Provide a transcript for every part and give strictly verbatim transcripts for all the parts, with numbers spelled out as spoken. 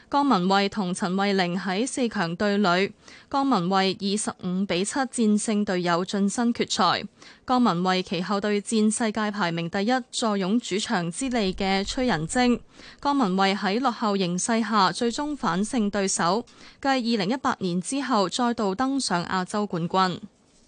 江文蔚同陳慧玲喺四強對壘，江文蔚以十五比七戰勝隊友晉身決賽。江文蔚其後對戰世界排名第一、坐擁主場之利嘅崔仁晶。江文蔚喺落後形勢下最終反勝對手，繼二零一八年之後再度登上亞洲冠軍。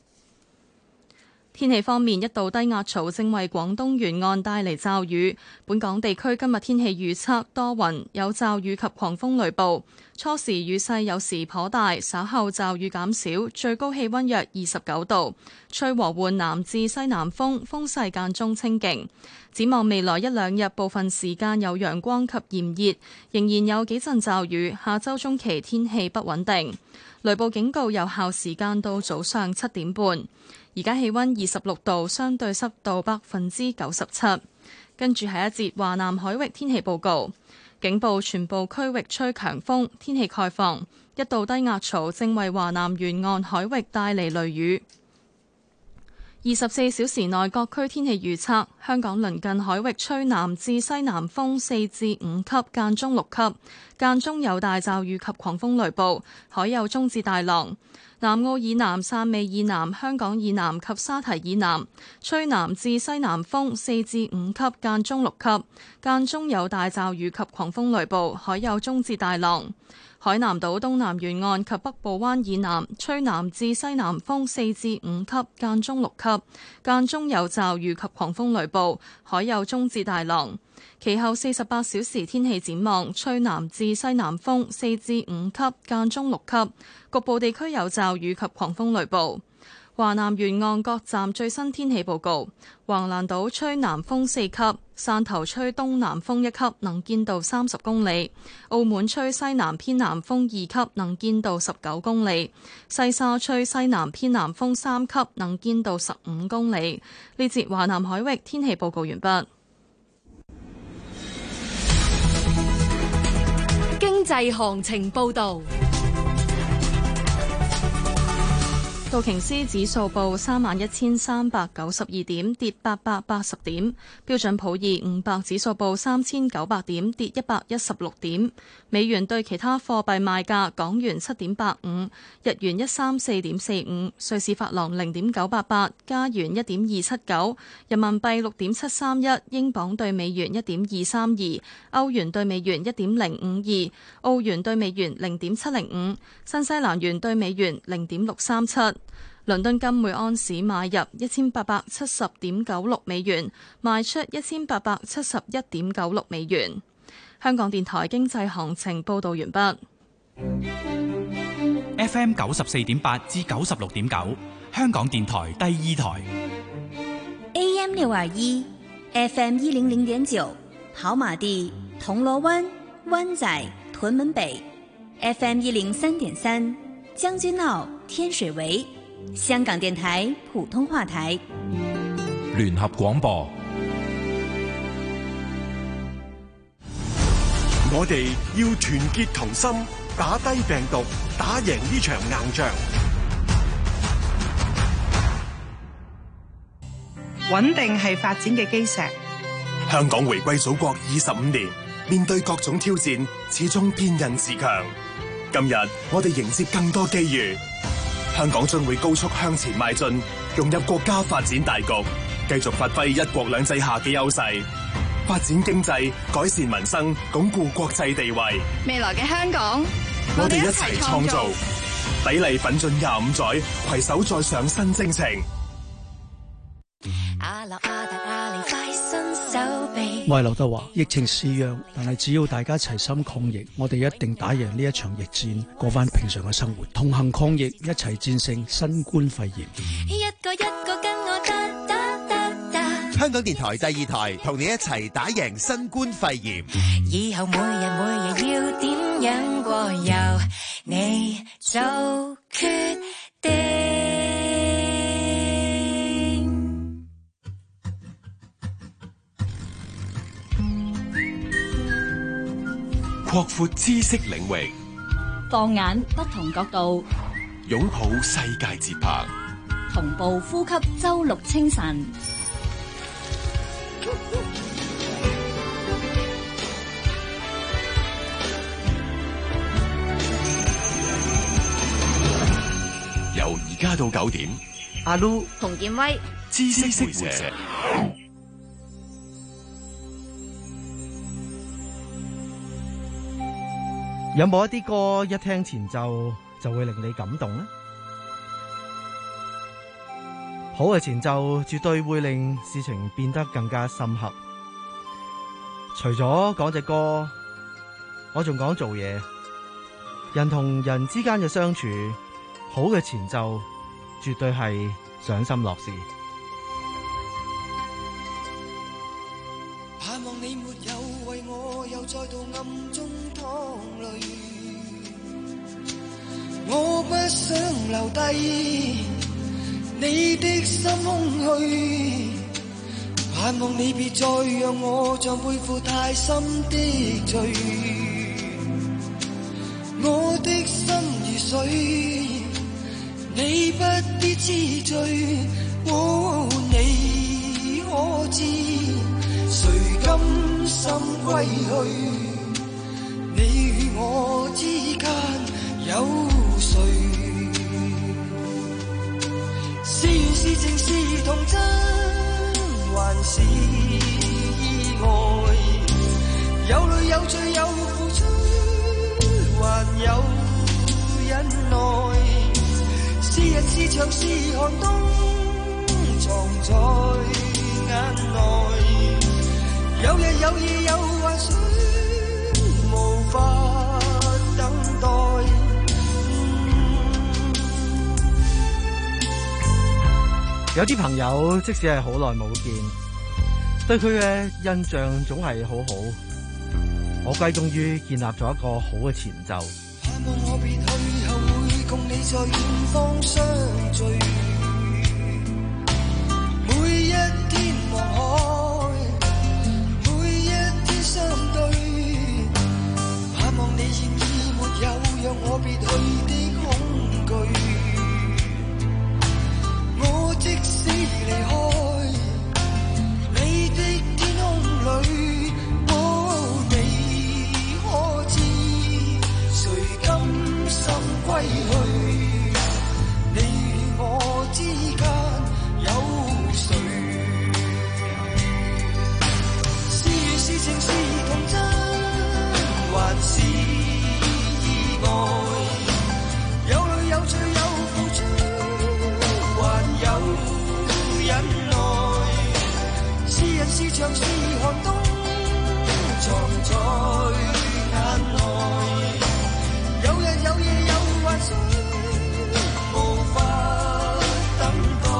天氣方面，一道低壓槽正為廣東沿岸帶嚟驟雨。本港地區今日天氣預測多雲，有驟雨及狂風雷暴。初時雨勢有時頗大，稍後驟雨減少，最高氣溫約二十九度，吹和緩南至西南風，風勢間中清勁。展望未來一兩日，部分時間有陽光及炎熱，仍然有幾陣驟雨。下周中期天氣不穩定，雷暴警告有效時間到早上七點半。而家氣溫二十六度，相對濕度百分之九十七。跟住係一節華南海域天氣報告，警報全部區域吹強風，天氣概況。一道低壓槽正為華南沿岸海域帶嚟雷雨。二十四小時內各區天氣預測：香港鄰近海域吹南至西南風四至五級，間中六級，間中有大驟雨及狂風雷暴，海有中至大浪。南澳以南、汕尾以南、香港以南及沙堤以南，吹南至西南風四至五級，間中六級，間中有大驟雨及狂風雷暴，海有中至大浪。海南島東南沿岸及北部灣以南，吹南至西南風四至五級，間中六級，間中有驟雨及狂風雷暴，海有中至大浪。其後四十八小時天氣展望，吹南至西南風四至五級，間中六級，局部地區有驟雨及狂風雷暴。華南沿岸各站最新天氣報告：橫瀾島吹南風四級，汕頭吹東南風一級，能見度三十公里；澳門吹西南偏南風二級，能見度十九公里；西沙吹西南偏南風三級，能見度十五公里。呢節華南海域天氣報告完畢。 經濟行情報導。 道瓊斯指數報三萬一千三百九十二點，跌八百八十點。標準普爾五百指數報三千九百點，跌一百一十六點。美元對其他貨幣賣價：港元七點八五，日元一三四點四五，瑞士法郎零點九八八，加元一點二七九，人民幣六點七三一，英鎊對美元一點二三二，歐元對美元一點零五二，澳元對美元零點七零五，新西蘭元對美元零點六三七。倫敦金每安士買入一千八百七十點九六美元，賣出一千八百七十一點九六美元。香港電台經濟行情報道完畢。 F M 九十四點八至九十六點九，香港電台第二台。 A M 六二一 ，F M 一零零點九，跑馬地、銅鑼灣、灣仔、屯門北 ，F M 一零三點三，將軍澳、天水圍。香港電台普通話台聯合廣播， 我哋要團結同心，打低病毒，打贏呢場硬仗。 穩定係發展嘅基石。 香港回歸祖國二十五年，面對各種挑戰，始終堅韌自強。今日我哋迎接更多機遇。香港將會高速向前邁進，融入國家發展大局，繼續發揮一國兩制下嘅優勢，發展經濟，改善民生，鞏固國際地位。 未來嘅香港， 我哋一齊創造，砥礪奮進廿五載，攜手再上新征程。 我係劉德華，疫情肆虐，但係只要大家齊心抗疫，我哋一定打贏呢一場疫戰，過翻平常嘅生活，同行抗疫，一齊戰勝新冠肺炎。 一個一個跟我得得得得。香港電台第二台同你一齊打贏新冠肺炎。以後每日每日要點樣過，由你做決定。 擴闊知識領域， 放眼不同角度， 擁抱世界節拍， 同步呼吸周六清晨。 家到九點， 阿 Lu 洪建威， 知識會社。 有冇一啲歌一聽前奏就會令你感動呢？好嘅前奏絕對會令事情變得更加深刻。除咗講隻歌，我仲講做嘢。人同人之間嘅相處，好嘅前奏絕對係賞心樂事。 盼望你沒有為我又再度暗中淌淚，我不想留低你的心空虛，盼望你別再讓我像背負太深的罪，我的心如水，你不必知罪，哦，你可知誰甘心歸去？你與我之間有誰？是緣是情是童真，還是意外？有淚有罪有付出，還有忍耐。是人是牆是寒冬，藏在眼內。有日有夜有幻想，無法等待。 有啲朋友即使係好耐冇見，對佢嘅印象總係好好。我歸功於建立咗一個好嘅前奏。 盼望我別去後會共你在遠方相聚，每一天望海，每一天相對。盼望你現已沒有讓我別去的恐懼，我即使離開你的天空裏，哦，你可知誰甘心歸去？你與我之間有誰？是緣是情是童真，還是意外？有淚有罪有付出，還有忍耐。是人是牆是寒冬，藏在眼內。有日有夜有幻想，無法等待。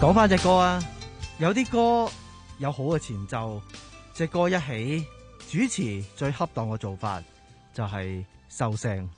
講翻隻歌啊，有啲歌有好嘅前奏，隻歌一起主持最恰當嘅做法就係收聲。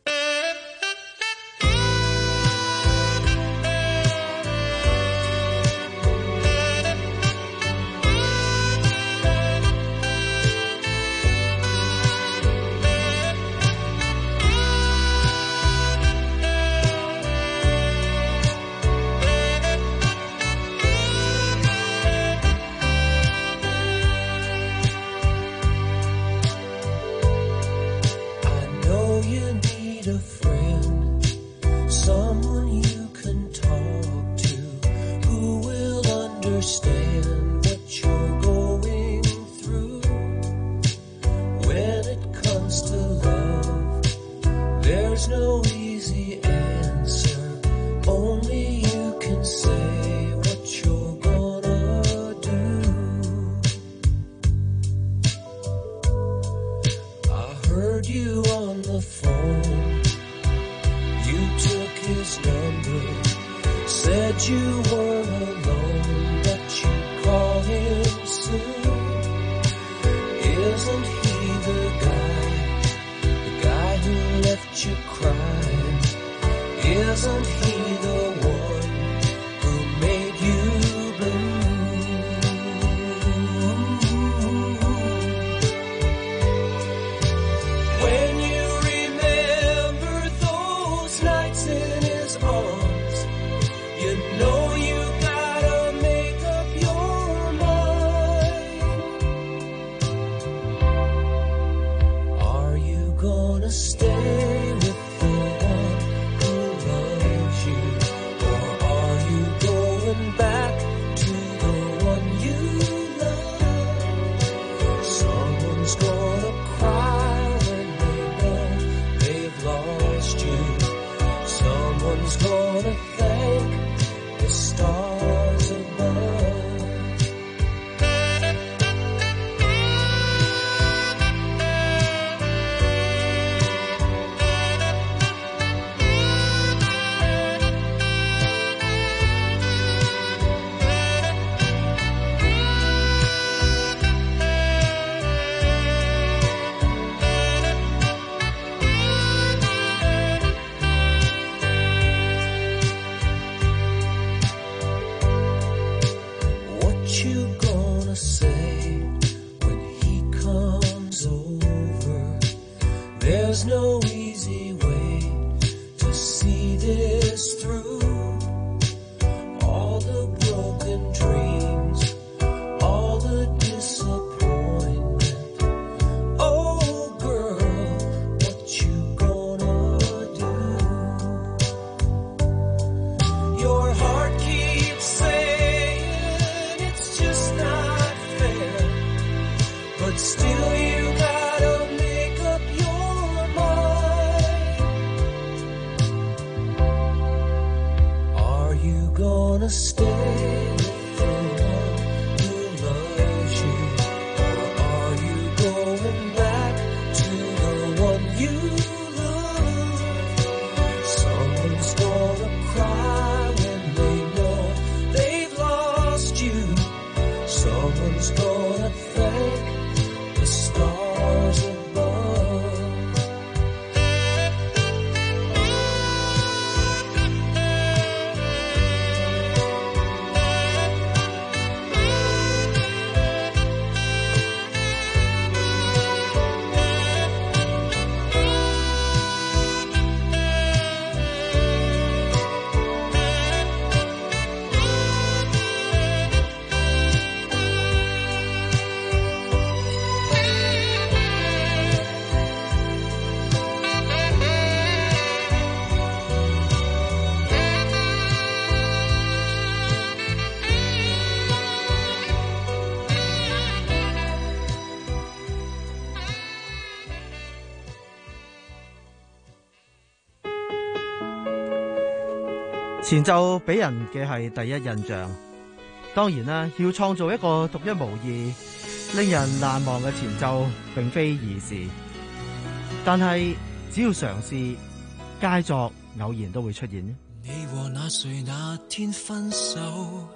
前奏俾人嘅係第一印象，當然啦，要創造一個獨一無二、令人難忘嘅前奏，並非易事。但係只要嘗試，佳作偶然都會出現。 你和那誰那天分手，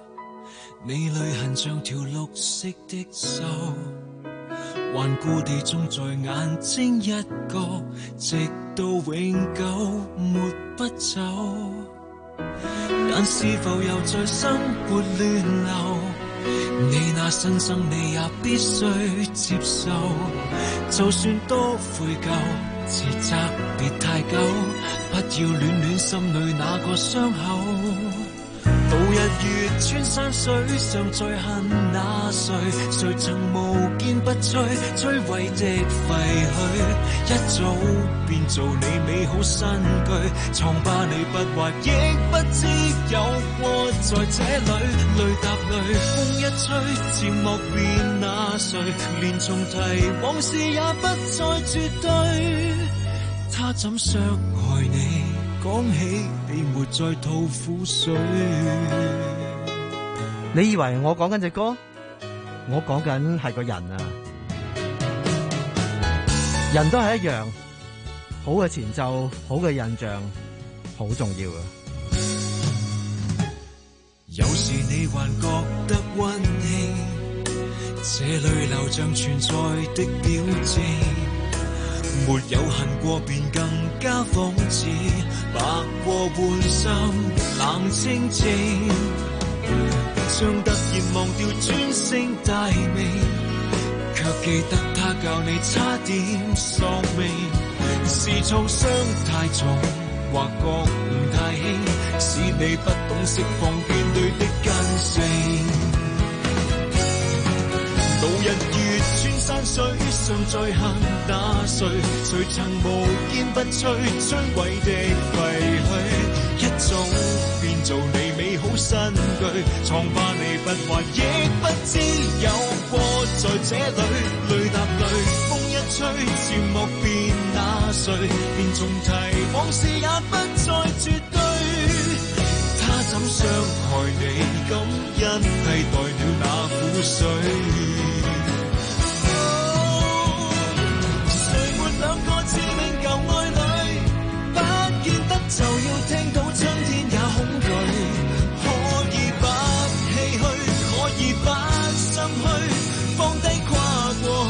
你淚痕像條綠色的銹，頑固地種在眼睛一角，直到永久抹不走。但是否又在生活亂流？你那新生你也必須接受，就算多悔疚，自責別太久，不要戀戀心裏那個傷口。到日月穿山水上再恨那誰，誰曾無堅不摧，摧毀的廢墟，一早變做你美好新居。瘡疤你不畫亦不知有過在這裏，淚答淚，風一吹，漸莫變那誰，連重提往事也不再絕對。他怎傷害你？講起你沒再吐苦水。 你以為我講緊隻歌？我講緊係個人啊！人都係一樣，好嘅前奏，好嘅印象，好重要啊！ 有時你還覺得溫馨，這淚流像存在的表徵。沒有恨過便更加諷刺，白過半生冷清靜，將突然忘掉專稱大名，卻記得他教你差點喪命。是創傷太重，或覺悟太輕，使你不懂釋放片裏的根性。到日月穿山水上再恨那誰，誰曾無堅不摧，摧毀的廢墟，一早變做你美好新居。瘡疤你不畫亦不知有過在這裏，淚答淚，風一吹，漸莫變那誰，連重提往事也不再絕對。他怎傷害你？感恩替代了那苦水。兩個致命舊愛侶，不見得就要聽到春天也恐懼。可以不唏噓，可以不心虛，放低跨過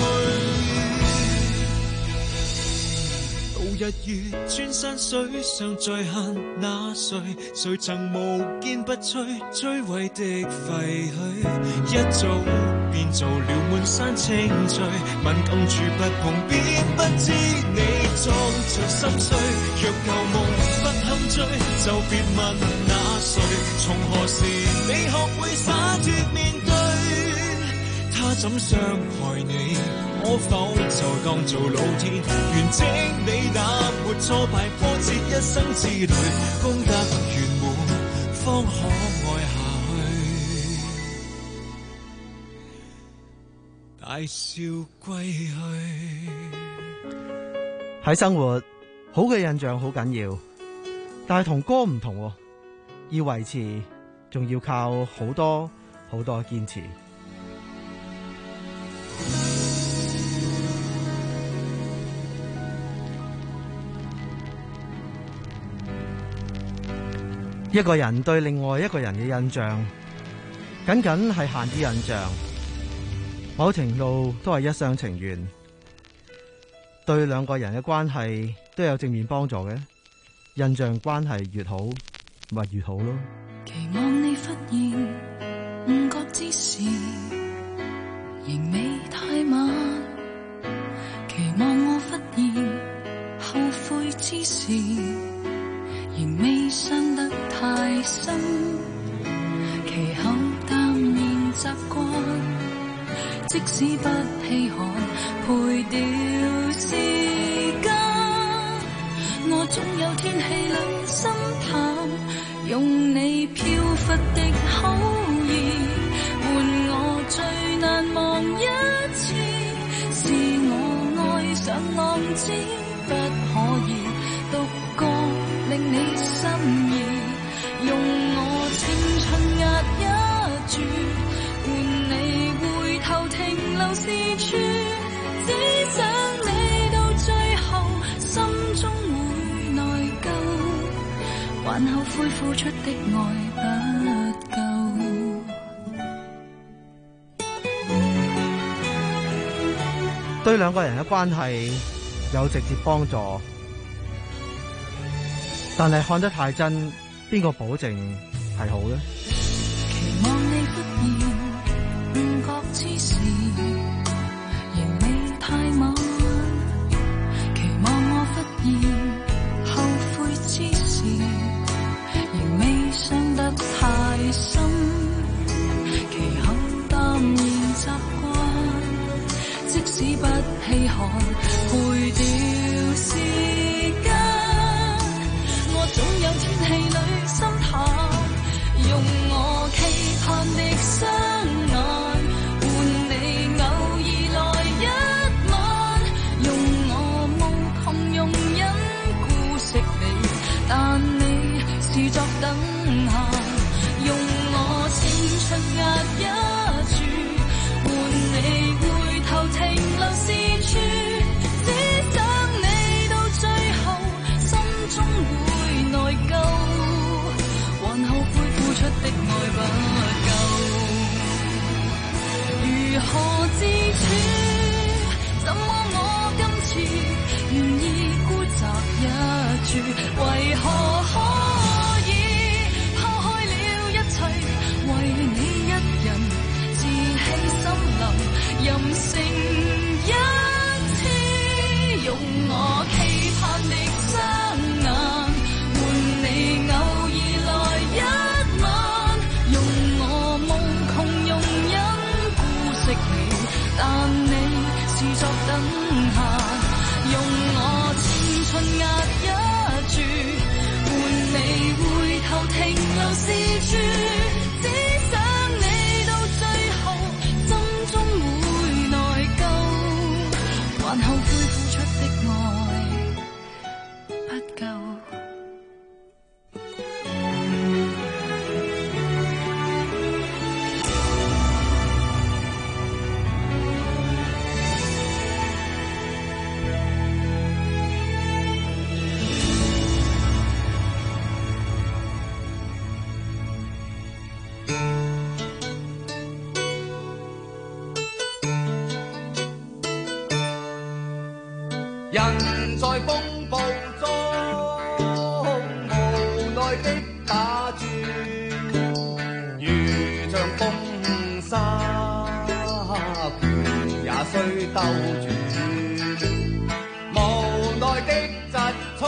去。到日月穿山水上再恨那誰，誰曾無堅不摧，摧毀的廢墟，一早變做了滿山青翠，敏感處不碰，便不知你裝着心碎。若舊夢不堪追，就別問那誰，從何時你學會灑脫面對？他怎傷害你？可否就當做老天完整你那沒挫敗波折一生之旅，功德圓滿方可愛下去，大笑歸去。 喺生活，好嘅印象好緊要，但係同歌唔同，要維持仲要靠好多好多堅持。一個人對另外一個人嘅印象，僅僅係限於印象，某程度都係一廂情願，對兩個人嘅關係都有正面幫助嘅。印象關係越好，咪越好咯。 期望你忽然誤覺之時，仍未太晚；期望我忽然後悔之時，仍未傷得太深。其後淡然習慣，即使不稀罕賠掉時間，我總有天氣裏心淡，用你飄忽的口言換我最難忘一次。是我愛上浪子，不可以獨個令你心意，用我青春壓一住，換你回頭停留是處，只想你到最後心中會內疚，還後悔付出的愛不夠。 對兩個人嘅關係有直接幫助，但係看得太真，邊個保證係好呢？ 期望你忽然誤覺之時，仍未太晚。期望我忽然後悔之時，仍未傷得太深。其後淡然習慣，即使不稀罕賠掉時間，我總有天氣裏心淡，用我期盼的雙眼換你偶爾來一晚，用我無窮容忍顧惜你，但你是作等閒，用我青春壓一住換你回頭停留是處，只想你到最後心中會內疚，還後悔付出的愛不夠，如何自處？怎麼我今次願意孤責一注？為何可以拋開了一切，為你一人自棄森林，任性一次，用我期盼的雙眼換你偶爾來一晚，用我無窮容忍顧惜你，但你是作等閒，用我青春壓一注換你回頭停留是處，只想你到最後心中會內疚，還後悔付出的愛不夠。 人在風暴中無奈的打轉，如像風沙盤也須兜轉，無奈的疾衝，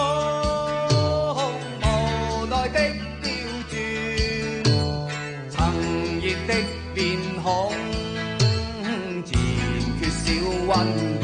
無奈的刁鑽，曾熱的面孔漸缺少溫暖。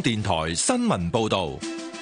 電台新聞報道。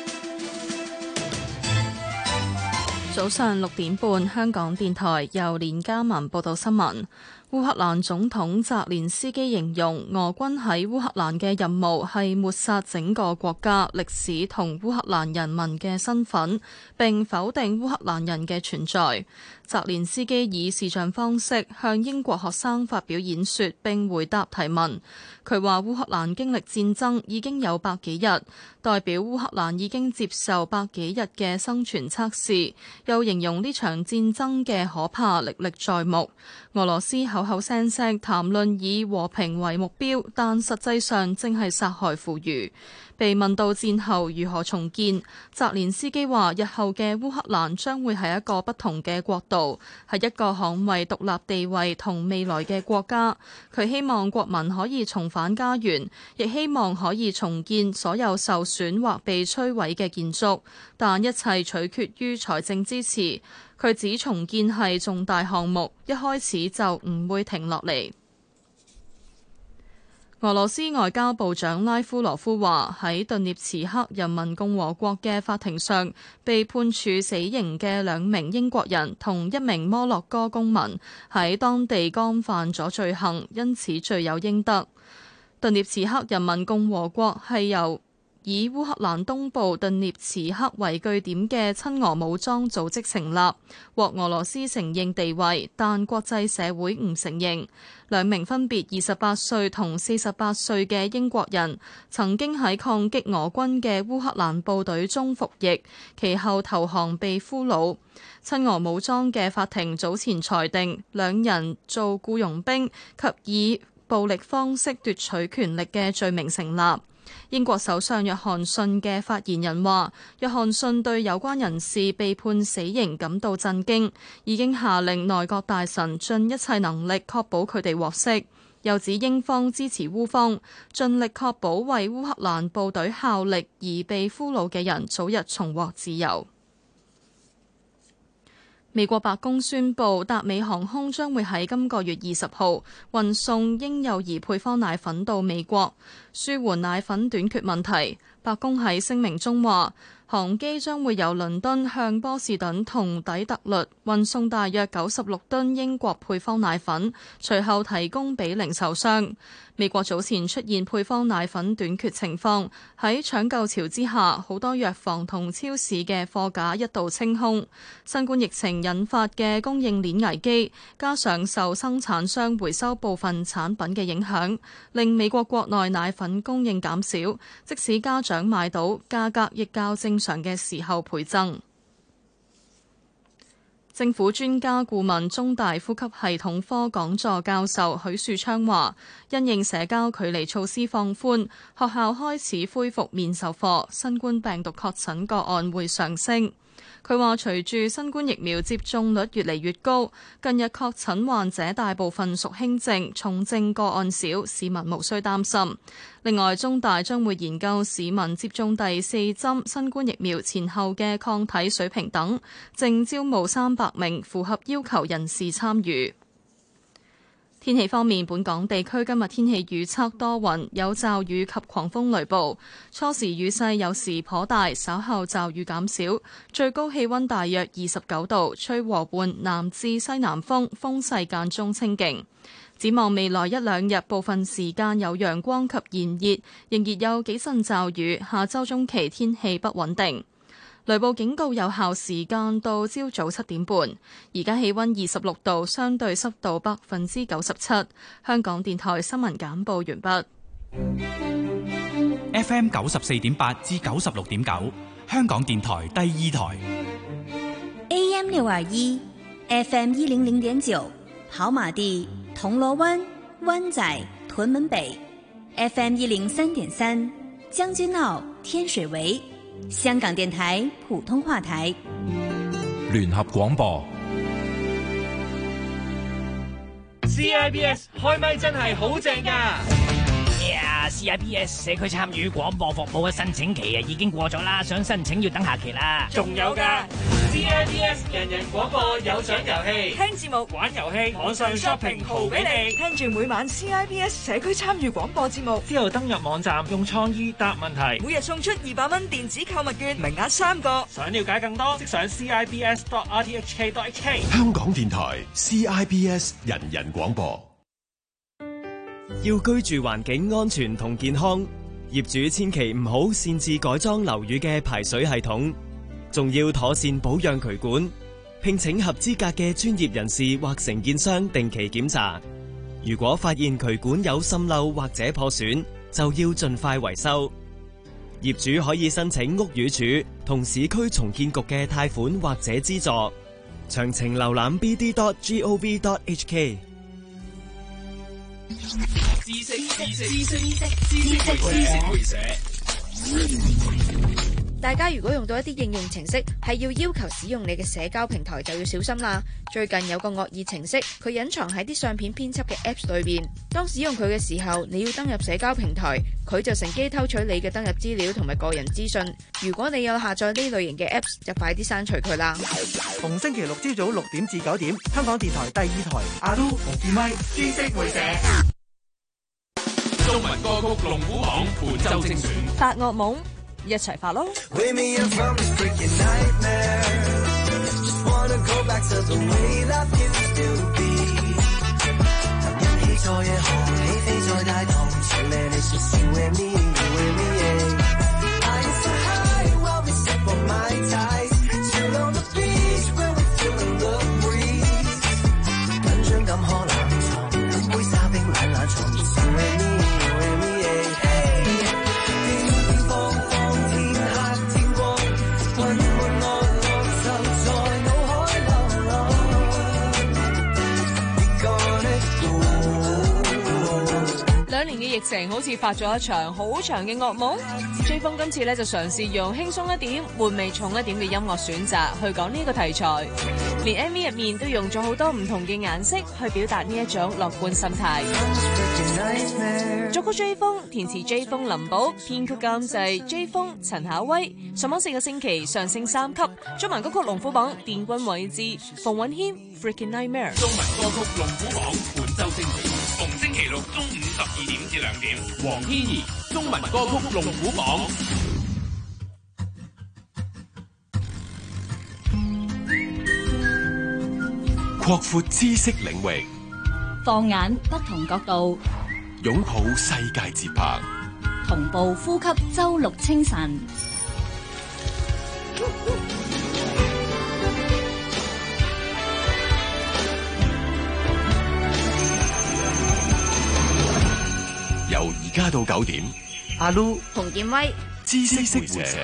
早上六點半，香港電台由連家文報道新聞。烏克蘭總統澤連斯基形容俄軍喺烏克蘭嘅任務係抹殺整個國家歷史同烏克蘭人民嘅身份，並否定烏克蘭人嘅存在。澤連斯基以視像方式向英國學生發表演說，並回答提問。佢話烏克蘭經歷戰爭已經有百幾日，代表烏克蘭已經接受百幾日嘅生存測試，又形容呢場戰爭嘅可怕歷歷在目。俄羅斯口口聲聲談論以和平為目標，但實際上正係殺害婦孺。被問到戰後如何重建，澤連斯基話：日後嘅烏克蘭將會係一個不同嘅國度，係一個捍衛獨立地位同未來嘅國家。佢希望國民可以重返家園，亦希望可以重建所有受損或被摧毀嘅建築，但一切取決於財政支持。佢指重建係重大項目，一開始就唔會停落嚟。俄羅斯外交部長拉夫羅夫話：喺頓涅茨克人民共和國嘅法庭上，被判處死刑嘅兩名英國人同一名摩洛哥公民喺當地干犯咗罪行，因此罪有應得。頓涅茨克人民共和國係由以烏克蘭東部頓涅茨克為據點嘅親俄武裝組織成立，獲俄羅斯承認地位，但國際社會唔承認。兩名分別二十八歲同四十八歲嘅英國人曾經喺抗擊俄軍嘅烏克蘭部隊中服役，其後投降被俘虜。親俄武裝嘅法庭早前裁定，兩人做僱傭兵及以暴力方式奪取權力嘅罪名成立。英國首相約翰遜嘅發言人話：約翰遜對有關人士被判死刑感到震驚，已經下令內閣大臣盡一切能力確保佢哋獲釋。又指英方支持烏方，盡力確保為烏克蘭部隊效力而被俘虜嘅人早日重獲自由。美國白宮宣布，達美航空將會喺今個月二十號運送嬰幼兒配方奶粉到美國，舒緩奶粉短缺問題。白宮喺聲明中話，航機將會由倫敦向波士頓同底特律運送大約九十六噸英國配方奶粉，隨後提供俾零售商。美國早前出現配方奶粉短缺情況，喺搶購潮之下，好多藥房同超市嘅貨架一度清空。新冠疫情引發嘅供應鏈危機，加上受生產商回收部分產品嘅影響，令美國國內奶粉供應減少，即使家長買到，價格亦較正常嘅時候倍增。政府專家顧問、中大呼吸系統科講座教授許樹昌話，因應社交距離措施放寬，學校開始恢復面授課，新冠病毒確診個案會上升。佢話隨住新冠疫苗接種率越嚟越高，近日確診患者大部分屬輕症，重症個案少，市民無需擔心。另外，中大將會研究市民接種第四針新冠疫苗前後嘅抗體水平等，正招募三百名符合要求人士參與。天氣方面，本港地區今日天氣預測多雲，有驟雨及狂風雷暴，初時雨勢有時頗大，稍後驟雨減少，最高氣溫大約二十九度，吹和緩南至西南風，風勢間中清勁。展望未來一兩日，部分時間有陽光及炎熱，仍然有幾陣驟雨，下周中期天氣不穩定。雷暴警告有效時間到朝早七點半。而家氣溫二十六度，相對濕度百分之九十七。香港電台新聞簡報完畢。 F M 九十四點八至九十六點九，香港電台第二台。 A M 六二一 ，F M 一零零點九，跑馬地、銅鑼灣、灣仔、屯門北 ，F M 一零三點三，將軍澳、天水圍。香港電台普通話台聯合廣播。 C I B S 開咪真係好正㗎！ 啊 C I B S 社區參與廣播服務嘅申請期啊已經過咗啦，想申請要等下期啦。 仲有㗎 C I B S 人人廣播有獎遊戲， 聽節目玩遊戲，網上 shopping 豪俾你， 聽住每晚 C I B S 社區參與廣播節目之後登入網站用創意答問題， 每日送出二百蚊電子購物券，名額三個。 想了解更多，即上 C I B S dot R T H K dot H K。 香港電台 C I B S 人人廣播。 要居住環境安全同健康，業主千祈唔好擅自改裝樓宇嘅排水系統，仲要妥善保養渠管，聘請合資格嘅專業人士或承建商定期檢查。如果發現渠管有滲漏或者破損，就要盡快維修。業主可以申請屋宇署同市區重建局嘅貸款或者資助，詳情瀏覽 b d dot gov dot h k。 知識知識知識知識會社。 大家如果用到一啲應用程式，係要要求使用你嘅社交平台就要小心啦。最近有個惡意程式，佢隱藏喺啲相片編輯嘅 Apps 裏邊。當使用佢嘅時候，你要登入社交平台，佢就乘機偷取你嘅登入資料同埋個人資訊。如果你有下載呢類型嘅 Apps，就快啲刪除佢啦。 逢星期六朝早六點至九點，香港電台第二台阿都同建威知識會社。 中文歌曲龍虎榜本周精選， 發惡夢一齊發咯！ 兩年嘅疫情好似發咗一場好長嘅噩夢。追風今次咧就嘗試用輕鬆一點、回味重一點嘅音樂選擇去講呢個題材，連 M V 入面都用咗好多唔同嘅顏色去表達呢一種樂觀心態。作曲 J 風，填詞 J 風林寶，編曲監製 J 風陳巧威。上網四個星期上升三級，中文歌曲龍虎榜殿君韋志、馮允謙 Freaking Nightmare。 中文歌曲龍虎榜本周精選，逢星期六中午十二點至兩點，黃天怡中文歌曲龍虎榜。 擴闊知識領域， 放眼不同角度， 擁抱世界節拍， 同步呼吸周六清晨。 由而家到九點， 阿 Lu 洪建威知識會社。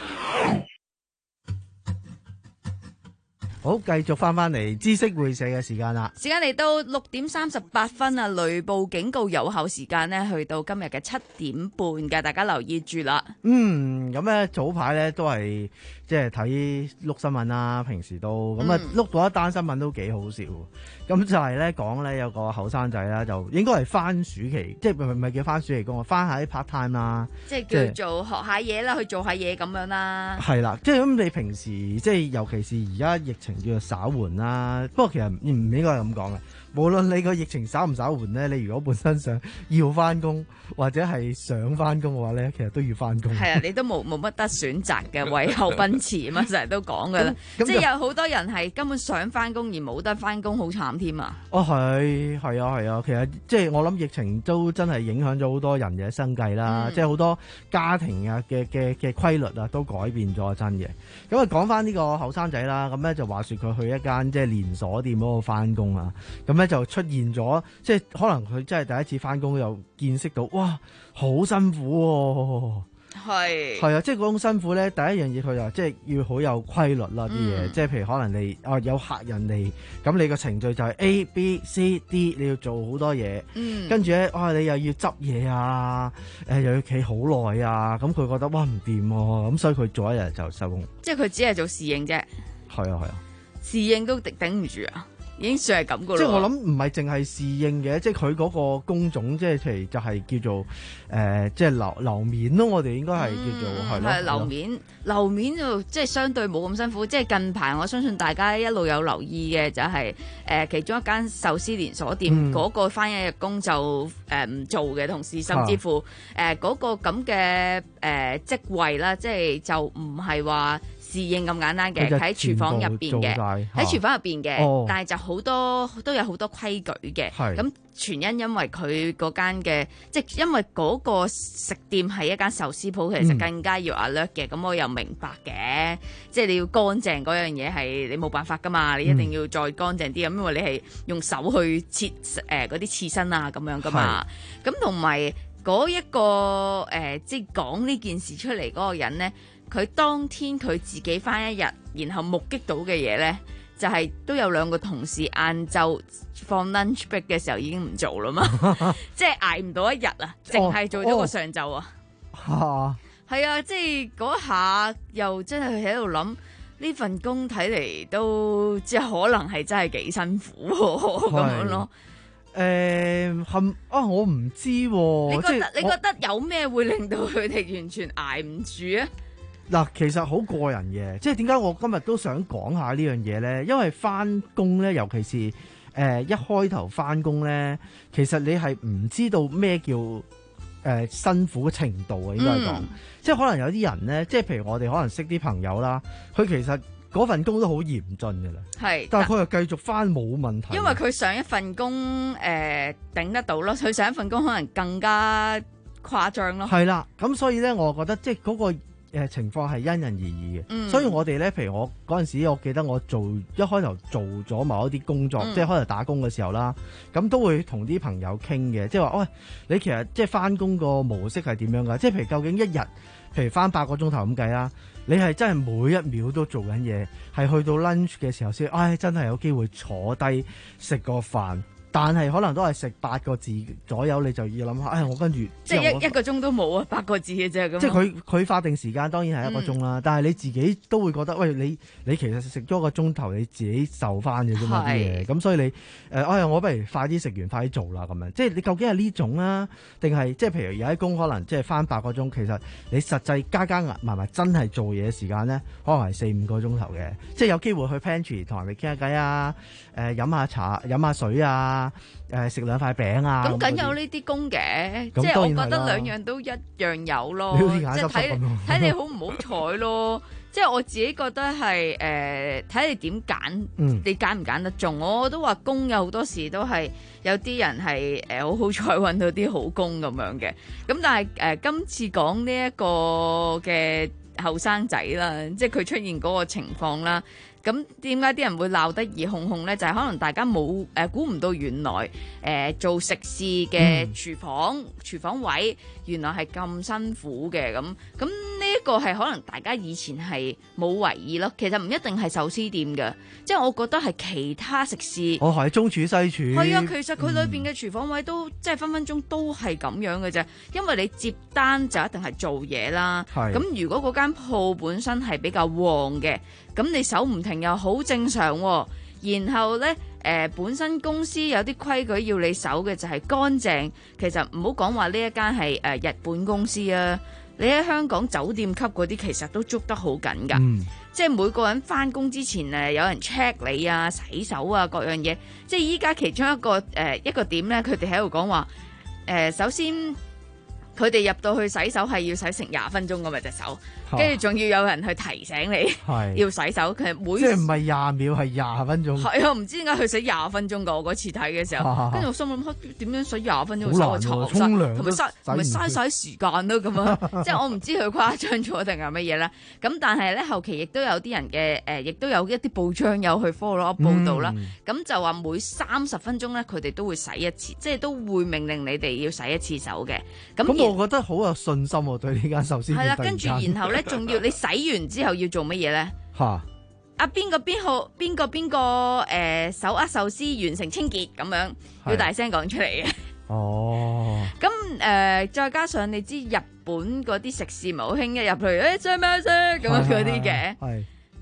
好，繼續翻翻嚟知識會社嘅時間啦。 時間嚟到六點三十八分啊！雷暴警告有效時間呢，去到今日嘅七點半嘅，大家留意住啦。 嗯，咁咧早排咧都係即係睇碌新聞啦，平時都咁啊碌到一單新聞都幾好笑。咁就係咧講咧有個後生仔啦，就應該係翻暑期，即係唔係唔係叫翻暑期工啊，翻下啲 part time 啦， 即係叫做學下嘢啦，去做下嘢咁樣啦。 係啦，即係咁你平時即係尤其是而家疫情叫做稍緩啦，不過其實唔唔應該係咁講嘅。無論你個疫情稍唔稍緩咧，你如果本身想要翻工或者係想翻工嘅話咧，其實都要翻工。 係啊，你都冇冇乜得選擇嘅，為後奔馳啊，成日都講噶啦。即係有好多人係根本想翻工而冇得翻工，好慘添啊！ 哦，係係啊係啊，其實即係我諗疫情都真係影響咗好多人嘅生計啦，嗯、即係好多家庭啊嘅嘅嘅規律啊都改變咗，真嘅。咁啊講翻呢個後生仔啦，咁咧就話說佢去一間即係連鎖店嗰度翻工啊，咁咧就出現咗，即係可能佢真係第一次翻工又見識到，哇，好辛苦喎！ 係係啊，即係嗰種辛苦咧，第一樣嘢佢就即係要好有規律啦啲嘢，即係譬如可能你啊有客人嚟，咁你個程序就係 A B C D， 你要做好多嘢，嗯、跟住咧哇你又要執嘢啊，誒又要企好耐啊，咁佢覺得哇唔掂喎，咁所以佢做一日就收工。 即係佢只係做侍應啫。 係啊係啊， 侍應都頂頂唔住啊！ 已經算係咁噶咯。 即係我諗唔係淨係侍應嘅，即係佢嗰個工種，即係譬如就係叫做誒、呃，即係樓樓面咯。我哋應該係叫做係咯。 係樓面，樓面就即係相對冇咁辛苦。即係近排我相信大家一路有留意嘅就係、是、誒、呃、其中一間壽司連鎖店嗰、嗯、個翻一日工就誒唔、呃、做嘅同事，甚至乎誒嗰、呃那個咁嘅誒職位啦，即係就唔係話侍應咁簡單嘅，喺廚房入邊嘅，喺廚房入邊嘅，哦、但係就好多都有好多規矩嘅。咁全因因為佢嗰間嘅，即係因為嗰個食店係一間壽司鋪，其實更加要 alert 嘅。咁、嗯、我又明白嘅，即係你要乾淨嗰樣嘢係你冇辦法噶嘛，你一定要再乾淨啲咁，因為你係用手去切誒嗰啲刺身啊咁樣噶嘛。咁同埋嗰一個誒、呃，即係講呢件事出嚟嗰個人咧。佢當天佢自己返一日，然後目擊到嘅嘢呢，就係、是、都有兩個同事晏晝放 lunch break 嘅時候已經唔做啦嘛，即係捱唔到一日啊，淨係做咗個上晝啊。 哦， 係啊，即係嗰下又真係喺度諗呢份工睇嚟都即係可能係真係幾辛苦咁樣咯。 誒係啊，我唔知喎、啊。 你覺得你覺得有咩會令到佢哋完全捱唔住啊？ 嗱，其實好過人嘅，即係點解我今日都想講下呢樣嘢咧？因為翻工咧，尤其是誒、呃、一開頭翻工咧，其實你係唔知道咩叫誒、呃、辛苦嘅程度啊，應該講，嗯、即係可能有啲人咧，即係譬如我哋可能識啲朋友啦，佢其實嗰份工都好嚴峻㗎啦，係，但係佢又繼續翻冇問題， 因為佢上一份工誒、呃、頂得到咯，佢上一份工可能更加誇張咯， 係啦，咁所以咧，我覺得即係嗰個。誒情況係因人而異嘅，嗯、所以我哋咧，譬如我嗰陣時，我記得我做一開頭做咗某一啲工作，嗯、即係開頭打工嘅時候啦，咁都會同啲朋友傾嘅，即係話，喂，你其實即係翻工個模式係點樣㗎？即係譬如究竟一日，譬如翻八個鐘頭咁計啦，你係真係每一秒都做緊嘢，係去到 lunch 嘅時候先，唉，真係有機會坐低食個飯。但係可能都係食八個字左右，你就要諗下，唉，我跟住即係一一個鐘都冇啊，八個字嘅啫咁。 即係佢佢法定時間當然係一個鐘啦，嗯、但係你自己都會覺得，喂，你你其實食咗個鐘頭，你自己受翻嘅啫嘛啲嘢，咁所以你誒，哎呀，我不如快啲食完，快啲做啦咁樣。即係你究竟係呢種啊，定係即係譬如有啲工可能即係翻八個鐘，其實你實際加加埋埋真係做嘢時間咧，可能係四五個鐘頭嘅，即係有機會去 pantry 同人哋傾下偈啊，誒、呃、飲下茶、飲下水啊。誒食兩塊餅啊！ 咁梗有呢啲工嘅，即係我覺得兩樣都一樣有咯，即係睇睇你好唔好彩咯。即係我自己覺得係誒睇你點揀，嗯、你揀唔揀得中。我都話工有好多時都係有啲人係誒好好彩揾到啲好工咁樣嘅。咁但係誒、呃、今次講呢一個嘅後生仔啦，即係佢出現嗰個情況啦。咁點解啲人會鬧得熱烘烘咧？就係、是、可能大家冇誒估唔到原來誒、呃、做食肆嘅廚房、嗯、廚房位原來係咁辛苦嘅。咁咁呢一個係可能大家以前係冇為意咯。其實唔一定係壽司店嘅，即係我覺得係其他食肆。 我係、哦、中廚西廚。係啊，其實佢裏邊嘅廚房位都、嗯、即係分分鐘都係咁樣嘅啫。因為你接單就一定係做嘢啦。係。咁如果嗰間鋪本身係比較旺嘅。咁你手唔停又好正常喎、哦，然後呢，誒、呃、本身公司有啲規矩要你守嘅就係乾淨。其實唔好講話呢一間係誒日本公司啊，你喺香港酒店級嗰啲其實都捉得好緊㗎，嗯、即係每個人返工之前誒有人 check 你啊、洗手啊各樣嘢。即係依家其中一個誒、呃、一個點呢，佢哋喺度講話誒，首先佢哋入到去洗手係要洗成廿分鐘㗎嘛隻手。跟住仲要有人去提醒你要洗手，佢每即係唔係廿秒係廿分鐘？ 係啊，唔知點解佢洗廿分鐘㗎。我嗰次睇嘅時候，跟住我心諗點樣洗廿分鐘嘅手沖涼，同埋嘥同埋嘥晒時間咯咁啊！即係我唔知佢誇張咗定係乜嘢啦。咁但係咧後期亦都有啲人嘅誒，亦都有一啲報章有去 follow up 報導啦。咁就話每三十分鐘咧，佢哋都會洗一次，即係都會命令你哋要洗一次手嘅。咁咁我覺得好有信心喎，對呢間壽司店。係啦， 跟住然後咧。仲要你洗完之後要做乜嘢咧？ 吓啊邊個邊號邊個邊個誒手握壽司完成清潔咁樣，要大聲講出嚟嘅。 哦。 咁誒、呃，再加上你知日本嗰啲食肆咪好興一入去誒，做咩啫咁樣嗰啲嘅。係。即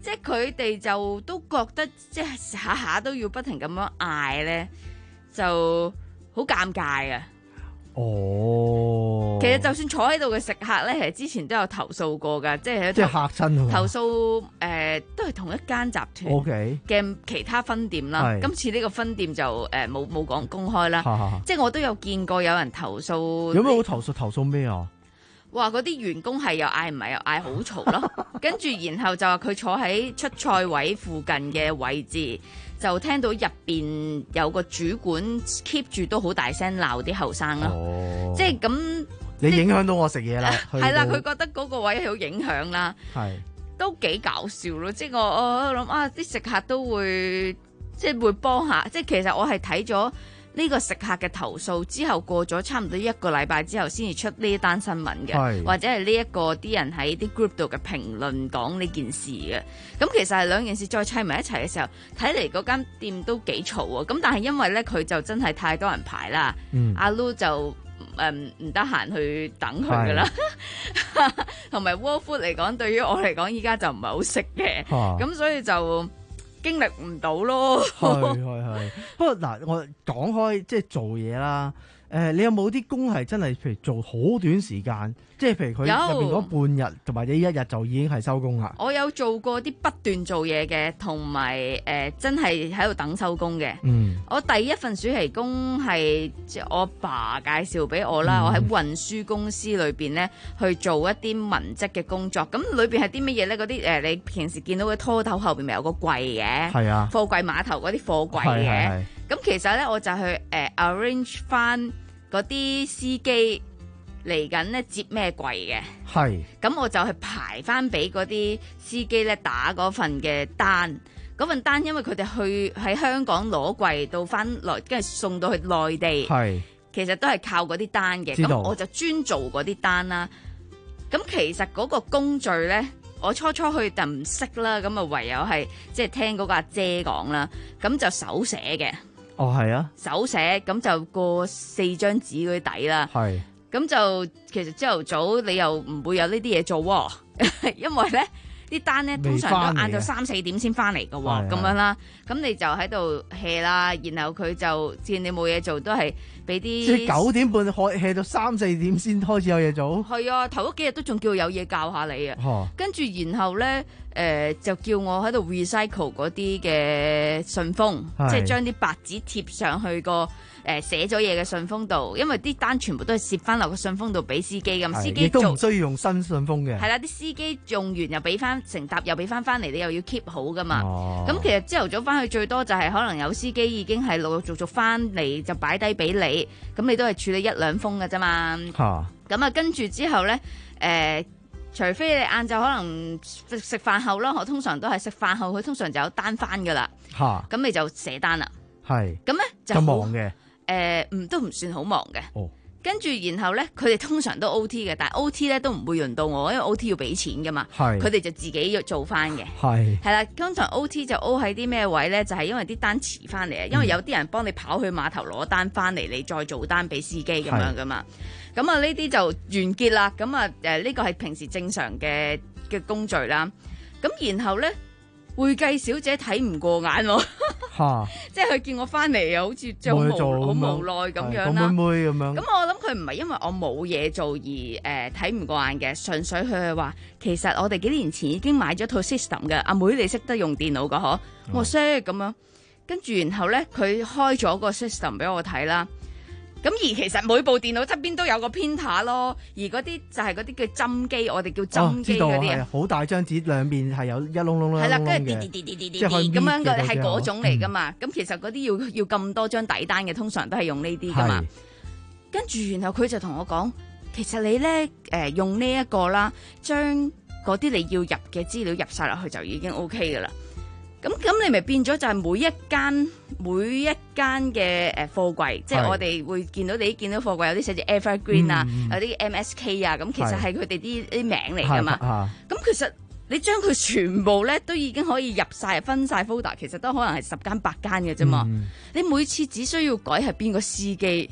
即係佢哋就都覺得即係下下都要不停咁樣嗌咧，就好尷尬啊！ 哦， 其實就算坐喺度嘅食客咧，其實之前都有投訴過㗎，即係即係嚇親投訴誒、呃，都係同一間集團 OK 嘅其他分店啦。 係今次呢個分店就誒冇冇講公開啦， 哈哈即係我都有見過有人投訴。 有咩好投訴？投訴咩啊？ 話嗰啲員工係又嗌唔係又嗌好嘈咯，跟住然後就話佢坐喺出菜位附近嘅位置，就聽到入邊有個主管 keep 住都好大聲鬧啲後生咯， 哦、 即係咁。 你影響到我食嘢啦， 係啦，佢覺得嗰個位好影響啦， 係都幾搞笑咯。即係我我諗啊，啲食客都會即係會幫下，即係其實我係睇咗呢個食客嘅投訴之後，過咗差唔多一個禮拜之後，先至出呢一單新聞嘅，或者係呢一個啲人喺啲 group 度嘅評論講呢件事嘅。咁其實係兩件事再砌埋一齊嘅時候，睇嚟嗰間店都幾嘈啊。咁但係因為咧佢就真係太多人排啦， 嗯、 阿 Lu 就誒唔得閒去等佢噶啦，同埋 World Food 嚟講，對於我嚟講依家就唔係好識嘅，咁、啊、所以就經歷唔到咯。 係係係，不過嗱，我講開即係做嘢啦。誒、呃，你有冇啲工係真係譬如做好短時間，即係譬如佢入邊嗰半日同埋你一日就已經係收工啦？ 我有做過啲不斷做嘢嘅，同埋誒真係喺度等收工嘅。嗯，我第一份暑期工係即係我爸介紹俾我啦，嗯、我喺運輸公司裏邊咧去做一啲文職嘅工作。咁裏邊係啲乜嘢咧？嗰啲誒你平時見到嘅拖頭後邊咪有個櫃嘅？係啊，貨櫃碼頭嗰啲貨櫃嘅。咁其實咧，我就去誒、呃、arrange 翻嗰啲司機嚟緊咧接咩櫃嘅。係。咁我就去排翻俾嗰啲司機咧打嗰份嘅單。嗰份單因為佢哋去喺香港攞櫃到翻來，跟住送到去內地。係。其實都係靠嗰啲單嘅。咁我就專做嗰啲單啦。咁其實嗰個工序咧，我初初去就唔識啦，咁啊唯有係即係聽嗰個阿姐講啦，咁就手寫嘅。哦，係啊，手寫咁就過四張紙嗰啲底啦。係，咁就其實朝頭早你又唔會有呢啲嘢做喎，因為咧啲單咧通常都晏晝三四點先翻嚟嘅喎，咁樣啦。咁你就喺度 hea 啦，然後佢就見你冇嘢做，都係俾啲即係九點半開 hea 到三四點先開始有嘢做。係啊，頭嗰幾日都仲叫有嘢教下你啊。跟住然後咧。誒、呃、就叫我喺度 recycle 嗰啲嘅信封，即係將啲白紙貼上去個誒寫咗嘢嘅信封度，因為啲單全部都係攝翻落個信封度俾司機咁，司機都唔需要用新信封嘅。係啦，啲司機用完又俾翻成沓，又俾翻翻嚟，你又要 keep 好噶嘛。咁、哦、其實朝頭早翻去最多就係可能有司機已經係陸陸續續翻嚟就擺低俾你，咁你都係處理一兩封㗎啫嘛。咁啊，跟住之後咧，誒、呃。除非你晏晝可能食食飯後啦，我通常都係食飯後，佢通常就有單翻噶啦。嚇！咁你就寫單啦。係。咁咧就好忙嘅。誒、呃，唔都唔算好忙嘅。哦。跟住然後咧，佢哋通常都 O T 嘅，但係 O T 咧都唔會輪到我，因為 O T 要俾錢噶嘛。係。佢哋就自己要做翻嘅。係。係啦，通常 O T 就 O 喺啲咩位咧？就係、是、因為啲單遲翻嚟啊，因為有啲人幫你跑去碼頭攞單翻嚟，你再做單俾司機咁樣噶嘛。咁啊，呢啲就完結啦。咁啊，誒，呢個係平時正常嘅嘅工序啦。咁然後咧，會計小姐睇唔過眼喎，即係佢見我翻嚟又好似就好無好無奈咁樣啦。妹妹咁樣。咁我諗佢唔係因為我冇嘢做而誒睇唔過眼嘅，純粹佢係話其實我哋幾年前已經買咗套 system 嘅。阿妹你識得用電腦噶嗬？我識咁樣。跟住然後咧，佢開咗個 system 俾我睇啦。咁而其實每部電腦側邊都有個 printer 咯，而嗰啲就係嗰啲叫針機，我哋叫針機嗰啲啊。好大張紙，兩邊係有一窿窿窿。係啦，跟住跌跌跌跌跌跌跌咁樣嘅，係嗰種嚟噶嘛。咁、嗯、其實嗰啲要要咁多張底單嘅，通常都係用呢啲噶嘛。跟住然後佢就同我講，其實你咧誒、呃、用呢一個啦，將嗰啲你要入嘅資料入晒落去就已經 OK 噶啦。咁咁你咪變咗就係每一間每一間嘅誒貨櫃，即係我哋會見到你見到貨櫃有啲寫住 Evergreen 啊，嗯、有啲 M S K 啊，咁其實係佢哋啲啲名嚟噶嘛。咁其實你將佢全部咧都已經可以入晒分晒 folder， 其實都可能係十間八間嘅啫嘛。你每次只需要改係邊個司機，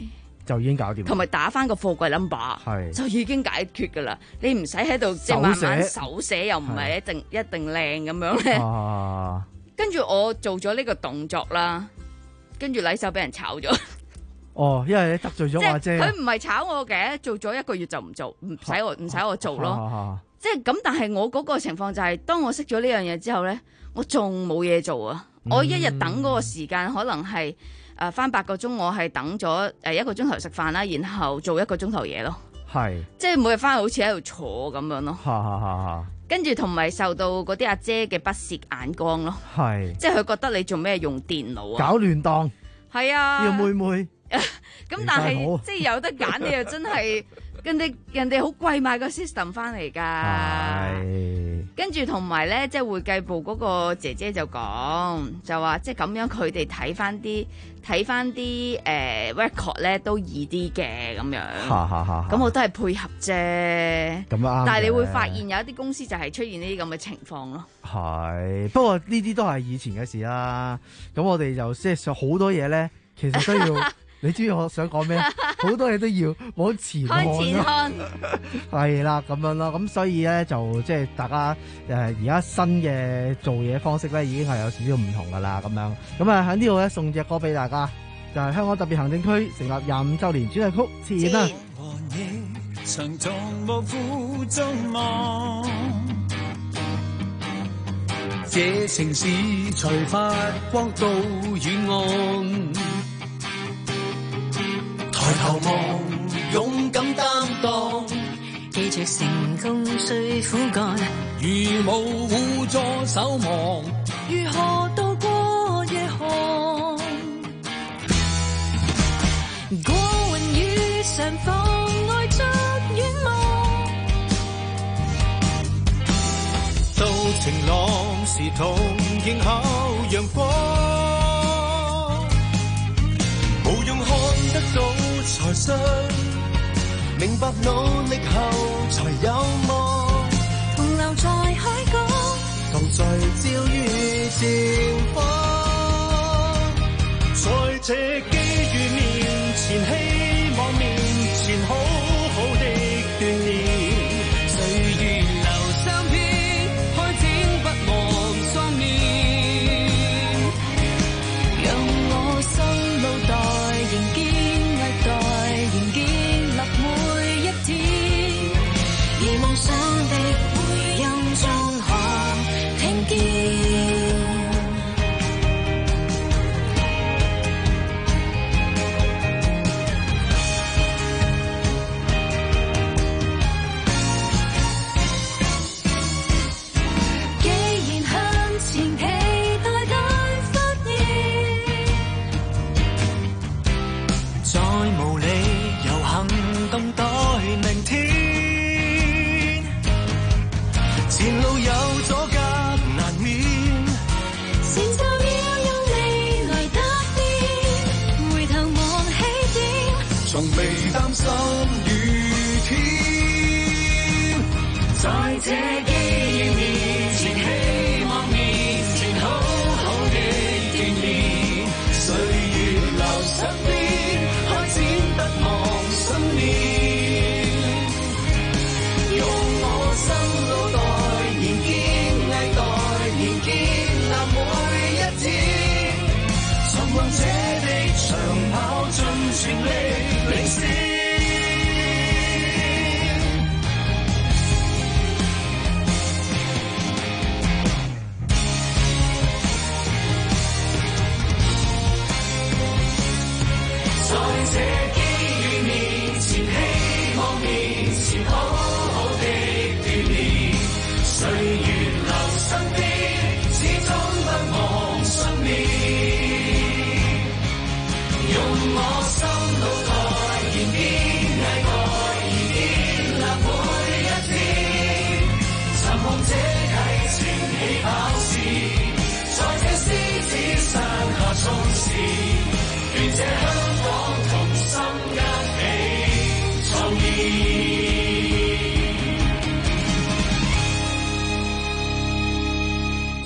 就已經搞掂， 同埋打翻個貨櫃 number 就已經解決㗎啦。你唔使喺度即係慢慢手寫，又唔係一定一定靚咁樣咧。 啊、 跟住我做咗呢個動作啦，跟住禮手俾人炒咗。 哦，因為你得罪咗阿姐， 佢唔係炒我嘅，做咗一個月就唔做，唔使我唔使我做咯。啊啊、即係咁，但係我嗰個情況就係、是，當我識咗呢樣嘢之後咧，我仲冇嘢做啊！嗯、我一日等嗰個時間可能係。誒翻八個鐘，我係等咗誒一個鐘頭食飯啦，然後做一個鐘頭嘢咯。係，即係每日翻去好似喺度坐咁樣咯。哈哈哈哈跟住同埋受到嗰啲阿姐嘅不屑眼光咯。係，即係佢覺得你做咩用電腦啊？搞亂檔。係啊。要妹妹。咁但係即係有得揀，你又真係人哋人哋好貴買個 system 翻嚟㗎。係。跟住同埋咧，即係會計部嗰個姐姐就講，就話即係咁樣佢哋睇翻啲睇翻啲誒 record 咧都易啲嘅咁樣。咁我都係配合啫。咁啱。但係你會發現有一啲公司就係出現呢啲咁嘅情況咯。係，不過呢啲都係以前嘅事啦。咁我哋就即係上好多嘢咧，其實都要。你知我想講咩？好多嘢都要往前看咯，係啦咁樣咯。咁所以咧就即係大家誒而家新嘅做嘢方式咧已經係有少少唔同噶啦咁樣。咁啊喺呢度咧送隻歌俾大家，就係、是、香港特別行政區成立廿五週年主題曲《前》啦。 這城市才發光到遠岸。抬頭望，勇敢擔當，記着成功需苦幹。如無互助守望，如何渡過夜寒？過雲雨上妨礙着遠望，到晴朗時同迎候陽光，無用看得到。才信，明白努力後才有望。同留在海港，同聚焦於前方。在這機遇面前，希望面前好好的鍛鍊。歲月留相片，開展不忘雙面。讓我心腦袋仍堅。仍建立每一天，而夢想的回音中可聽見。既然向前期待但發現，再無理行動待明天，前路有阻隔難免，前奏要用未來踏遍，回頭望起點，從未擔心雨天，在這機遇面前，希望面前好好的鍛鍊，歲月留身邊，開展不忘。用我心腦袋，仍堅毅待，仍建立每一天。尋夢者的長跑，盡全力領先。在這機遇面前，希望面前好好的鍛鍊，歲月留身邊，始終不忘信念。用我心腦袋，仍堅毅待，仍建立每一天。尋夢者啟程起跑線，在這獅子山下衝刺，願這香港同心一起創意。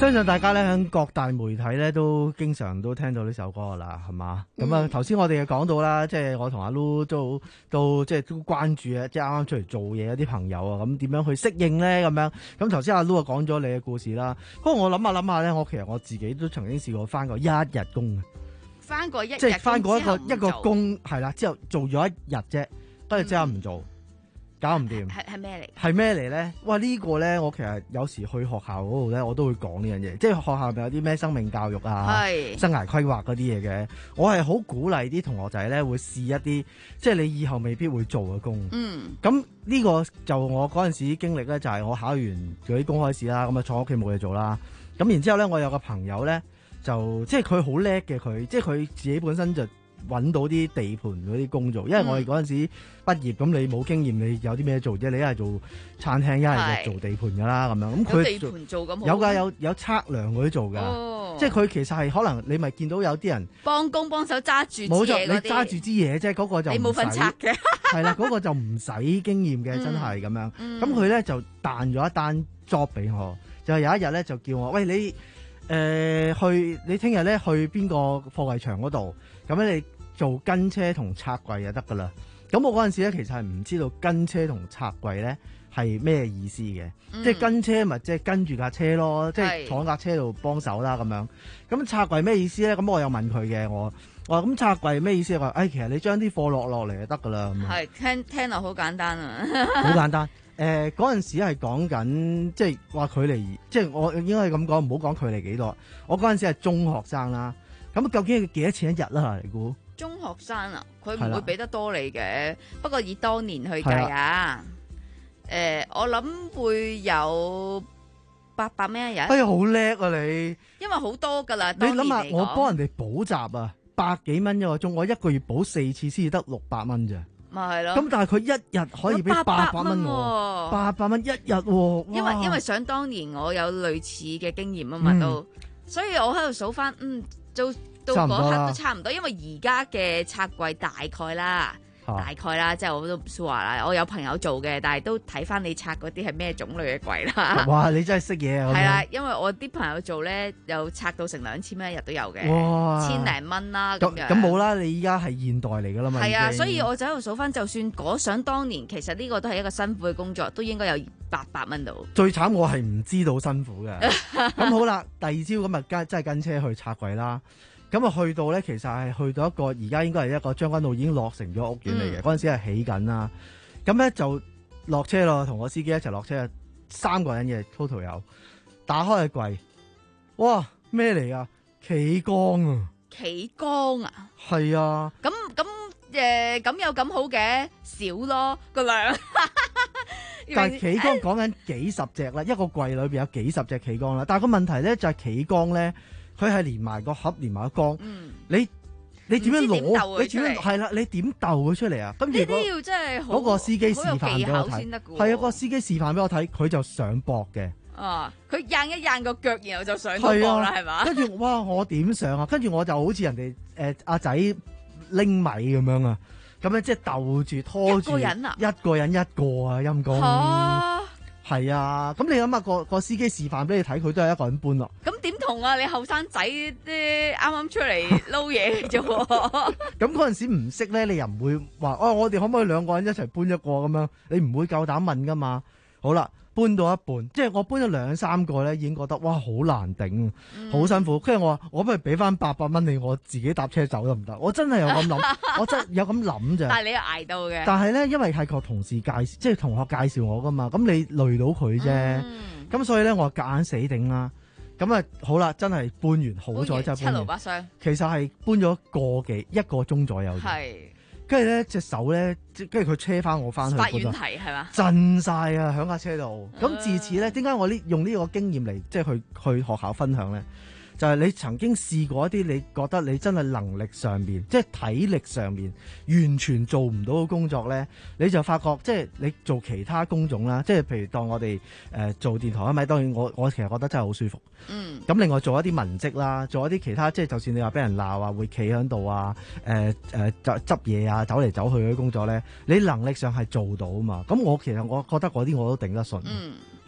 相信大家咧喺各大媒體咧都經常都聽到呢首歌噶啦，係嘛？咁啊頭先我哋又講到啦，即係我同阿 Lu 都都即係都關注啊，即係啱啱出嚟做嘢一啲朋友啊，咁點樣去適應咧咁樣？咁頭先阿 Lu 啊講咗你嘅故事啦，不過我諗下諗下咧，我其實我自己都曾經試過翻過一日工嘅， 翻過一日即係翻過一個一個工工係啦，之後做咗一日啫，跟住之後唔做。搞唔掂， 係係咩嚟？ 係咩嚟咧？哇！呢個咧，我其實有時去學校嗰度咧，我都會講呢樣嘢，即係學校咪有啲咩生命教育啊、生涯規劃嗰啲嘢嘅。我係好鼓勵啲同學仔咧，會試一啲即係你以後未必會做嘅工。 嗯， 咁呢個就我嗰陣時經歷咧，就係我考完嗰啲公開試啦，咁啊坐屋企冇嘢做啦。咁然之後咧，我有個朋友咧，就即係佢好叻嘅，佢即係佢自己本身就揾到啲地盤嗰啲工做，因為我哋嗰陣時畢業，咁你冇經驗，你有啲咩做啫？你一係做餐廳，一係就做地盤噶啦，咁樣。咁佢地盤做咁好有㗎，有有測量嗰啲做㗎， 哦、 即係佢其實係可能你咪見到有啲人幫工幫手揸住支嘢冇錯，你揸住支嘢啫，嗰、嗰個就你冇份測嘅， 係啦，嗰、嗰個就唔使經驗嘅，真係咁樣。咁佢咧就彈咗一單 job 俾我，就係有一日咧就叫我，喂，你誒、呃、去你聽日咧去邊個貨櫃場嗰度？咁咧你做跟車同拆櫃就得噶啦。咁我嗰陣時咧其實係唔知道跟車同拆櫃咧係咩意思嘅、嗯，即係跟車咪即係跟住架車咯，即係坐架車度幫手啦咁樣。咁拆櫃咩意思咧？咁我有問佢嘅，我我話咁拆櫃咩意思？佢話誒其實你將啲貨落落嚟就得噶啦。 係聽聽落好簡單啊， 好簡單。誒嗰陣時係講緊即係話距離，即係我應該係咁講，唔好講距離幾多。我嗰陣時係中學生啦。咁究竟係幾多錢一日啦？你估中學生啊，佢唔會俾得多你嘅。不過以當年去計啊，誒、呃，我諗會有八百蚊一日。 哎呀，好叻啊你！ 因為好多噶啦， 你諗下，我幫人哋補習啊，百幾蚊一個鐘，我一個月補四次先至得六百蚊咋。 咪係咯。 咁但係佢一日可以俾八百蚊我，八百蚊一日喎。 因為因為想當年我有類似嘅經驗啊嘛，都、嗯，所以我喺度數翻，嗯。到到嗰刻都差唔多，因為而家嘅拆櫃大概啦，啊、大概啦，即係我都唔話啦。我有朋友做嘅，但係都睇翻你拆嗰啲係咩種類嘅櫃啦。 哇！你真係識嘢啊！ 係啦，因為我啲朋友做咧，又拆到成兩千蚊一日都有嘅，千零蚊啦咁樣。 咁冇啦，你依家係現代嚟噶啦嘛。 係啊，所以我就喺度數翻，就算嗰想當年，其實呢個都係一個辛苦嘅工作，都應該有八百蚊到。 最慘我係唔知道辛苦嘅。咁好啦，第二朝咁啊，跟真係跟車去拆櫃啦。咁啊，去到咧，其實係去到一個而家應該係一個將軍澳已經落成咗屋苑嚟嘅。嗰、嗯、陣時係起緊啦。咁咧就落車咯，同個司機一齊落車，三個人嘅 total 有。打開個櫃，哇，咩嚟啊？企缸啊！ 企缸啊！ 係啊。咁咁誒，咁有咁好嘅少咯個量。 但係企缸講緊幾十隻啦，一個櫃裏邊有幾十隻企缸啦。但係個問題咧就係企缸咧。佢係連埋個盒，連埋個缸。嗯、你你點樣攞？你點樣係啦？你點鬥佢出嚟啊？跟住嗰嗰個司機示範俾我睇，係啊，個司機示範俾我睇，佢就上膊嘅。 啊！佢硬一硬個腳，然後就上到膊啦，係嘛？ 跟住哇！我點上啊？跟住我就好似人哋誒阿仔拎米咁樣啊！咁樣即係鬥住拖住一個人啊！一個人一個啊！陰公。係啊，咁你諗下個個司機示範俾你睇，佢都係一個人搬咯。 咁點同啊？你後生仔啲啱啱出嚟撈嘢啫喎。 咁嗰陣時唔識咧，你又唔會話哦，我哋可唔可以兩個人一齊搬一個咁樣？你唔會夠膽問噶嘛。好啦，搬到一半，即係我搬咗兩三個咧，已經覺得哇好難頂，好、嗯、辛苦。跟住我話，我不如俾翻八百蚊你，我自己搭車走得唔得？我真係有咁諗，我真係有咁諗咋。 但係你又捱到嘅。但係咧，因為係個同事介紹，即係同學介紹我噶嘛，咁你累到佢啫。咁、嗯、所以咧，我夾硬死頂啦。咁啊，好啦，真係搬完，好彩真係搬完。 七勞八傷。 其實係搬咗個幾一個鐘左右。係。跟住咧，隻手咧，跟住佢車翻我翻去， 發軟蹄係嘛？ 震晒啊！喺架車度。咁、uh, 自此咧，點解我呢用呢個經驗嚟，即係去去學校分享咧？就係、是、你曾經試過一啲你覺得你真係能力上面，即係體力上面完全做唔到嘅工作咧，你就發覺即係你做其他工種啦，即係譬如當我哋誒、呃、做電台啊咪，當然我我其實覺得真係好舒服。嗯。咁另外做一啲文職啦，做一啲其他即係就算你話俾人鬧啊，會企喺度啊，誒誒執執嘢啊，走嚟走去嗰啲工作咧，你能力上係做到啊嘛。咁我其實我覺得嗰啲我都頂得順。嗯。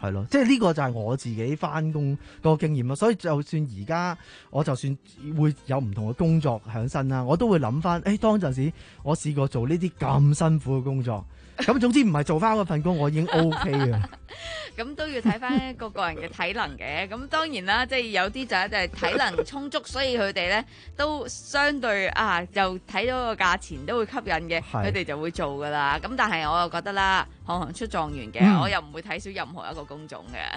係咯，即係呢個就係我自己翻工個經驗咯。所以就算而家我就算會有唔同嘅工作喺身啦，我都會諗翻，誒、欸、當陣時我試過做呢啲咁辛苦嘅工作。咁總之唔係做翻嗰份工，我已經 O K 嘅。 咁都要睇翻個個人嘅體能嘅。咁當然啦，即係有啲就係體能充足，所以佢哋咧都相對啊，就睇到個價錢都會吸引嘅，佢哋就會做噶啦。咁但係我又覺得啦，行行出狀元嘅，嗯、我又唔會睇少任何一個工種嘅。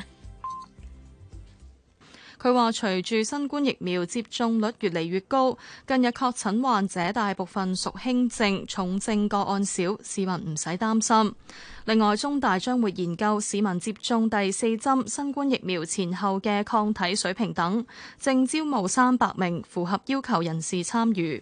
佢話：隨住新冠疫苗接種率越嚟越高，近日確診患者大部分屬輕症，重症個案少，市民唔使擔心。另外，中大將會研究市民接種第四針新冠疫苗前後嘅抗體水平等，正招募三百名符合要求人士參與。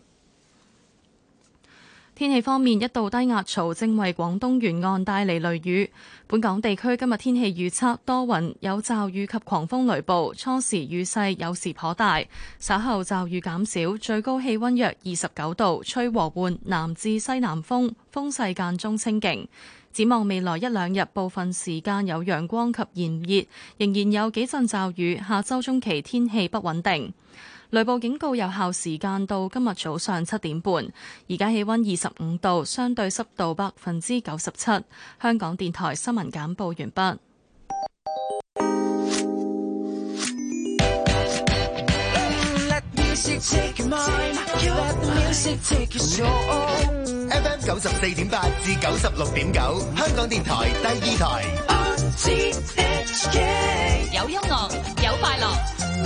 天氣方面，一道低壓槽正為廣東沿岸帶嚟雷雨。本港地區今日天氣預測多雲，有驟雨及狂風雷暴，初時雨勢有時頗大，稍後驟雨減少，最高氣溫約二十九度，吹和緩南至西南風，風勢間中清勁。展望未來一兩日，部分時間有陽光及炎熱，仍然有幾陣驟雨。下周中期天氣不穩定。雷暴警告有效時間到今日早上七點半。而家氣温二十五度，相對濕度百分之九十七。香港電台新聞簡報完畢。 F M 九十四點八至九十六點九，香港電台第二台。 有音樂，有快樂。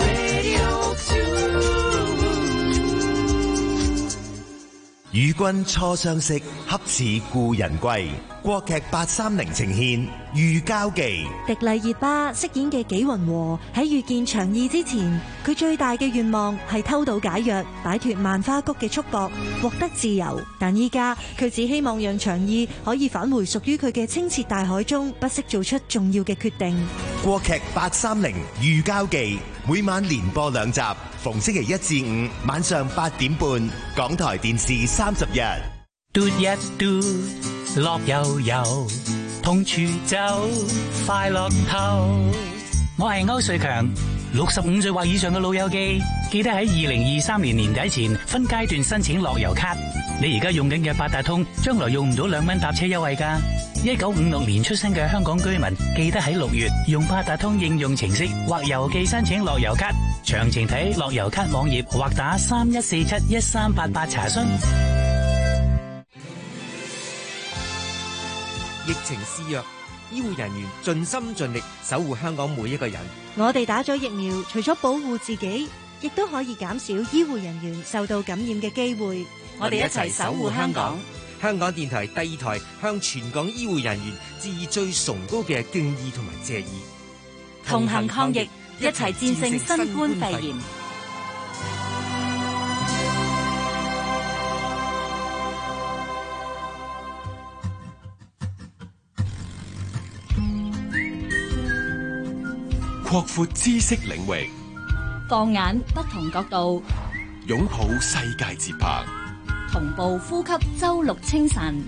與君初相識，恰似故人歸。國劇八三零呈現《遇交記》。 迪麗熱巴飾演嘅紀雲和喺遇見長意之前，佢最大嘅願望係偷渡解藥，擺脫萬花谷嘅束縛，獲得自由。但依家佢只希望讓長意可以返回屬於佢嘅清澈大海中，不惜做出重要嘅決定。 國劇八三零《遇交記》每晚連播兩集，逢星期一至五晚上八點半，港台電視三十日。 嘟一嘟，樂悠悠，同處走，快樂透。我係歐瑞強，六十五歲或以上嘅老友記，記得喺二零二三年年底前分階段申請樂悠卡。你而家用緊嘅八達通，將來用唔到兩蚊搭車優惠㗎。一九五六年出生嘅香港居民，記得喺六月用八達通應用程式或郵寄申請樂悠卡。詳情睇樂悠卡網頁或打三一四七一三八八查詢。 疫情肆虐，醫護人員盡心盡力守護香港每一個人。 我哋打咗疫苗，除咗保護自己，亦都可以減少醫護人員受到感染嘅機會。 我哋一齊守護香港。香港電台第二台向全港醫護人員致以最崇高嘅敬意同埋謝意。 同行抗疫，一齊戰勝新冠肺炎。 擴闊知識領域， 放眼不同角度， 擁抱世界節拍， 同步呼吸周六清晨。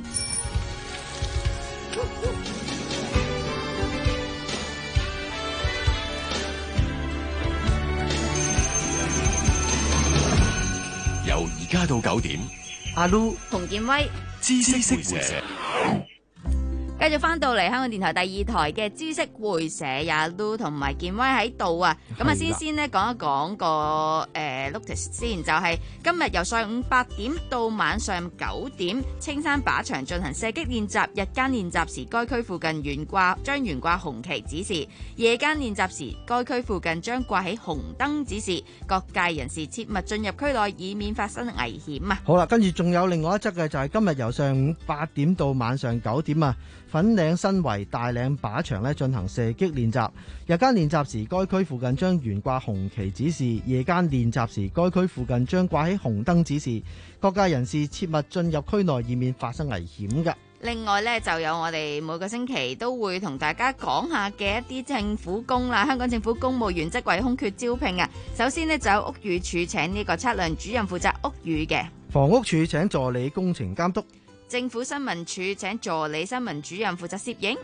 由而家到九點， 阿 Lu 洪建威， 知識會社。 繼續翻到嚟香港電台第二台嘅知識會社，阿 Lu 同埋建威喺度啊！咁啊，先先咧講一講個誒 notice 先，就係、是、今日由上午八點到晚上九點，青山靶場進行射擊練習。日間練習時，該區附近懸掛將懸掛紅旗指示；夜間練習時，該區附近將掛起紅燈指示。各界人士切勿進入區內，以免發生危險啊！ 好啦，跟住仲有另外一則嘅就係今日由上午八點到晚上九點啊。粉嶺新圍大嶺靶場咧進行射擊練習，日間練習時該區附近將懸掛紅旗指示，夜間練習時該區附近將掛起紅燈指示，各界人士切勿進入區內，以免發生危險㗎。 另外呢，就有我哋每個星期都會同大家講下嘅一啲政府工啦，香港政府公務員職位空缺招聘啊。首先呢，就有屋宇署請呢個測量主任負責屋宇嘅， 房屋署請助理工程監督， 政府新聞處請助理新聞主任負責攝影，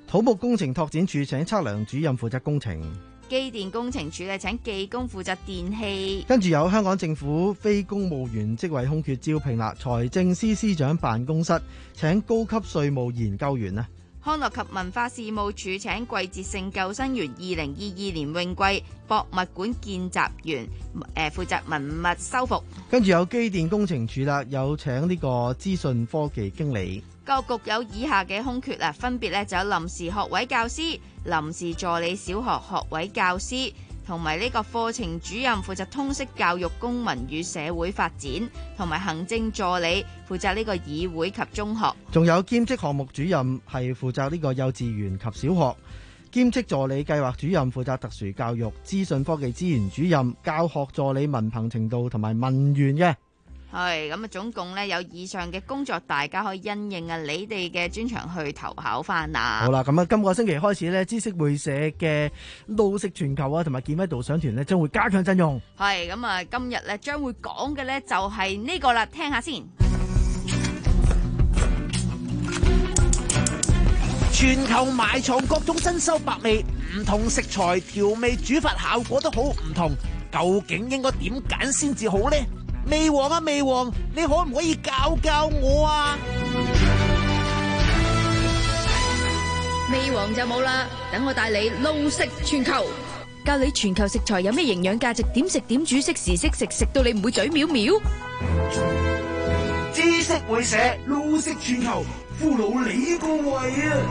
土木工程拓展處請測量主任負責工程。 機電工程處咧請技工負責電氣。 跟住有香港政府非公務員職位空缺招聘啦，財政司司長辦公室請高級稅務研究員啊。 康樂及文化事務處請季節性救生員，二零二二年泳季博物館見習員，誒負責文物修復。 跟住有機電工程處啦，有請呢個資訊科技經理。 教育局有以下嘅空缺啊，分別咧就有臨時學位教師、臨時助理小學學位教師，同埋呢個課程主任負責通識教育、公民與社會發展，同埋行政助理負責呢個議會及中學。 仲有兼職項目主任係負責呢個幼稚園及小學，兼職助理計劃主任負責特殊教育，資訊科技資源主任、教學助理文憑程度同埋文員嘅。 係咁啊，總共咧有以上嘅工作，大家可以因應啊你哋嘅專長去投考翻啊。 好啦，咁啊，今個星期開始咧，知識會社嘅路食全球啊，同埋健威導賞團咧，將會加強陣容。 係咁啊，今日咧將會講嘅咧就係呢個啦，聽下先。 全球埋藏各種珍饈百味，唔同食材調味煮法效果都好唔同，究竟應該點揀先至好呢？味王啊味王，你可唔可以教教我啊？ 味王就冇啦，等我帶你路食全球，教你全球食材有咩營養價值，點食點煮，識時識食，食到你唔會嘴藐藐。 知識會社路食全球，俘虜你個胃啊！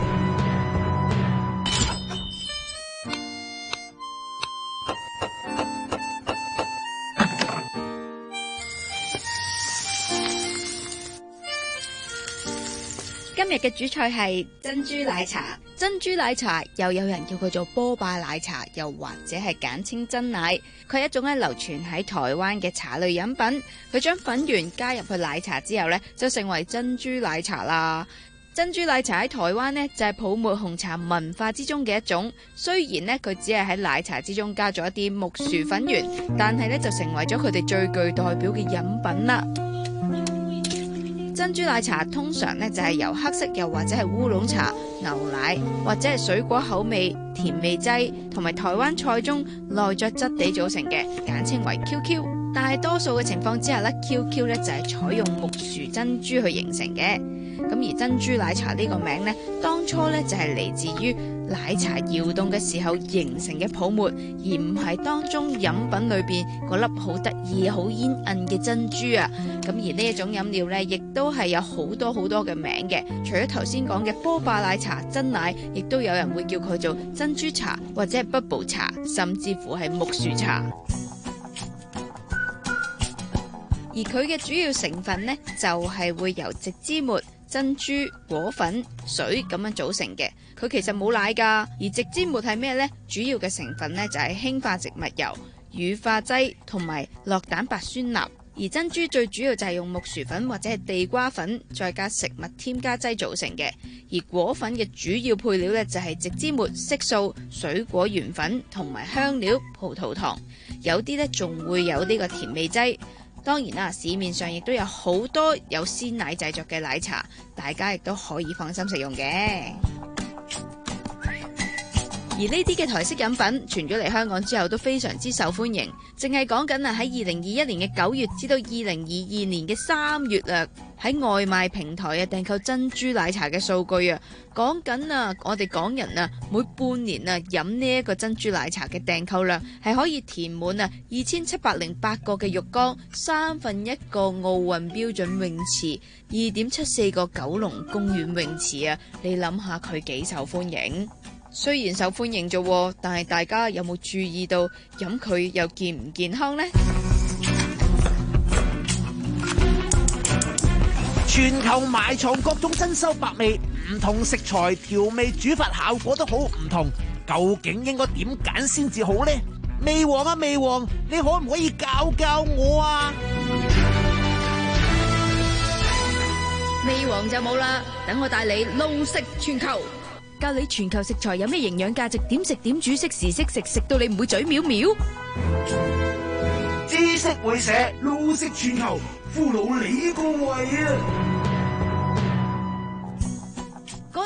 今日嘅主菜係珍珠奶茶。珍珠奶茶又有人叫佢做波霸奶茶，又或者係簡稱珍奶。佢係一種咧流傳喺台灣嘅茶類飲品。佢將粉圓加入去奶茶之後咧，就成為珍珠奶茶啦。珍珠奶茶喺台灣呢，就係泡沫紅茶文化之中嘅一種。雖然呢，佢只係喺奶茶之中加咗一啲木薯粉圓，但係咧就成為咗佢哋最具代表嘅飲品啦。珍珠奶茶通常咧就係由黑色又或者係烏龍茶、牛奶或者係水果口味、甜味劑同埋台灣菜中內咗質地組成嘅，簡稱為 Q Q。大多數嘅情況之下咧 ，Q Q 咧就係採用木薯珍珠去形成嘅。咁而珍珠奶茶呢個名呢，當初呢就係嚟自於奶茶搖動嘅時候形成嘅泡沫，而唔係當中飲品裏邊嗰粒好得意、好煙韌嘅珍珠啊。咁而呢一種飲料呢，亦都係有好多好多嘅名嘅。除咗頭先講嘅波霸奶茶、珍奶，亦都有人會叫佢做珍珠茶或者係 bubble 茶，甚至乎係木薯茶。而佢嘅主要成分呢，就係會由植芝末、珍珠、果粉、水咁樣組成嘅。佢其實冇奶噶。而植芝末係咩呢？主要嘅成分呢，就係氫化植物油、乳化劑同埋酪蛋白酸鈉。而珍珠最主要就係用木薯粉或者係地瓜粉再加食物添加劑組成嘅。而果粉嘅主要配料呢，就係植芝末、色素、水果原粉同埋香料、葡萄糖。有啲呢，仲會有呢個甜味劑。當然啦，市面上亦都有好多有鮮奶製作嘅奶茶，大家亦都可以放心食用嘅。而呢啲嘅台式飲品傳咗嚟香港之後都非常之受歡迎，淨係講緊啊喺二零二一年嘅九月至到二零二二年嘅三月啊，喺外賣平台啊訂購珍珠奶茶嘅數據啊，講緊啊我哋港人啊每半年啊飲呢一個珍珠奶茶嘅訂購量係可以填滿啊二千七百零八個嘅浴缸，三分一個奧運標準泳池，二點七四個九龍公園泳池啊，你諗下佢幾受歡迎？雖然受歡迎啫，但係大家有冇注意到飲佢又健唔健康呢？ 全球埋藏各種珍饈百味，唔同食材調味煮法效果都好唔同，究竟應該點揀先至好呢？味王啊味王，你可唔可以教教我啊？ 味王就冇啦，等我帶你路食全球，教你全球食材有咩營養價值，點食點煮，識時識食，食到你唔會嘴藐藐。 知識會社路食全球，俘虜你個胃啊！ 講到呢一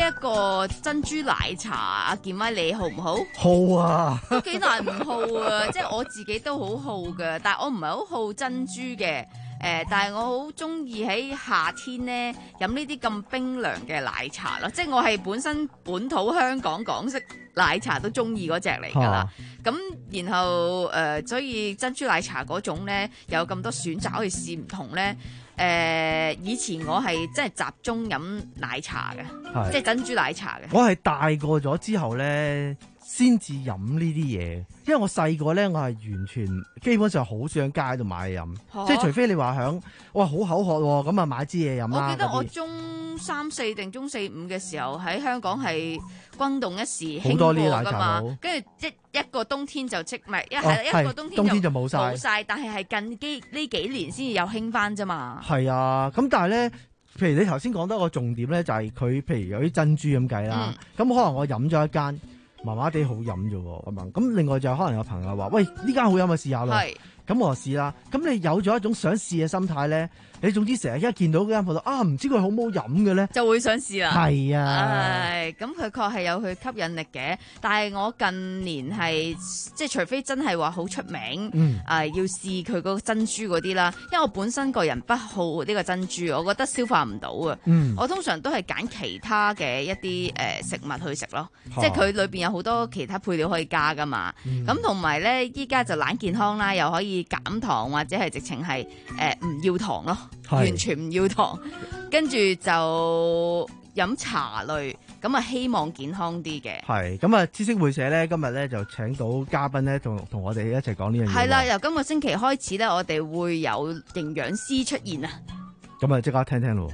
一個珍珠奶茶，阿健威你好唔好？ 好啊， 都幾難唔好啊！即係我自己都好好嘅，但係我唔係好好珍珠嘅。誒、呃，但係我好中意喺夏天咧飲呢啲咁冰涼嘅奶茶咯，即係我係本身本土香港港式奶茶都中意嗰隻嚟㗎啦。咁、啊、然後誒、呃，所以珍珠奶茶嗰種咧有咁多選擇可以試唔同咧。誒、呃，以前我係真係集中飲奶茶嘅，即係珍珠奶茶嘅。 我係大個咗之後咧，先至飲呢啲嘢，因為我細個咧，我係完全基本上好少喺街度買嘢飲，啊、即係除非你話響哇好口渴喎，咁啊買支嘢飲啦。 我記得我中三四定中四五嘅時候喺香港係轟動一時興過㗎嘛，跟住一一個冬天就即唔係一係一個冬天就冬天就冇晒， 冇晒，但係係近幾呢幾年先至有興翻啫嘛。係啊，咁但係咧，譬如你頭先講得個重點咧，就係佢譬如有啲珍珠咁計啦，咁、嗯、可能我飲咗一間麻麻地好飲啫喎，咁樣咁另外就可能有朋友話：喂，呢間好飲啊，試下咯。咁我就試啦。咁你有咗一種想試嘅心態咧，你總之成日一見到嗰間鋪頭啊，唔知佢好唔好飲嘅咧， 就會想試啦。 係啊， 咁佢確係有佢吸引力嘅。但係我近年係即係除非真係話好出名，嗯呃、要試佢個珍珠嗰啲啦。因為我本身個人不好呢個珍珠，我覺得消化唔到啊。嗯、我通常都係揀其他嘅一啲誒、呃、食物去食咯，啊、即係佢裏邊有好多其他配料可以加噶嘛。咁同埋咧，依家就懶健康啦，又可以減糖或者係直情係誒唔要糖咯，完全唔要糖，跟住就飲茶類，咁啊希望健康啲嘅。係咁啊，知識會社咧今日咧就請到嘉賓咧，同同我哋一齊講呢樣嘢。係啦，由今個星期開始咧，我哋會有營養師出現啊。咁啊，即刻聽聽咯。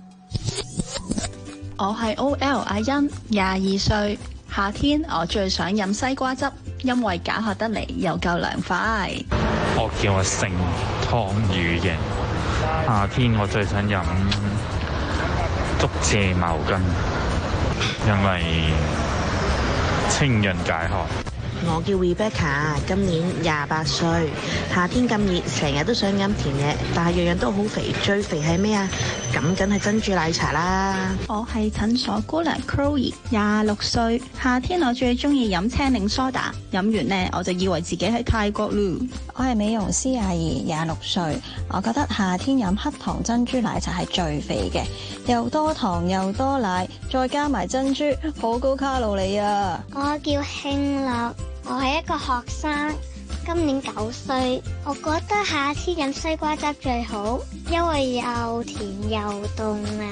我係 O L 阿欣，廿二歲，夏天我最想飲西瓜汁，因為解渴得嚟又夠涼快。 我叫我盛湯雨盈，夏天我最想飲竹蔗茅根，因為清潤解渴。 我叫 Rebecca， 今年廿八歲，夏天咁熱，成日都想飲甜嘢，但係樣樣都好肥，最肥係咩啊？咁梗係珍珠奶茶啦。 我係診所姑娘 Chloe， 廿六歲，夏天我最中意飲青檸梳打，飲完呢我就以為自己喺泰國咯。 我係美容師阿姨，廿六歲，我覺得夏天飲黑糖珍珠奶茶係最肥嘅，又多糖又多奶，再加埋珍珠，好高卡路里啊！ 我叫慶樂，我係一個學生，今年九歲。我覺得夏天飲西瓜汁最好，因為又甜又凍啊！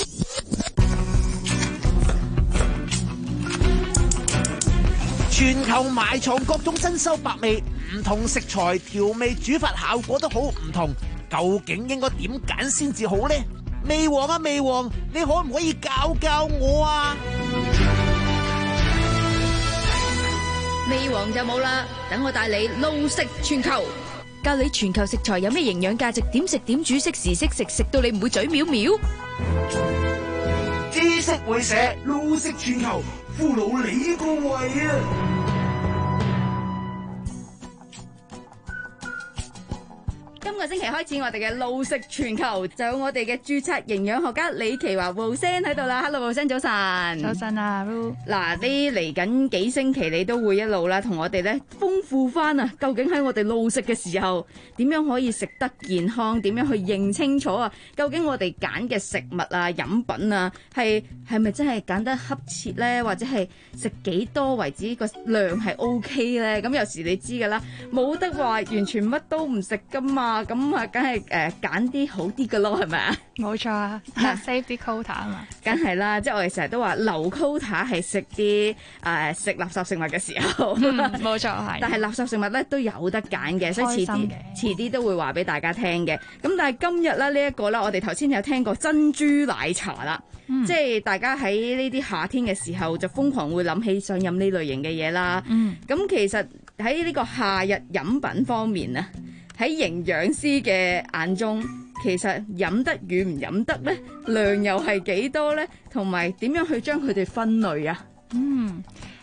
全球埋藏各種珍饈百味，唔同食材調味煮法效果都好唔同，究竟應該點揀先至好呢？味王啊味王，你可唔可以教教我啊？ 味王就冇啦，等我帶你路食全球，教你全球食材有咩營養價值，點食點煮，適時適食，食到你唔會嘴藐藐。 知識會社路食全球，俘虜你個胃啊！ 今個星期開始，我哋嘅路食全球就有我哋嘅註冊營養學家李奇華 Rosanne 喺度啦。Hello Rosanne，早晨。 早晨啊 Ru。 嗱，呢嚟緊幾星期你都會一路啦，同我哋咧豐富翻啊！究竟喺我哋路食嘅時候，點樣可以食得健康？點樣去認清楚啊？究竟我哋揀嘅食物啊、飲品啊，係係咪真係揀得恰切咧？或者係食幾多為止個量係 OK 咧？咁有時你知㗎啦，冇得話完全乜都唔食㗎嘛。咁啊，梗係誒揀啲好啲嘅咯，係咪啊？ 冇錯啊 ，save 啲 quota 啊嘛。 梗係啦，即係我哋成日都話留 quota 係食啲誒食垃圾食物嘅時候。 嗯，冇錯係。 但係垃圾食物咧都有得揀嘅，所以遲啲遲啲都會話俾大家聽嘅。咁但係今日咧呢一個啦，我哋頭先有聽過珍珠奶茶啦，嗯、即係大家喺呢啲夏天嘅時候就瘋狂會諗起想飲呢類型嘅嘢啦。嗯。咁其實喺呢個夏日飲品方面啊，喺營養師嘅眼中，其實飲得與唔飲得呢，量又係幾多呢？同埋點樣去將佢哋分類啊？ 嗯，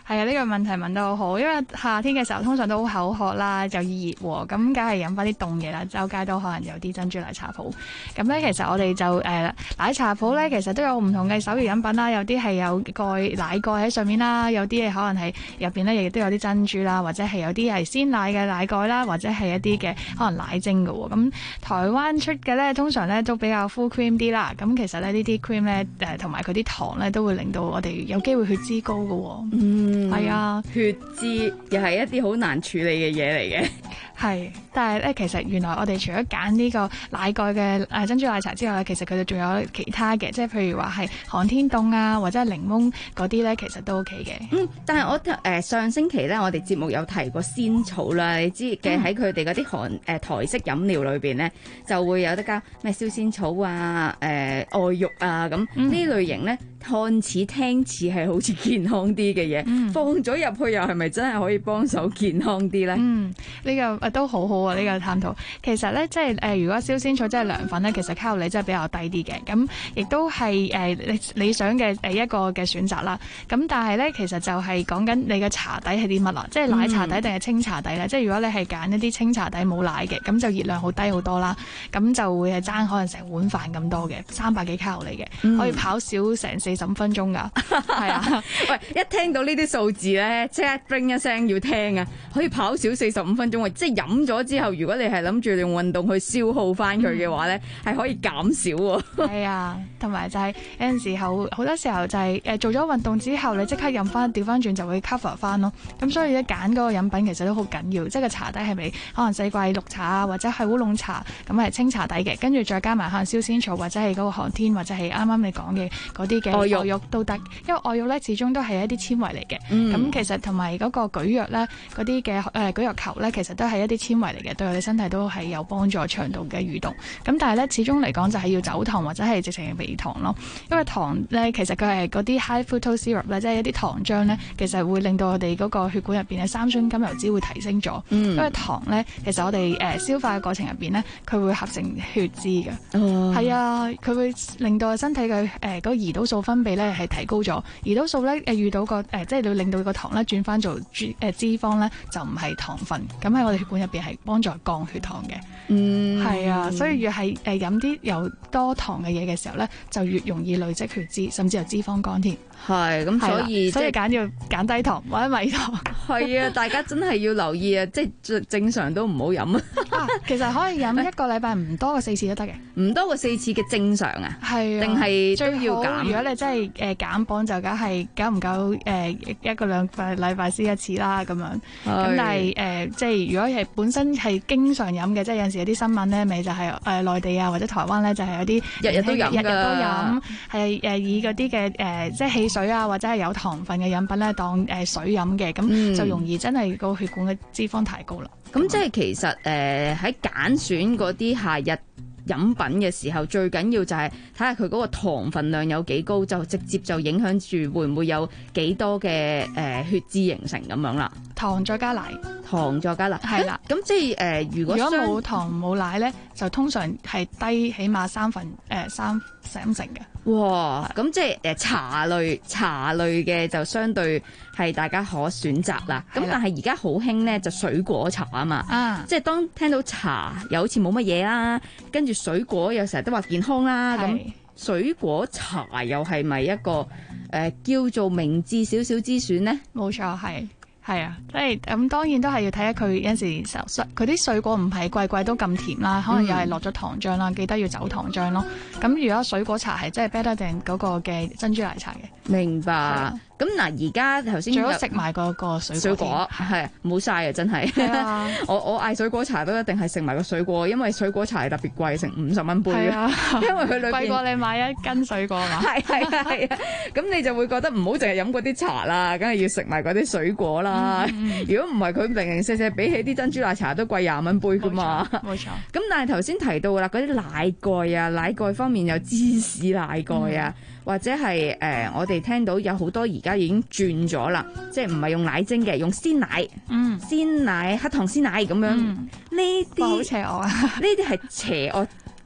係啊，呢、這個問題問得好好，因為夏天嘅時候通常都好口渴啦，又熱喎，咁梗係飲翻啲凍嘢啦。周街都可能有啲珍珠奶茶鋪，咁咧其實我哋就誒、呃、奶茶鋪咧，其實都有唔同嘅手搖飲品啦，有啲係有蓋奶蓋喺上面啦，有啲可能係入邊咧亦都有啲珍珠啦，或者係有啲係鮮奶嘅奶蓋啦，或者係一啲嘅可能奶精嘅喎。咁台灣出嘅咧，通常咧都比較 full cream 啲啦。咁其實咧呢啲 cream 咧誒同埋佢啲糖咧都會令到我哋有機會血脂高嘅喎。 嗯， 係啊， 血脂又係一啲好難處理嘅嘢嚟嘅。 係，但係咧其實原來我哋除咗揀呢個奶蓋嘅誒珍珠奶茶之外咧，其實佢哋仲有其他嘅，即係譬如話係寒天凍啊，或者係檸檬嗰啲咧，其實都 OK 嘅。 嗯，但係我誒、呃、上星期咧，我哋節目有提過仙草啦，你知嘅喺佢哋嗰啲韓誒台式飲料裏邊咧，就會有得加咩燒仙草啊、誒、呃、愛玉啊咁呢、嗯、類型咧，看似聽似係好似健康啲嘅嘢，嗯、放咗入去又係咪真係可以幫手健康啲咧？ 嗯，呢、這個都好好啊！呢、這個探討其實咧，即係誒，如果燒仙草即係涼粉咧，其實卡路里真係比較低啲嘅，咁亦都係誒理理想嘅誒一個嘅選擇啦。咁但係咧，其實就係講緊你嘅茶底係啲乜啦，即係奶茶底定係清茶底咧？嗯、即係如果你係揀一啲清茶底冇奶嘅，咁就熱量好低好多啦，咁就會係爭可能成碗飯咁多嘅，三百幾卡路里嘅，嗯、可以跑少成四十五分鐘㗎。係啊， 喂，一聽到呢啲數字咧，即刻 bring 一聲要聽啊！可以跑少四十五分鐘，即係飲咗之後，如果你係諗住用運動去消耗翻佢嘅話咧，係、嗯、可以減少喎。係啊，同埋就係有陣時候，好多時候就係誒做咗運動之後，你即刻飲翻，調翻轉就會 cover 翻咯。咁所以咧揀嗰個飲品其實都好緊要，即係個茶底係咪可能四季綠茶啊，或者係烏龍茶咁係清茶底嘅，跟住再加埋可能燒仙草或者係嗰個寒天或者係啱啱你講嘅嗰啲嘅愛玉都得，因為愛玉咧始終都係一啲纖維嚟嘅。咁、嗯、其實同埋嗰個蒟蒻咧嗰啲嘅誒蒟蒻球咧，其實都係一啲纖維嚟嘅，對我哋身體都係有幫助腸道嘅蠕動。咁但係咧，始終嚟講就係要走糖或者係直情係微糖咯。因為糖咧，其實佢係嗰啲 high fructose syrup 咧，即係一啲糖漿咧，其實會令到我哋嗰個血管入邊嘅三酸甘油酯會提升咗。嗯、因為糖咧，其實我哋誒、呃、消化嘅過程入邊咧，佢會合成血脂嘅。哦，係啊，佢會令到身體嘅誒嗰個胰島素分泌咧係提高咗。胰島素咧誒遇到個誒、呃，即係要令到個糖咧轉翻做誒、呃、脂肪咧，就唔係糖分。咁喺我哋血管入邊係幫助降血糖嘅。嗯，係啊，所以越係誒飲啲有多糖嘅嘢嘅時候咧，就越容易累積血脂，甚至有脂肪肝添。 係咁，所以所以揀要揀低糖或者米糖。係啊，大家真係要留意啊！即係正常都唔好飲啊。 其實可以飲一個禮拜唔多過四次都得嘅， 唔多過四次嘅正常啊。係啊，定係都要減。 如果你真係誒減磅就梗係久唔久誒一個兩個禮拜先一次啦咁樣。咁但係誒即係如果係本身係經常飲嘅，即係有陣時有啲新聞咧，咪就係誒內地啊或者台灣咧，就係有啲日日都飲， 日日都飲，係誒以嗰啲嘅誒即係汽水啊或者係有糖分嘅飲品咧當誒水飲嘅，咁就容易真係個血管嘅脂肪太高啦。 咁、嗯、即係其實誒喺揀選嗰啲夏日飲品嘅時候，最緊要就係睇下佢嗰個糖分量有幾高，就直接就影響住會唔會有幾多嘅誒、呃、血脂形成咁樣啦。 糖再加奶， 糖再加奶，係啦。咁即係誒、呃，如果如果冇糖冇奶咧，就通常係低起碼三分誒、呃、三三成嘅。 哇！咁即係誒茶類茶類嘅就相對係大家可選擇啦。咁但係而家好興咧就水果茶啊嘛。啊！即係當聽到茶又好似冇乜嘢啦，跟住水果又成日都話健康啦。咁水果茶又係咪一個誒、呃、叫做明智少少之選呢？ 冇錯，係。係啊，即係咁當然都係要睇下佢有陣時佢啲水果唔係季季都咁甜啦，可能又係落咗糖漿啦，嗯、記得要走糖漿咯。咁如果水果茶係真係 better than 嗰個嘅珍珠奶茶嘅。 明白。咁嗱，而家頭先最好食埋個個水果， 水果係冇晒啊！真係，啊、我我嗌水果茶都一定係食埋個水果，因為水果茶係特別貴，成五十蚊杯嘅，啊、因為佢裏邊貴過你買一斤水果嘛。係係係啊，咁你就會覺得唔好淨係飲嗰啲茶啦，梗係要食埋嗰啲水果啦。嗯、如果唔係，佢零零舍舍比起啲珍珠奶茶都貴廿蚊杯噶嘛。冇錯。咁但係頭先提到啦，嗰啲奶蓋啊，奶蓋方面有芝士奶蓋啊。嗯或者係誒、呃，我哋聽到有好多而家已經轉咗啦，即係唔係用奶精嘅，用鮮奶，嗯，鮮奶黑糖鮮奶咁樣，呢啲好邪惡啊！呢啲係邪惡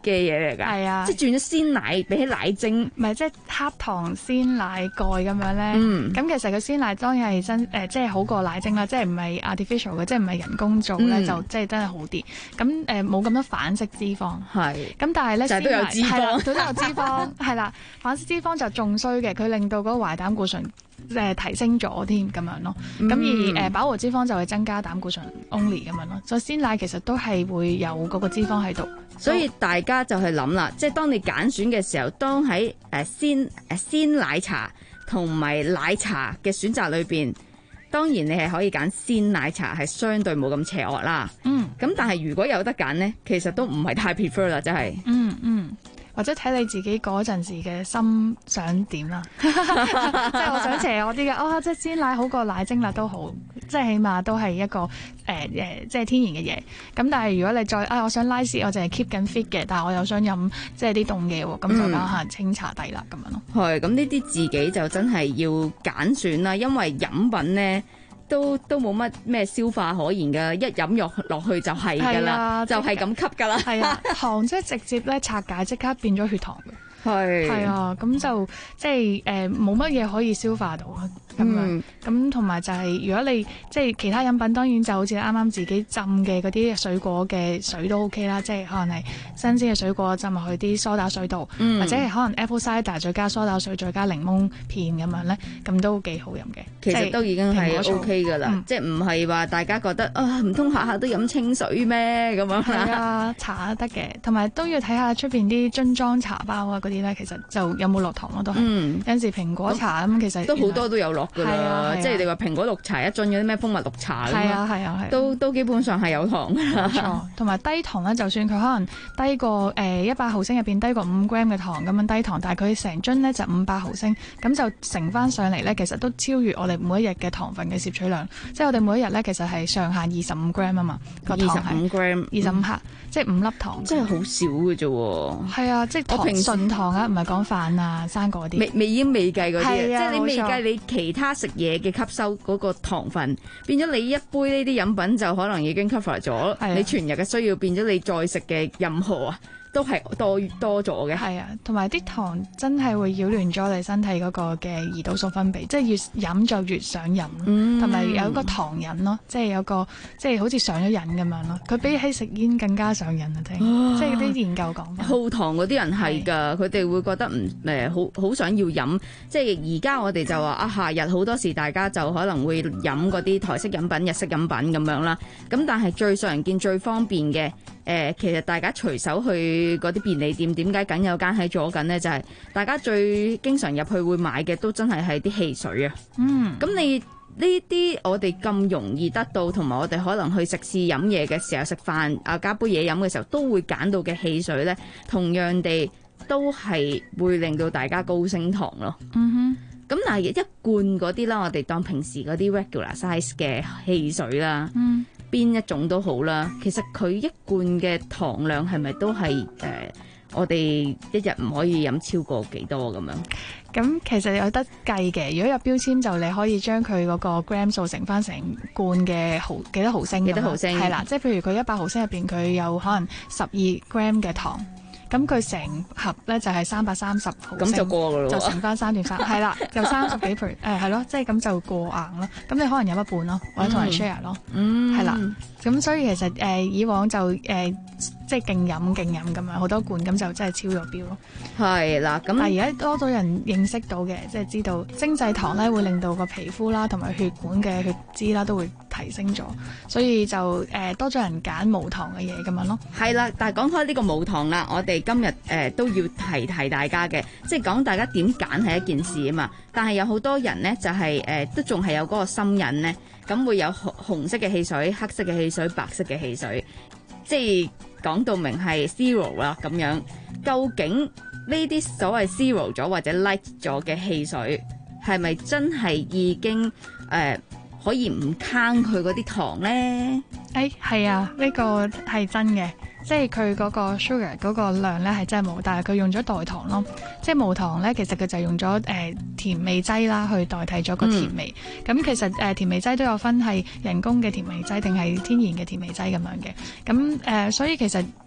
嘅嘢嚟㗎。 係啊， 即係轉咗鮮奶比起奶精， 唔係即係黑糖鮮奶蓋咁樣咧。 嗯， 咁其實個鮮奶當然係真誒、呃，即係好過奶精啦，即係唔係 artificial 嘅，即係唔係人工做咧， 嗯、 就即係真係好啲。咁誒冇咁多反式脂肪。 係。 咁但係咧， 就係都有脂肪， 係啦，都有脂肪，係啦，反式脂肪就仲衰嘅，佢令到嗰個壞膽固醇誒、呃、提升咗添咁樣咯。咁、嗯、而誒、呃、飽和脂肪就會增加膽固醇 only 咁樣咯。所以鮮奶其實都係會有嗰個脂肪喺度。 所以大家就去諗啦，即係當你揀選嘅時候，當喺誒鮮誒鮮奶茶同埋奶茶嘅選擇裏邊，當然你係可以揀鮮奶茶，係相對冇咁邪惡啦。 嗯。 咁但係如果有得揀呢，其實都唔係太 prefer 啦，真係。 嗯嗯。或者睇你自己嗰陣時嘅心想點啦，即係我想邪我啲嘅，哦，即係鮮奶好過奶精啦都好，即係起碼都係一個誒誒、呃，即係天然嘅嘢。咁但係如果你再啊，我想拉絲，我淨係 keep 緊 fit 嘅，但係我又想飲即係啲凍嘢喎，咁就揀下清茶底啦咁樣咯。 係，咁呢啲自己就真係要揀選啦，因為飲品咧。都都冇乜咩消化可言㗎，一飲落落去就係㗎啦，就係咁吸㗎啦。 係啊，糖即係直接咧拆解，即刻變咗血糖嘅。 係係啊，咁就即係誒冇乜嘢可以消化到啊。咁樣咁同埋就係、是、如果你即係其他飲品，當然就好似啱啱自己浸嘅嗰啲水果嘅水都 OK 啦，即係可能係新鮮嘅水果浸落去啲梳打水度，嗯、或者係可能 apple cider 再加梳打水再加檸檬片咁樣咧，咁都幾好飲嘅。 其實都已經係 OK 㗎啦，嗯、即係唔係話大家覺得啊唔通下下都飲清水咩咁樣？ 係啊，茶得嘅，同埋都要睇下出邊啲樽裝茶包啊嗰啲咧，其實就有冇落糖咯，都係、嗯、有陣時蘋果茶咁，其實都好多都有落。係啊，即係你話蘋果綠茶一樽嗰啲咩蜂蜜綠茶咁啊，係啊係， 都都基本上係有糖㗎啦。冇錯， 同埋低糖咧，就算佢可能低過誒一百毫升入邊低過五 gram 嘅糖咁樣低糖，但係佢成樽咧就五百毫升，咁就乘翻上嚟咧，其實都超越我哋每一日嘅糖分嘅攝取量。即係我哋每一日咧，其實係上限二十五 gram 啊嘛，個糖係二十五 gram， 二十五克，即係五粒糖， 真係好少嘅啫喎。 係啊，即係糖純糖啊，唔係講飯啊、生果啲， 未未已經未計嗰啲，即係你未計你其他食嘢嘅吸收嗰個糖分，變咗你一杯呢啲飲品就可能已經 cover 咗你全日嘅需要，變咗你再食嘅任何啊都係多多咗嘅。 係啊，同埋啲糖真係會擾亂咗你身體嗰個嘅胰島素分泌，即係越飲就越想飲，同埋、嗯、有一個糖癮咯，即係有個即係好似上咗癮咁樣咯。佢比起食煙更加上癮啊！聽，即係啲研究講好糖嗰啲人係㗎，佢哋會覺得唔誒好好想要飲。即係而家我哋就話啊，夏日好多時大家就可能會飲嗰啲台式飲品、日式飲品咁樣啦。咁但係最常見、最方便嘅誒、呃，其實大家隨手去嗰啲便利店，點解梗有間喺左近呢？就係、是、大家最經常入去會買嘅，都真係係啲汽水啊。嗯，咁你呢啲我哋咁容易得到，同埋我哋可能去食肆飲嘢嘅時候，食飯啊加杯嘢飲嘅時候，都會揀到嘅汽水呢，同樣地都係會令到大家高升糖咯。嗯哼，咁但係一罐嗰啲啦，我哋當平時嗰啲 regular size 嘅汽水啦。嗯。邊一種都好啦，其實佢一罐嘅糖量係咪都係誒、呃，我哋一日唔可以飲超過幾多咁樣？ 咁其實有得計嘅，如果有標籤就你可以將佢嗰個 gram 數乘翻成罐嘅毫幾多毫升，幾多毫升係啦，即係譬如佢一百毫升入邊佢有可能十二 gram 嘅糖。咁佢成盒咧就係三百三十毫升， 咁就過噶咯， 就乘翻三點三，係啦，就三十幾 per 誒係咯，即係咁就過硬咯。咁你可能飲一半咯，或者同人 share 咯，嗯，係啦。咁所以其實誒、呃、以往就誒、呃、即係勁飲勁飲咁樣，好多罐咁就真係超咗標咯。係啦，咁但係而家多咗人認識到嘅，即係知道精製糖咧會令到個皮膚啦同埋血管嘅血脂啦都會提升咗，所以就誒、呃、多咗人揀無糖嘅嘢咁樣咯。 係啦，但係講開呢個無糖啦，我哋今日誒、呃、都要提提大家嘅，即係講大家點揀係一件事啊嘛。但係有好多人咧就係、是、誒、呃、都仲係有嗰個心癮咧，咁會有紅紅色嘅汽水、黑色嘅汽水、白色嘅汽水，即係講到明係 zero 啦咁樣。究竟呢啲所謂 zero 咗或者 light 咗嘅汽水係咪真係已經誒、呃、可以唔慳佢嗰啲糖咧？ 誒係啊，呢、呢個係真嘅。即係佢嗰個 sugar 嗰個量咧係真係冇，但係佢用咗代糖咯。即係無糖咧，其實佢就用咗誒、呃、甜味劑啦，去代替咗個甜味。咁、嗯、其實誒、呃、甜味劑都有分係人工嘅甜味劑定係天然嘅甜味劑咁樣嘅。咁誒、呃，所以其實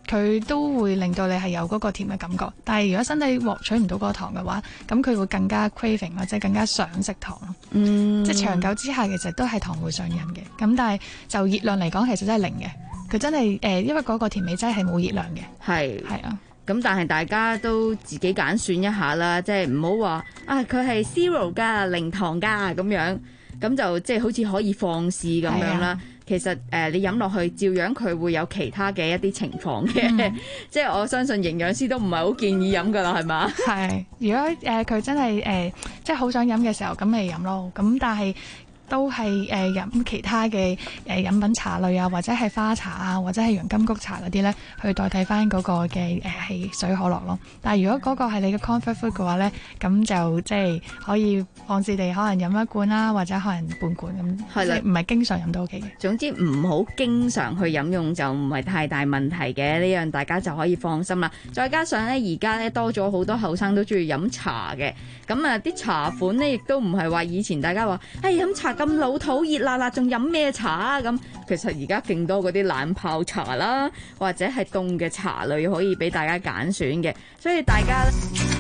佢都會令到你係有嗰個甜嘅感覺。但係如果身體獲取唔到嗰個糖嘅話，咁佢會更加 craving 或者更加想食糖咯。 嗯， 即係長久之下其實都係糖會上癮嘅。咁但係就熱量嚟講，其實真係零嘅。佢真係誒、呃，因為嗰個甜味劑係冇熱量嘅。 係係啊。 咁但係大家都自己揀選一下啦，即係唔好話啊佢係 zero 㗎零糖㗎咁樣，咁就即係好似可以放肆咁樣啦。其實誒、呃、你飲落去，照樣佢會有其他嘅一啲情況嘅，嗯、即係我相信營養師都唔係好建議飲㗎啦，係嘛？係， 如果誒佢、呃、真係誒、呃、即係好想飲嘅時候，咁咪飲咯。咁但係都係誒飲其他嘅誒飲品茶類啊，或者係花茶啊，或者係洋甘菊茶嗰啲咧，去代替翻嗰個嘅誒汽水可樂咯。但係如果嗰個係你嘅 comfort food 嘅話咧，咁就即係可以放肆地可能飲一罐啦，或者可能半罐咁，係啦，唔係經常飲都 OK 嘅。總之唔好經常去飲用就唔係太大問題嘅，呢樣大家就可以放心啦。再加上咧，而家咧多咗好多後生都中意飲茶嘅，咁啊啲茶款咧亦都唔係話以前大家話誒飲茶咁老土熱辣辣，仲飲咩茶啊？咁其實而家勁多嗰啲冷泡茶啦，或者係凍嘅茶類可以俾大家揀選嘅，所以大家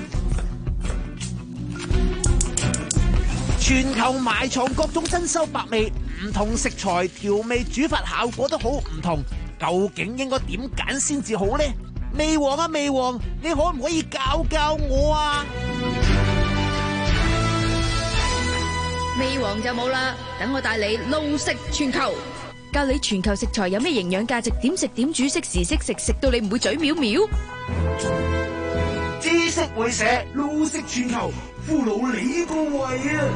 全球埋藏各種珍饈百味，唔同食材調味煮法效果都好唔同，究竟應該點揀先至好呢？味王啊味王，你可唔可以教教我啊？ 味王就冇啦，等我帶你路食全球，教你全球食材有咩營養價值，點食點煮，適時適食，食到你唔會嘴藐藐。 知識會社，路食全球，俘虜你個胃啊！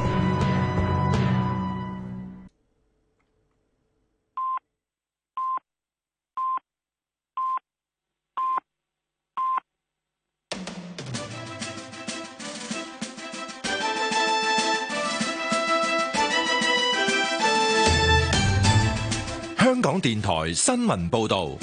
香港電台新聞報道，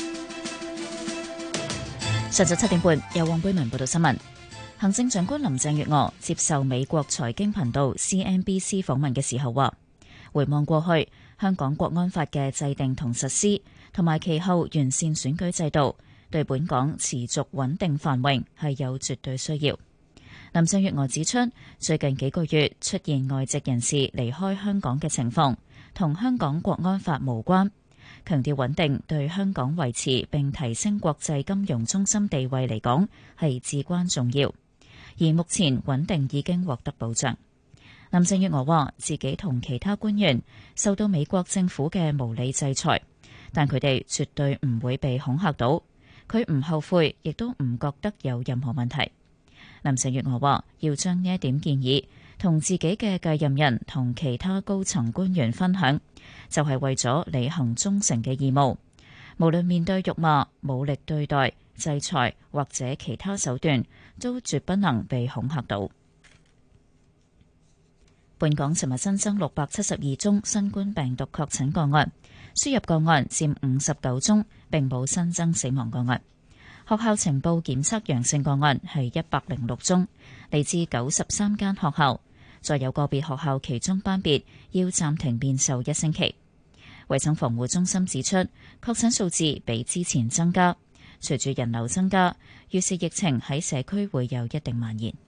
上晝七點半，由黃貝文報道新聞。行政長官林鄭月娥接受美國財經頻道 C N B C 訪問嘅時候話，回望過去，香港國安法嘅制定同實施，同埋其後完善選舉制度，對本港持續穩定繁榮係有絕對需要。林鄭月娥指出，最近幾個月出現外籍人士離開香港嘅情況，同香港國安法無關。強調穩定對香港維持並提升國際金融中心地位嚟講係至關重要，而目前穩定已經獲得保障。林鄭月娥話自己同其他官員受到美國政府嘅無理制裁，但佢哋絕對唔會被恐嚇到，佢唔後悔，亦都唔覺得有任何問題。林鄭月娥話要將呢一點建議同自己嘅繼任人同其他高層官員分享，就係為咗履行忠誠嘅義務，無論面對辱罵、武力對待、制裁或者其他手段，都絕不能被恐嚇到。本港尋日新增六百七十二宗新冠病毒確診個案，輸入個案佔五十九宗，並冇新增死亡個案。學校呈報檢測陽性個案係一百零六宗，嚟自九十三間學校。再有個別學校其中班別要暫停面授一星期。衛生防護中心指出，確診數字比之前增加，隨住人流增加，預示疫情喺社區會有一定蔓延。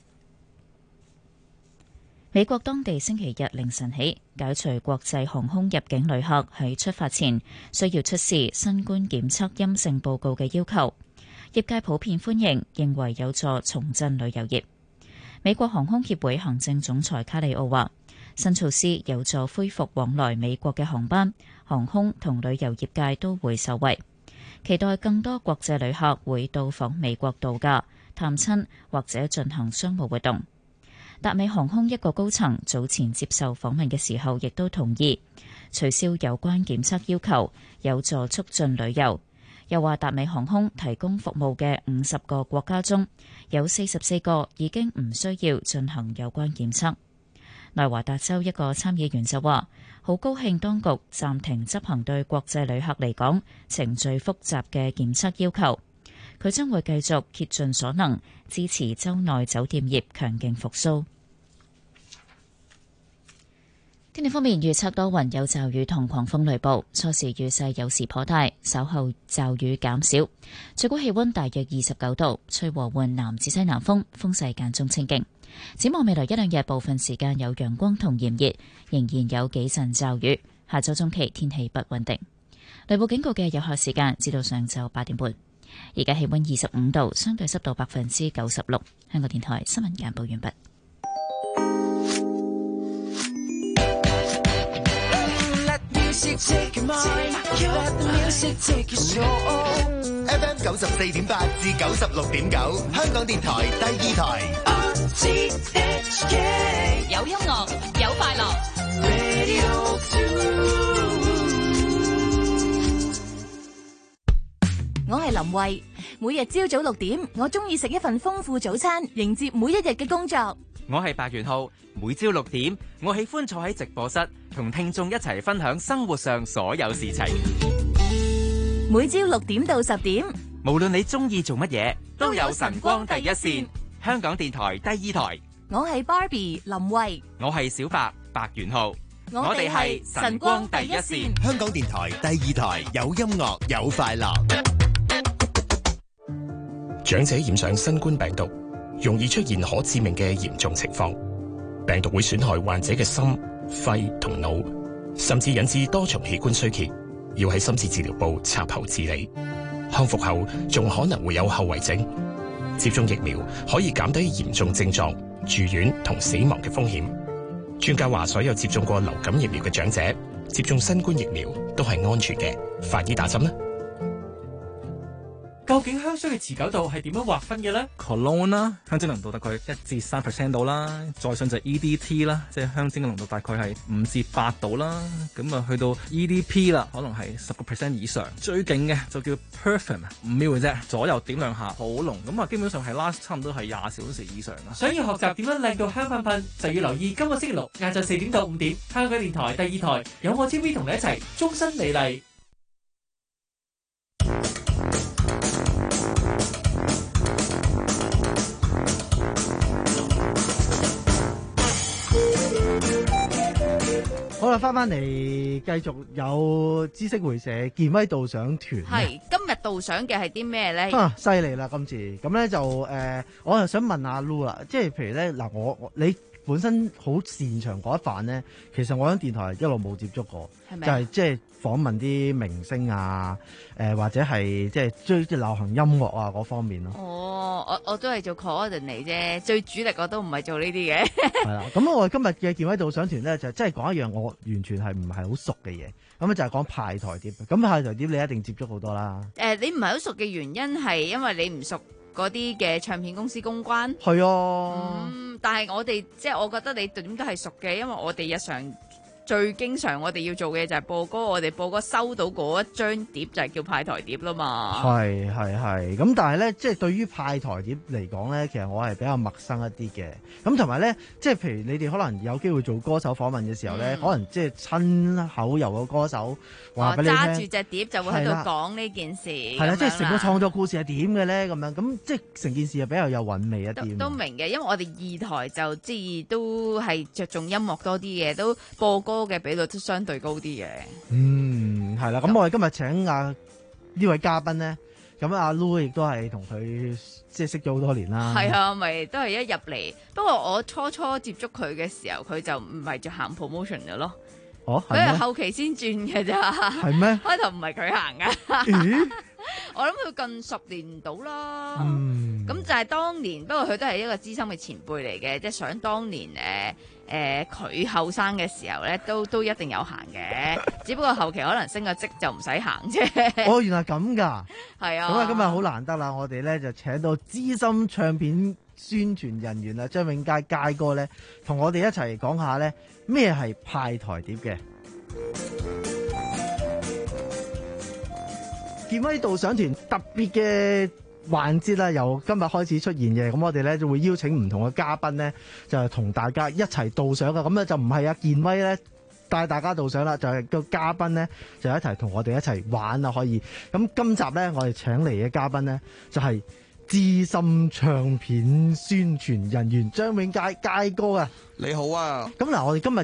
美國當地星期日凌晨起解除國際航空入境旅客喺出發前需要出示新冠檢測陰性報告嘅要求，業界普遍歡迎，認為有助重振旅遊業。美國航空協會行政總裁卡里奧話，新措施有助恢復往來美國嘅航班，航空同旅遊業界都會受惠。期待更多國際旅客會到訪美國度假、探親或者進行商務活動。達美航空一個高層早前接受訪問嘅時候，亦都同意取消有關檢測要求，有助促進旅遊。又話達美航空提供服務嘅五十個國家中，有四十四個已經唔需要進行有關檢測。內華達州一個參議員就話，好高興當局暫停執行對國際旅客嚟講程序複雜嘅檢測要求。佢將會繼續竭盡所能支持州內酒店業強勁復甦。 天氣方面，預測多雲有驟雨同狂風雷暴，初時雨勢有時頗大，稍後驟雨減少，最高氣溫大約二十九度，吹和緩南至西南風，風勢間中清勁。展望未來一兩日，部分時間有陽光同炎熱，仍然有幾陣驟雨。下周中期天氣不穩定，雷暴警告嘅有效時間至到上晝八點半。而家氣溫二十五度，相對濕度百分之九十六。香港電台新聞簡報完畢。 F M 九十四點八至九十六點九，香港電台第二台。 有音樂，有快樂。我係林慧，每日朝早六點，我中意食一份豐富早餐，迎接每一日嘅工作。 我係白元浩，每朝六點，我喜歡坐喺直播室，同聽眾一齊分享生活上所有事情。 每朝六點到十點， 無論你中意做乜嘢，都有晨光第一線。香港電台第二台。 我係 Barbie 林慧， 我係小白白元浩， 我哋係晨光第一線。 香港電台第二台，有音樂有快樂。 長者染上新冠病毒，容易出現可致命嘅嚴重情況，病毒會損害患者嘅心、肺同腦，甚至引致多重器官衰竭，要喺深切治療部插喉治理。康復後仲可能會有後遺症。接種疫苗可以減低嚴重症狀、住院同死亡嘅風險。專家話，所有接種過流感疫苗嘅長者接種新冠疫苗都係安全嘅。快啲打針啦！ 究竟香水嘅持久度係點樣劃分嘅咧 ？Cologne 啦，香精濃度大概一至三 percent 度啦，再上就係 E D T 啦，即係香精嘅濃度大概係五至八度啦，咁啊去到 E D P 啦，可能係十個 percent 以上。最勁嘅就叫 Perfume， 五秒嘅啫，左右點兩下，好濃，咁啊基本上係 last 差唔多係廿小時以上啦。 想要學習點樣靚到香噴噴，就要留意今個星期六晏晝四點到五點，香港電台第二台有我 T V 同你一齊終身美麗。 好啦，翻翻嚟繼續有知識會社健威導賞團。 係今日導賞嘅係啲咩咧？ 啊，犀利啦！今次咁咧就誒、呃，我又想問阿 Lu 啦，即係譬如咧嗱，我我你本身好擅長嗰一範咧，其實我喺電台一路冇接觸過，係咪就係即係訪問啲明星啊，誒、呃、或者係即係追即係流行音樂啊嗰方面咯。 哦，我我都係做 coordinate 啫，最主力我都唔係做呢啲嘅。 係啦，咁我哋今日嘅健威導賞團咧就真係講一樣我完全係唔係好熟嘅嘢，咁就係講派台碟。咁派台碟你一定接觸好多啦。 誒、呃，你唔係好熟嘅原因係因為你唔熟嗰啲嘅唱片公司公關。 係啊。 嗯，但係我哋即係我覺得你點都係熟嘅，因為我哋日常最經常我哋要做嘅就係播歌，我哋播歌收到嗰一張碟就係叫派台碟啦嘛。 係係係，咁但係咧，即係對於派台碟嚟講咧，其實我係比較陌生一啲嘅。咁同埋咧，即係譬如你哋可能有機會做歌手訪問嘅時候咧，嗯、可能即係親口由個歌手話俾你聽， 揸住隻碟就會喺度講呢件事。係啦， 即係成個創作故事係點嘅咧？咁樣咁即係成件事係比較有韻味一啲。 都明嘅，因為我哋二台就即係都係着重音樂多啲嘅，都播歌嘅比率都相對高啲嘅。 嗯，係啦，咁我哋今日請啊呢位嘉賓咧，咁阿 Lu 亦都係同佢即係識咗好多年啦。 係啊，咪都係一入嚟。不過我初初接觸佢嘅時候，佢就唔係做行 promotion 嘅咯。 哦， 佢係後期先轉嘅咋。 係咩？ 開頭唔係佢行噶。 咦？ 我諗佢近十年到啦。 嗯。 咁就係當年，不過佢都係一個資深嘅前輩嚟嘅，即係想當年誒誒佢後生嘅時候咧，都都一定有行嘅，只不過後期可能升個職就唔使行啫。 哦，原來咁噶。 係啊。 咁啊，今日好難得啦，我哋咧就請到資深唱片宣傳人員啊張永佳佳哥咧，同我哋一齊講下咧咩係派台碟嘅。健威導賞團特別嘅環節啦，由今日開始出現嘅，咁我哋咧就會邀請唔同嘅嘉賓咧，就係同大家一齊導賞嘅，咁咧就唔係阿健威咧帶大家導賞啦，就係個嘉賓咧就一齊同我哋一齊玩啊，可以。咁今集咧我哋請嚟嘅嘉賓咧就係資深唱片宣傳人員張永佳佳哥啊， 你好啊。 咁嗱，我哋今日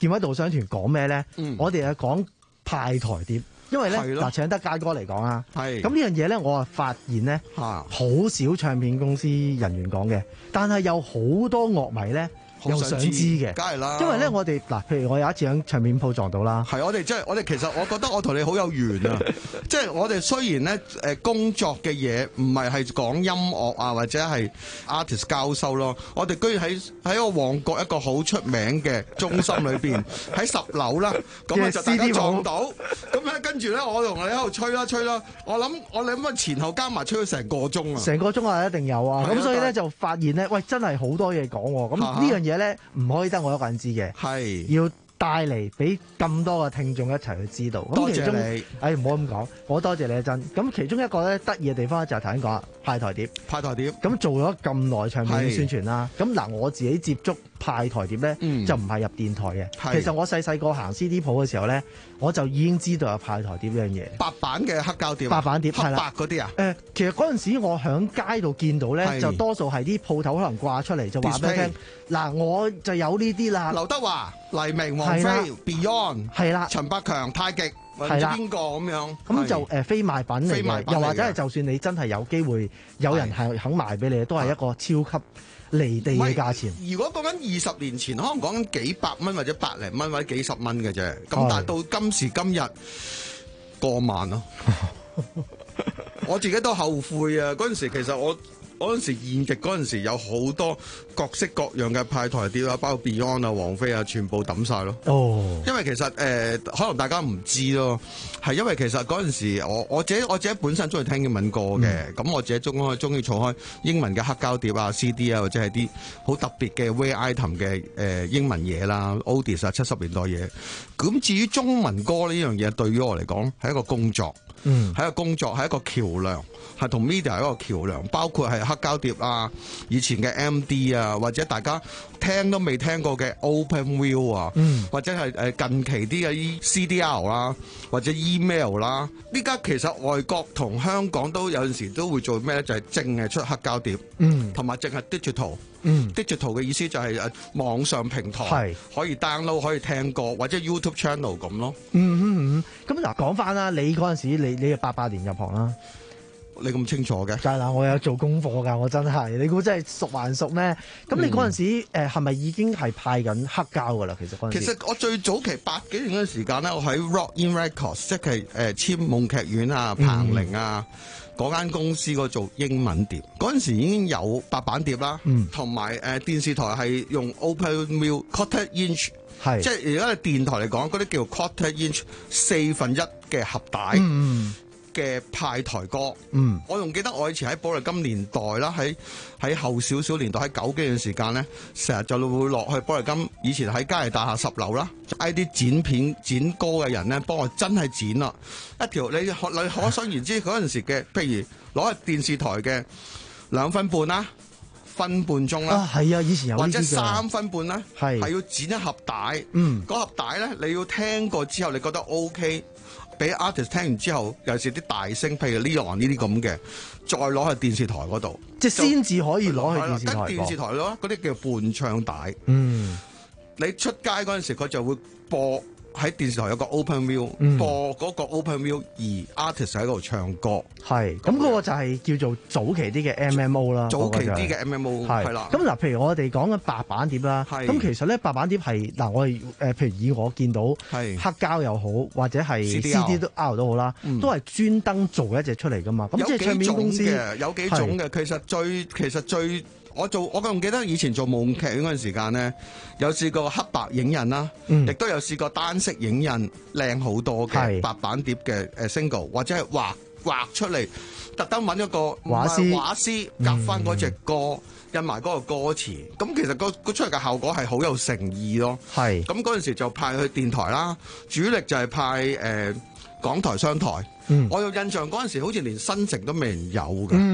劍一道商團講咩咧？ 嗯、 我哋係講派台碟。因為咧嗱，請得佳哥嚟講啊，咁呢樣嘢咧，我啊發現咧，好少唱片公司人員講嘅，但係有好多樂迷咧又想知嘅， 梗係啦。 因為咧，我哋嗱，譬如我有一次喺唱片鋪撞到啦， 係我哋即係我哋其實我覺得我同你好有緣啊！即係我哋雖然咧誒工作嘅嘢唔係係講音樂啊或者係 artist 交收咯，我哋居然喺喺個旺角一個好出名嘅中心裏邊喺十樓啦，咁啊就大家撞到，咁咧跟住咧我同你喺度吹啦吹啦，我諗我諗乜前後加埋吹咗成個鐘啊！ 成個鐘啊，一定有啊！咁所以咧就發現咧，喂，真係好多嘢講喎！咁呢樣嘢咧唔可以得我一個人知嘅， 係要帶嚟俾咁多嘅聽眾一齊去知道。咁其中， 多謝你。 誒唔好咁講，我多謝你一陣。咁其中一個咧得意嘅地方就係頭先講啦，派台碟。 派台碟。 咁做咗咁耐唱片宣傳啦。咁嗱，我自己接觸派台碟咧， 嗯、 就唔係入電台嘅。其實我細細個行 C D 鋪嘅時候咧，我就已經知道有派台碟呢樣嘢。 白版嘅黑膠碟。 白版碟係啦。 黑白嗰啲啊？ 誒，其實嗰陣時我喺街度見到咧，就多數係啲鋪頭可能掛出嚟就話俾你聽。嗱，我就有呢啲啦。 劉德華、黎明、王菲、Beyond 係啦， 陳百強、太極，或者邊個咁樣？ 咁就誒非賣品嚟嘅，又或者係就算你真係有機會有人係肯賣俾你，都係一個超級離地嘅價錢。 如果講緊二十年前，可能講緊幾百蚊或者百零蚊或者幾十蚊嘅啫。咁但係到今時今日過萬咯。我自己都後悔啊！嗰陣時其實我。嗰陣時現役嗰陣時有好多各式各樣嘅派台碟啦，包括 Beyond 啊、王菲啊，全部抌晒咯。 哦， 因為其實誒、呃，可能大家唔知咯，係因為其實嗰陣時我我自己我自己本身中意聽英文歌嘅，咁、嗯、我自己中開中意儲開英文嘅黑膠碟啊、C D 啊，或者係啲好特別嘅 rare item 嘅誒、呃、英文嘢啦、Oldies 啊、七十年代嘢。咁至於中文歌呢樣嘢，對於我嚟講係一個工作。嗯，係一個工作，係一個橋梁，係同 media 係一個橋梁，包括係黑膠碟啊，以前嘅 M D 啊，或者大家聽都未聽過嘅 Open View 啊，嗯、或者係誒近期啲嘅 C D R 啦，或者 email 啦，呢家其實外國同香港都有陣時都會做咩咧？就係淨係出黑膠碟，嗯，同埋淨係 digital。嗯 digital 嘅意思就係誒網上平台可以 download 可以聽歌或者 YouTube channel 咁咯。 嗯嗯嗯，咁嗱講翻啦，你嗰陣時你你係八八年入行啦， 你咁清楚嘅？就係啦，我有做功課㗎，我真係，你估真係熟還熟咩？咁你嗰陣時誒係咪已經係派緊黑膠㗎啦？其實嗰陣時其實我最早期八幾年嗰陣時間咧，我喺 Rock In Records 即係誒簽夢劇院啊、彭羚啊。嗯嗰間公司嗰做英文碟，嗰陣時已經有白版碟啦，同埋誒電視台係用 Open View Quarter Inch，係即係而家嘅電台嚟講，嗰啲叫 Quarter Inch 四分一嘅盒帶嘅派台歌。嗯，我仲記得我以前喺寶麗金年代啦，喺喺後少少年代喺九幾年時間咧，成日就會落去寶麗金，以前喺嘉利大廈十樓啦，嗌啲剪片剪歌嘅人咧，幫我真係剪啦一條。你可你可想而知嗰陣時嘅，譬如攞去電視台嘅兩分半啦，分半鐘啦， 係啊，以前有或者三分半啦，係係要剪一盒帶，嗯，嗰盒帶咧你要聽過之後，你覺得 OK。俾 artist 聽完之後，尤其是啲大聲，譬如 Leon 呢啲咁嘅，再攞去電視台嗰度， 即係先至可以攞去電視台。 跟電視台咯，嗰啲叫伴唱帶。 嗯， 你出街嗰陣時，佢就會播喺電視台有個 Open View， 嗯、 播嗰個 Open View，而 artist 喺度唱歌。 係，咁嗰個就係叫做早期啲嘅 M M O 啦。 早期啲嘅 M M O 係啦。 咁嗱，譬如我哋講緊白版碟啦，咁其實咧白版碟係嗱，我哋誒譬如以我見到黑膠又好，或者係 C D 都 R 都好啦，嗯、都係專登做一隻出嚟噶嘛。咁即係唱片公司嘅有幾種嘅，其實最其實最。我做我仲記得以前做夢劇院嗰陣時間咧，有試過黑白影印啦，亦、嗯、都有試過單色影印，靚好多嘅白版碟嘅誒 single，或者係畫畫出嚟，特登揾一個畫師畫師夾翻嗰隻歌，嗯、印埋嗰個歌詞。咁其實個個出嚟嘅效果係好有誠意咯。係咁嗰陣時就派去電台啦，主力就係派誒、呃、港台商台。嗯、我有印象嗰陣時好似連新城都未人有嘅。嗯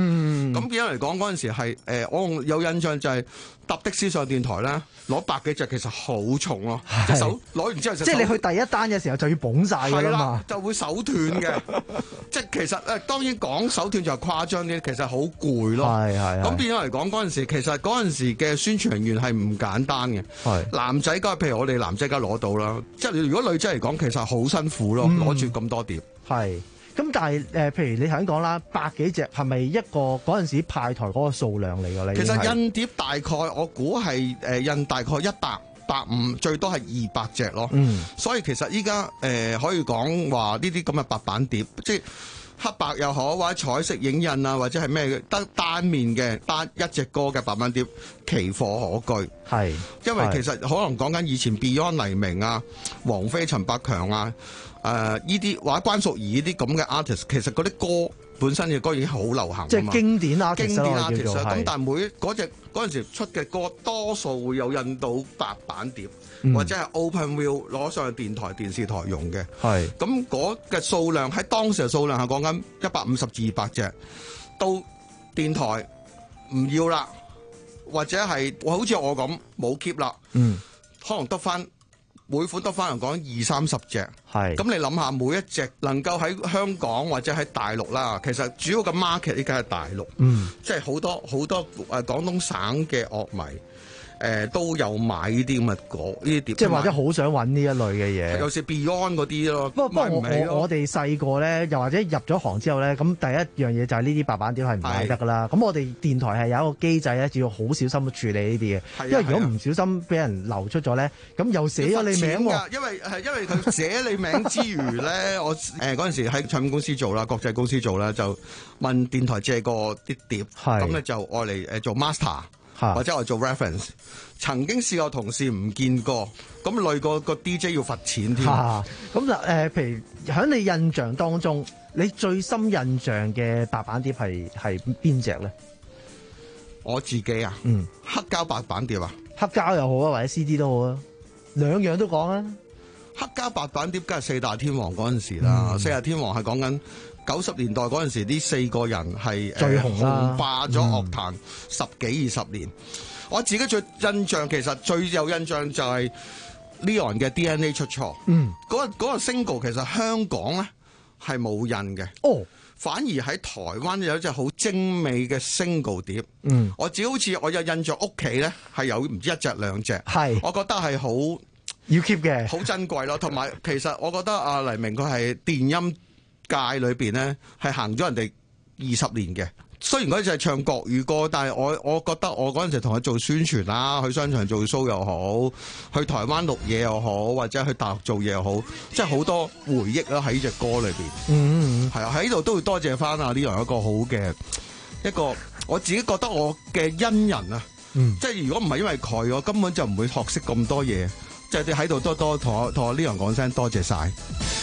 咁變咗嚟講嗰陣時係誒，我有印象就係搭的士上電台咧，攞百幾隻其實好重咯，隻手攞完之後就即係你去第一單嘅時候就要綁晒㗎啦嘛， 就會手斷嘅。即係其實誒，當然講手斷就係誇張啲，其實好攰咯。 係係。 咁變咗嚟講嗰陣時，其實嗰陣時嘅宣傳人員係唔簡單嘅。 係。 男仔梗係譬如我哋男仔梗係攞到啦，即係如果女仔嚟講，其實好辛苦咯，攞住咁多碟。 係。咁但係誒、呃，譬如你頭先講啦，百幾隻係咪一個嗰陣時派台嗰個數量嚟㗎咧？ 其實印碟大概我估係誒印大概一百百五，最多係二百隻咯。嗯，所以其實依家誒可以講話呢啲咁嘅白板碟，即係黑白又好，或者彩色影印啊，或者係咩得單面嘅單一隻歌嘅白板碟，奇貨可居。 係， 因為其實可能講緊以前 Beyond 黎明啊、王菲、陳百強啊。誒呢啲或者關淑怡呢啲咁嘅 artist， 其實嗰啲歌本身嘅歌已經好流行， 即係經典 artist， 經典 artist。咁但係每嗰隻嗰陣時出嘅歌，多數會有印到白板碟，嗯、或者係 open view 攞上去電台、電視台用嘅。係咁嗰嘅數量喺當時嘅數量係講緊一百五十至二百隻，到電台唔要啦，或者係好似我咁冇 keep 啦，嗯，可能得翻。每款得翻嚟講二三十隻，係咁你諗下，每一隻能夠喺香港或者喺大陸啦，其實主要嘅 market 依家係大陸，嗯，即係好多好多誒廣東省嘅樂迷。誒、呃、都有買呢啲咁嘅歌，呢啲碟， 即係或者好想揾呢一類嘅嘢， 有時 Beyond 嗰啲咯。不過不過我我我哋細個咧，又或者入咗行之後咧，咁第一樣嘢就係呢啲白板碟係唔買得噶啦。咁我哋電台係有一個機制咧，只要好小心去處理呢啲嘅，因為如果唔小心俾人流出咗咧，咁又寫咗你名喎。 因為係因為佢寫你名之餘咧，我誒嗰陣時喺唱片公司做啦，國際公司做啦，就問電台借過啲碟，咁咧就愛嚟誒做 master。或者我做 reference， 曾經試過同事唔見過，咁累過個 D J 要罰錢添。 咁嗱誒，譬如喺你印象當中，你最深印象嘅白板碟係係邊隻咧？ 我自己啊，嗯，黑膠白板碟啊， 黑膠又好啊，或者 C D 都好啊，兩樣都講啊。 黑膠白板碟梗係四大天王嗰陣時啦，嗯、四大天王係講緊。九十年代嗰陣時，呢四個人係最紅啦， 紅霸咗樂壇十幾二十年。嗯、我自己最印象，其實最有印象就係 Leon 嘅 D N A 出錯。嗯，嗰、嗰個嗰個 single 其實香港咧係冇印嘅。哦，反而喺台灣有一隻好精美嘅 single 碟。嗯，我只好似我有印象屋企咧係有唔知一隻兩隻。係，我覺得係好要 keep 嘅， 好珍貴咯。同埋其實我覺得阿黎明佢係電音界裏邊咧係行咗人哋二十年嘅，雖然嗰陣係唱國語歌，但係我我覺得我嗰陣時同佢做宣傳啦，去商場做 show 又好，去台灣錄嘢又好，或者去大陸做嘢又好，即係好多回憶啦喺呢隻歌裏邊。嗯，係啊，喺呢度都會多謝翻啊呢樣一個好嘅一個，我自己覺得我嘅恩人啊，嗯、即係如果唔係因為佢，我根本就唔會學識咁多嘢。即係你喺度多多同我同我呢樣講聲多謝晒。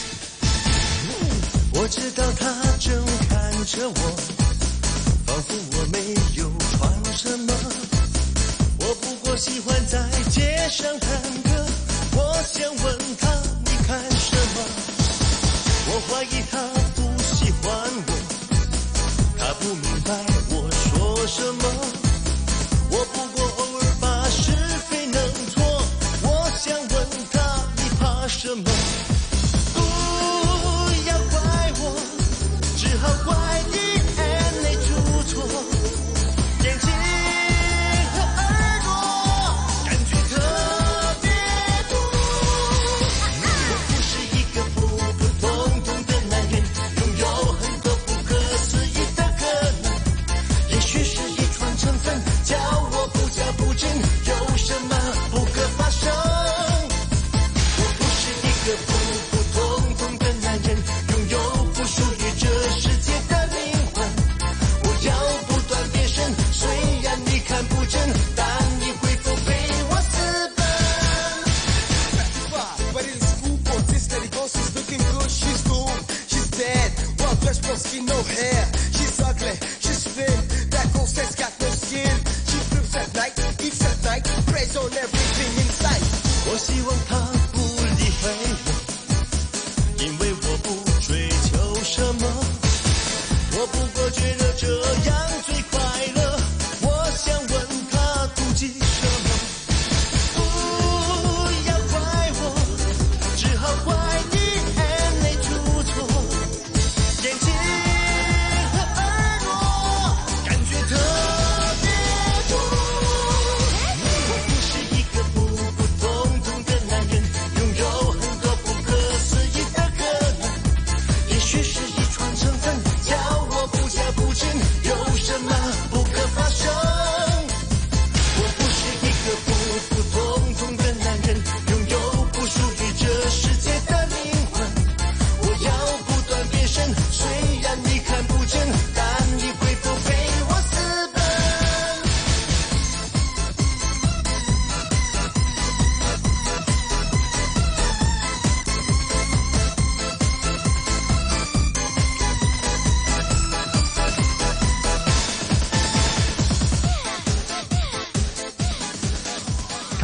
我知道他正看着我，仿佛我沒有闖什麼，我不過喜歡在街上探戈，我想問他你看什麼，我懷疑他不喜歡我，他不明白我說什麼，我不過偶爾把是非弄錯，我想問他你怕什麼，只好怪你眼淚出錯，眼睛和耳朵感覺特別多。我不是一個普普通通的男人，擁有很多不可思議的可能。也許是遺傳成分，叫我不矯不正，有什麼不可發生？我不是一個普普通通的男人，擁有不屬於這世界的靈魂，我要不斷變身，雖然你看不真，但你會否被我私奔 ？But in school, boy, this lady boss is looking good, she's cool, she's dead, well dressed, but skin no hair, she's ugly, she's thin, that girl says got no skin, she flips at night, eats at night, preys on everything in sight. 我希望她不理會我，因為我不追求什麼，我不過覺得這樣最快。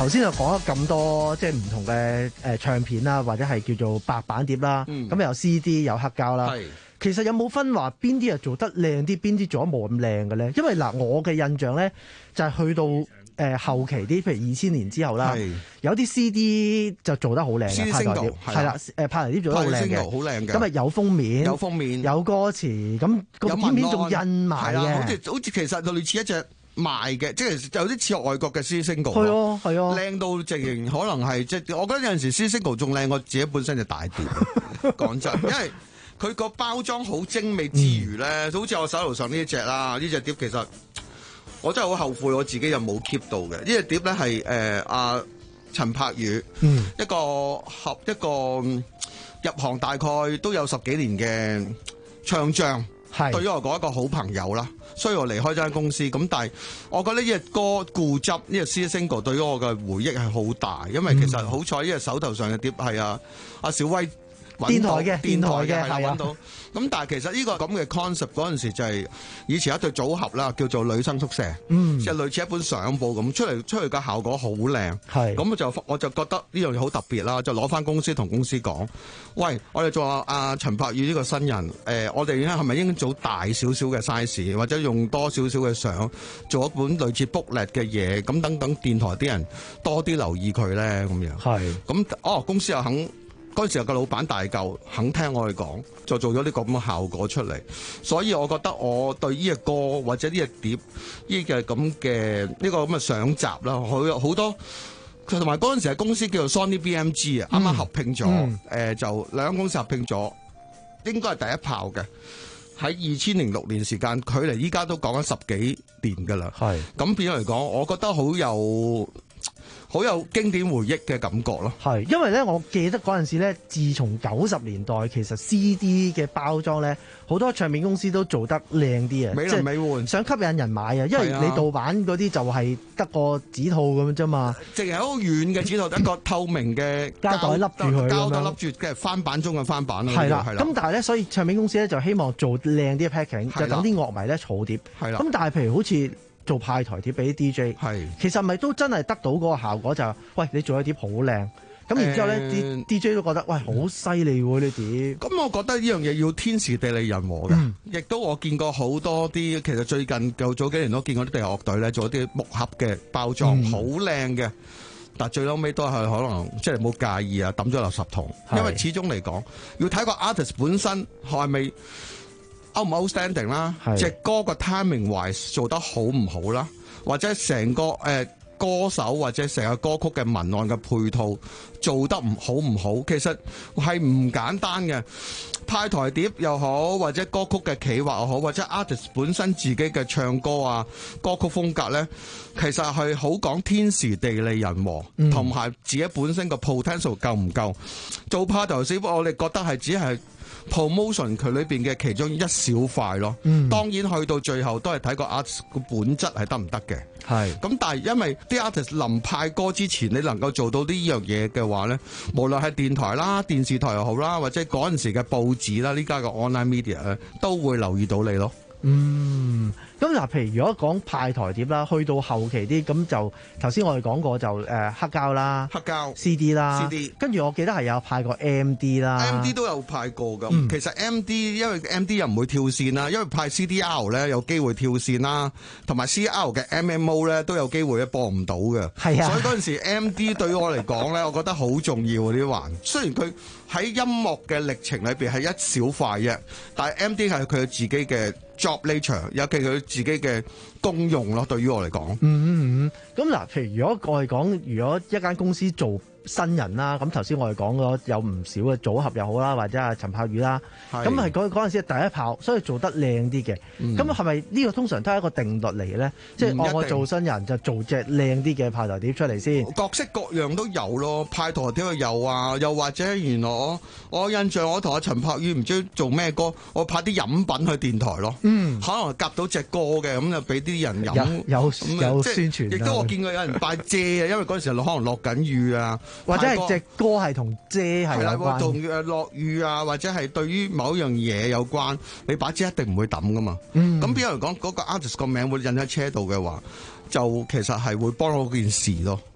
頭先就講咗咁多即係唔同嘅誒唱片啦，或者係叫做白板碟啦，咁、 嗯、 有 C D 有黑膠啦。其實有冇分話邊啲係做得靚啲，邊啲做得冇咁靚嘅咧？因為嗱，我嘅印象咧就係、是、去到誒、呃、後期啲，譬如二千年之後啦，有啲 C D 就做得好靚嘅派台碟，係啦，誒派台碟做得好靚嘅，好靚嘅。咁啊有封面，有封面，有歌詞，咁個片面仲印埋嘅， 好似好似其實類似一隻賣嘅，即係有啲似外國嘅 C D single。 係啊係啊， 靚到直情可能係即係，我覺得有陣時 C D single 仲靚過自己本身就大碟。講真，因為佢個包裝好精美之餘咧，嗯、好似我手頭上呢一隻啦，呢隻碟其實我真係好後悔我自己又冇 keep 到嘅。呢隻碟咧係誒阿陳柏宇，嗯、一個合一個入行大概都有十幾年嘅唱將，對於我講一個好朋友啦。所以我離開咗間公司，咁但係我覺得呢隻歌固執呢隻 C D single 對於我嘅回憶係好大，因為其實好彩呢隻手頭上嘅碟係啊阿小威。電台嘅電台嘅係揾到，咁但係其實呢個咁嘅 concept 嗰陣時就係以前一對組合啦，叫做女生宿舍，嗯，即係類似一本相簿咁出嚟，出嚟嘅效果好靚，係咁就我就覺得呢樣嘢好特別啦，就攞翻公司同公司講，喂，我哋做阿陳柏宇呢個新人，誒、呃，我哋咧係咪應該做大少少嘅 size， 或者用多少少嘅相做一本類似 booklet 嘅嘢，咁等等電台啲人多啲留意佢咧，咁樣係，咁哦公司又肯。嗰陣時候個老闆大嚿肯聽我哋講，就做咗呢個咁嘅效果出嚟。所以我覺得我對呢隻歌或者呢隻碟呢個咁嘅呢個咁嘅相集啦，好有好多。同埋嗰陣時係公司叫做 Sony B M G 啊、嗯，啱啱合併咗，誒、嗯呃、就兩間公司合併咗，應該係第一炮嘅。喺二千零六年時間，距離依家都講緊十幾年㗎啦。係咁變咗嚟講，我覺得好有。好有經典回憶嘅感覺咯， 係因為咧，我記得嗰陣時咧，自從九十年代其實 C D 嘅包裝咧，好多唱片公司都做得靚啲啊， 美輪美奐， 想吸引人買啊，因為你盜版嗰啲就係得個紙套咁樣啫嘛， 淨係好遠嘅紙套，一個透明嘅膠袋笠住佢， 膠袋笠住嘅翻版中嘅翻版咯， 係啦，咁但係咧，所以唱片公司咧就希望做靚啲嘅 packing，就等啲樂迷咧儲碟，係啦，咁但係譬如好似做派台碟俾啲 D J， 係其實咪都真係得到嗰個效果就係，喂，你做一碟好靚，咁然之後咧啲 D J 都覺得喂好犀利喎呢碟。咁我覺得呢樣嘢要天時地利人和嘅，亦、嗯、都我見過好多啲，其實最近就早幾年都見過啲地樂隊咧做啲木盒嘅包裝，好靚嘅，但最後尾都係可能即係冇介意啊，抌咗垃圾桶，因為始終嚟講要睇個 artist 本身係咪out 唔 outstanding 啦，隻歌個 timing wise 做得好唔好啦，或者成個誒、呃、歌手或者成個歌曲嘅文案嘅配套做得唔好唔好，其實係唔簡單嘅。派台碟又好，或者歌曲嘅企劃又好，或者 artist 本身自己嘅唱歌啊歌曲風格咧，其實係好講天時地利人和，同、嗯、埋自己本身個 potential 夠唔夠。做派台碟我哋覺得係只係 promotion 佢裏邊嘅其中一小塊咯、嗯，當然去到最後都係睇個 artist 個本質係得唔得嘅。係咁，但係因為啲 artist 臨派歌之前，你能夠做到呢樣嘢嘅話咧，無論係電台啦、電視台又好啦，或者嗰陣時嘅報紙啦，呢家嘅 online media 咧，都會留意到你咯。嗯，咁嗱，譬如如果講派台碟啦，去到後期啲，咁就頭先我哋講過就誒、呃、黑膠啦，黑膠 C D 啦 ，C D， 跟住我記得係有派過 M D 啦 ，M D 都有派過噶、嗯。其實 M D 因為 M D 又唔會跳線啦，因為派 C D R 咧有機會跳線啦，同埋 C D R 嘅 M M O 咧都有機會咧播唔到嘅。係啊，所以嗰陣時 M D 對於我嚟講咧，我覺得好重要呢環。雖然佢喺音樂嘅歷程裏邊係一小塊啫，但係 M D 係佢自己嘅 job nature， 尤其佢自己嘅功用咯。對於我嚟講，嗯嗯嗯。咁嗱，譬如如果我哋講，如果一間公司做新人啦，咁頭先我哋講咗有唔少嘅組合又好啦，或者係陳柏宇啦，咁係嗰嗰陣時係第一炮，所以做得靚啲嘅。咁係咪呢個通常都係一個定律嚟嘅咧？即係我我做新人就做隻靚啲嘅派台碟出嚟先。各式各樣都有咯，派台碟有啊，又或者原來我我印象我同阿陳柏宇唔知做咩歌，我派啲飲品去電台咯。嗯，可能夾到隻歌嘅，咁就俾啲人飲。有有，有宣傳。亦都我見過有人派遮啊，因為嗰陣時可能落緊雨啊。或者係隻歌係同遮係有關，同誒落雨啊，或者係對於某一樣嘢有關，你把遮一定唔會抌噶嘛。嗯，咁比如嚟講，嗰個 artist 個名會印喺車度嘅話，就其實係會幫到件事咯。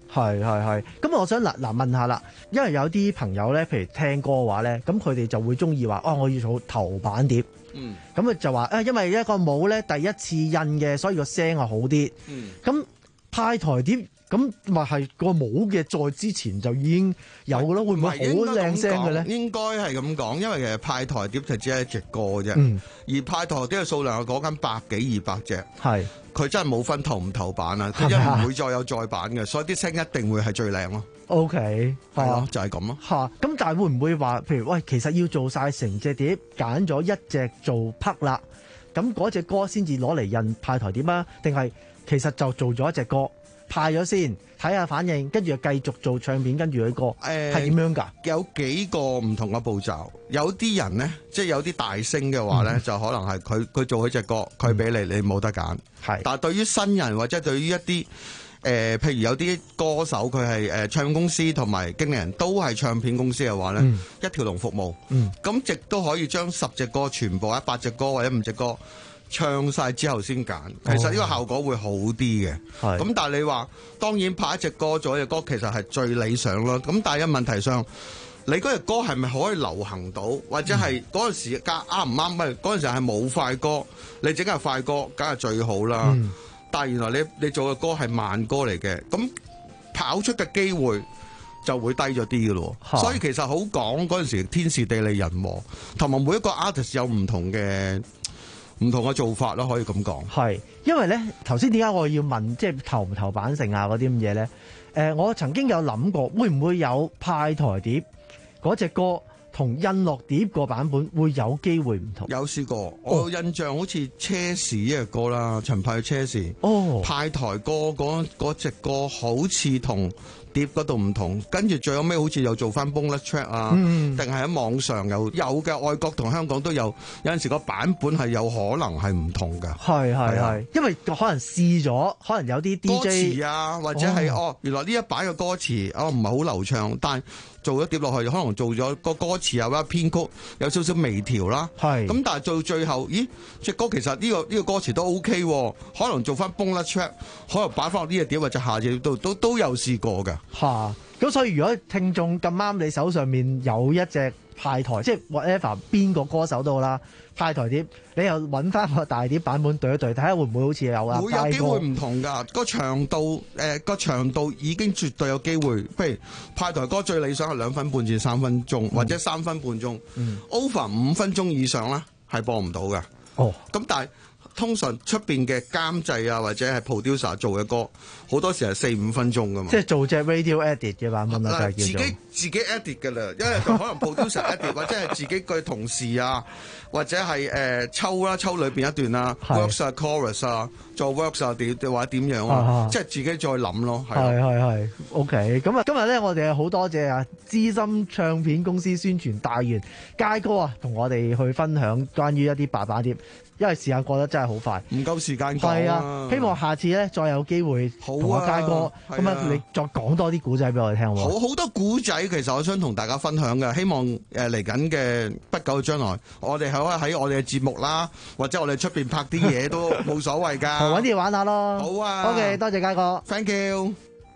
係係係，咁我想嗱嗱問下啦，因為有啲朋友咧，譬如聽歌嘅話咧，咁佢哋就會中意話，哦，我要做頭版碟。 嗯， 咁啊就話啊，因為一個帽咧第一次印嘅，所以個聲係好啲。 嗯， 咁派台碟咁咪係個帽嘅再之前就已經有嘅咯，會唔會好靚聲嘅咧？ 應該係咁講，因為其實派台碟就只係一隻歌啫。 嗯， 而派台碟嘅數量係講緊百幾二百隻。 係。 佢真係冇分頭唔頭版啊！佢一唔會再有再版嘅，所以啲聲一定會係最靚咯。 O K， 係咯，就係咁咯。 嚇，咁但係會唔會話，譬如喂，其實要做晒成隻碟，揀咗一隻做匹啦，咁嗰隻歌先至攞嚟印派台碟啊？定係其實就做咗一隻歌派咗先，睇下反應，跟住就繼續做唱片，跟住佢歌誒係點樣㗎？ 有幾個唔同嘅步驟，有啲人咧，即係有啲大星嘅話咧，嗯、就可能係佢佢做咗隻歌，佢俾你，你冇得揀。係，但係對於新人或者對於一啲誒、呃，譬如有啲歌手佢係誒唱片公司同埋經理人都係唱片公司嘅話咧，嗯、一條龍服務。嗯，咁亦都可以將十隻歌全部一百隻歌或者五隻歌唱晒之後先揀，其實呢個效果會好啲嘅。係，咁但係你話當然拍一隻歌做一隻歌，其實係最理想咯。咁但係喺問題上，你嗰隻歌係咪可以流行到，或者係嗰陣時夾啱唔啱？咪嗰陣時係冇快歌，你整係快歌，梗係最好啦。嗯、但係原來你你做嘅歌係慢歌嚟嘅，咁跑出嘅機會就會低咗啲嘅咯。所以其實好講嗰陣時天時地利人和，同埋每一個 artist 有唔同嘅唔同嘅做法咯，可以咁講。 係，因為咧頭先點解我要問即係頭唔頭版性啊嗰啲咁嘢咧？誒、呃，我曾經有諗過，會唔會有派台碟？嗰隻歌同印落碟個版本會有機會唔同？ 有試過，我印象好似車士呢隻歌啦，陳派嘅車士。哦，派台歌嗰嗰隻歌好似同碟嗰度唔同，跟住最後尾好似又做翻 bonus track 啊，定係喺網上有有嘅，外國同香港都有，有陣時個版本係有可能係唔同㗎。 係係係，因為可能試咗，可能有啲 D J 歌詞啊，或者係哦，哦，原來呢一版嘅歌詞哦唔係好流暢，但係做咗碟落去，可能做咗個歌詞啊或者編曲有少少微調啦。係咁，但係到最後，咦，隻歌其實呢、呢個呢、呢個歌詞都 OK 喎，可能做翻 bonus track，可能擺翻落呢隻碟或者下隻碟都都都有試過㗎。 嚇！咁所以如果聽眾咁啱你手上面有一隻派台，即係 whatever 邊個歌手都好啦，派台碟，你又揾翻個大碟版本對一對，睇下會唔會好似有啊？ 會有機會唔同㗎，個長度誒個、呃、長度已經絕對有機會。譬如派台歌最理想係兩分半至三分鐘，嗯、或者三分半鐘、嗯、，over 五分鐘以上咧係播唔到㗎。哦，咁但係。通常出邊嘅監製啊，或者係 producer 做嘅歌，好多時係四五分鐘噶嘛。 即係做隻 radio edit 嘅版本啦，就係叫做自己自己 edit 㗎啦，因為佢可能 producer edit 或者係自己嘅同事啊，或者係誒、呃、抽啦抽裏邊一段啊 ，works 啊 chorus 啊，做 works 啊點或者點樣啊，啊即係自己再諗咯。 係係係 ，OK。咁啊，今日咧我哋好多謝啊資深唱片公司宣傳大員佳哥啊，同我哋去分享關於一啲白板碟。因為時間過得真係好快， 唔夠時間講。 係啊，希望下次咧再有機會同阿佳哥咁啊，你再講多啲古仔俾我哋聽好。 好好多古仔，其實我想同大家分享嘅，希望誒嚟緊嘅不久嘅將來，我哋可以喺我哋嘅節目啦，或者我哋出邊拍啲嘢都冇所謂㗎。 揾啲嘢玩下咯。 好啊。 OK，多謝佳哥。 Thank you。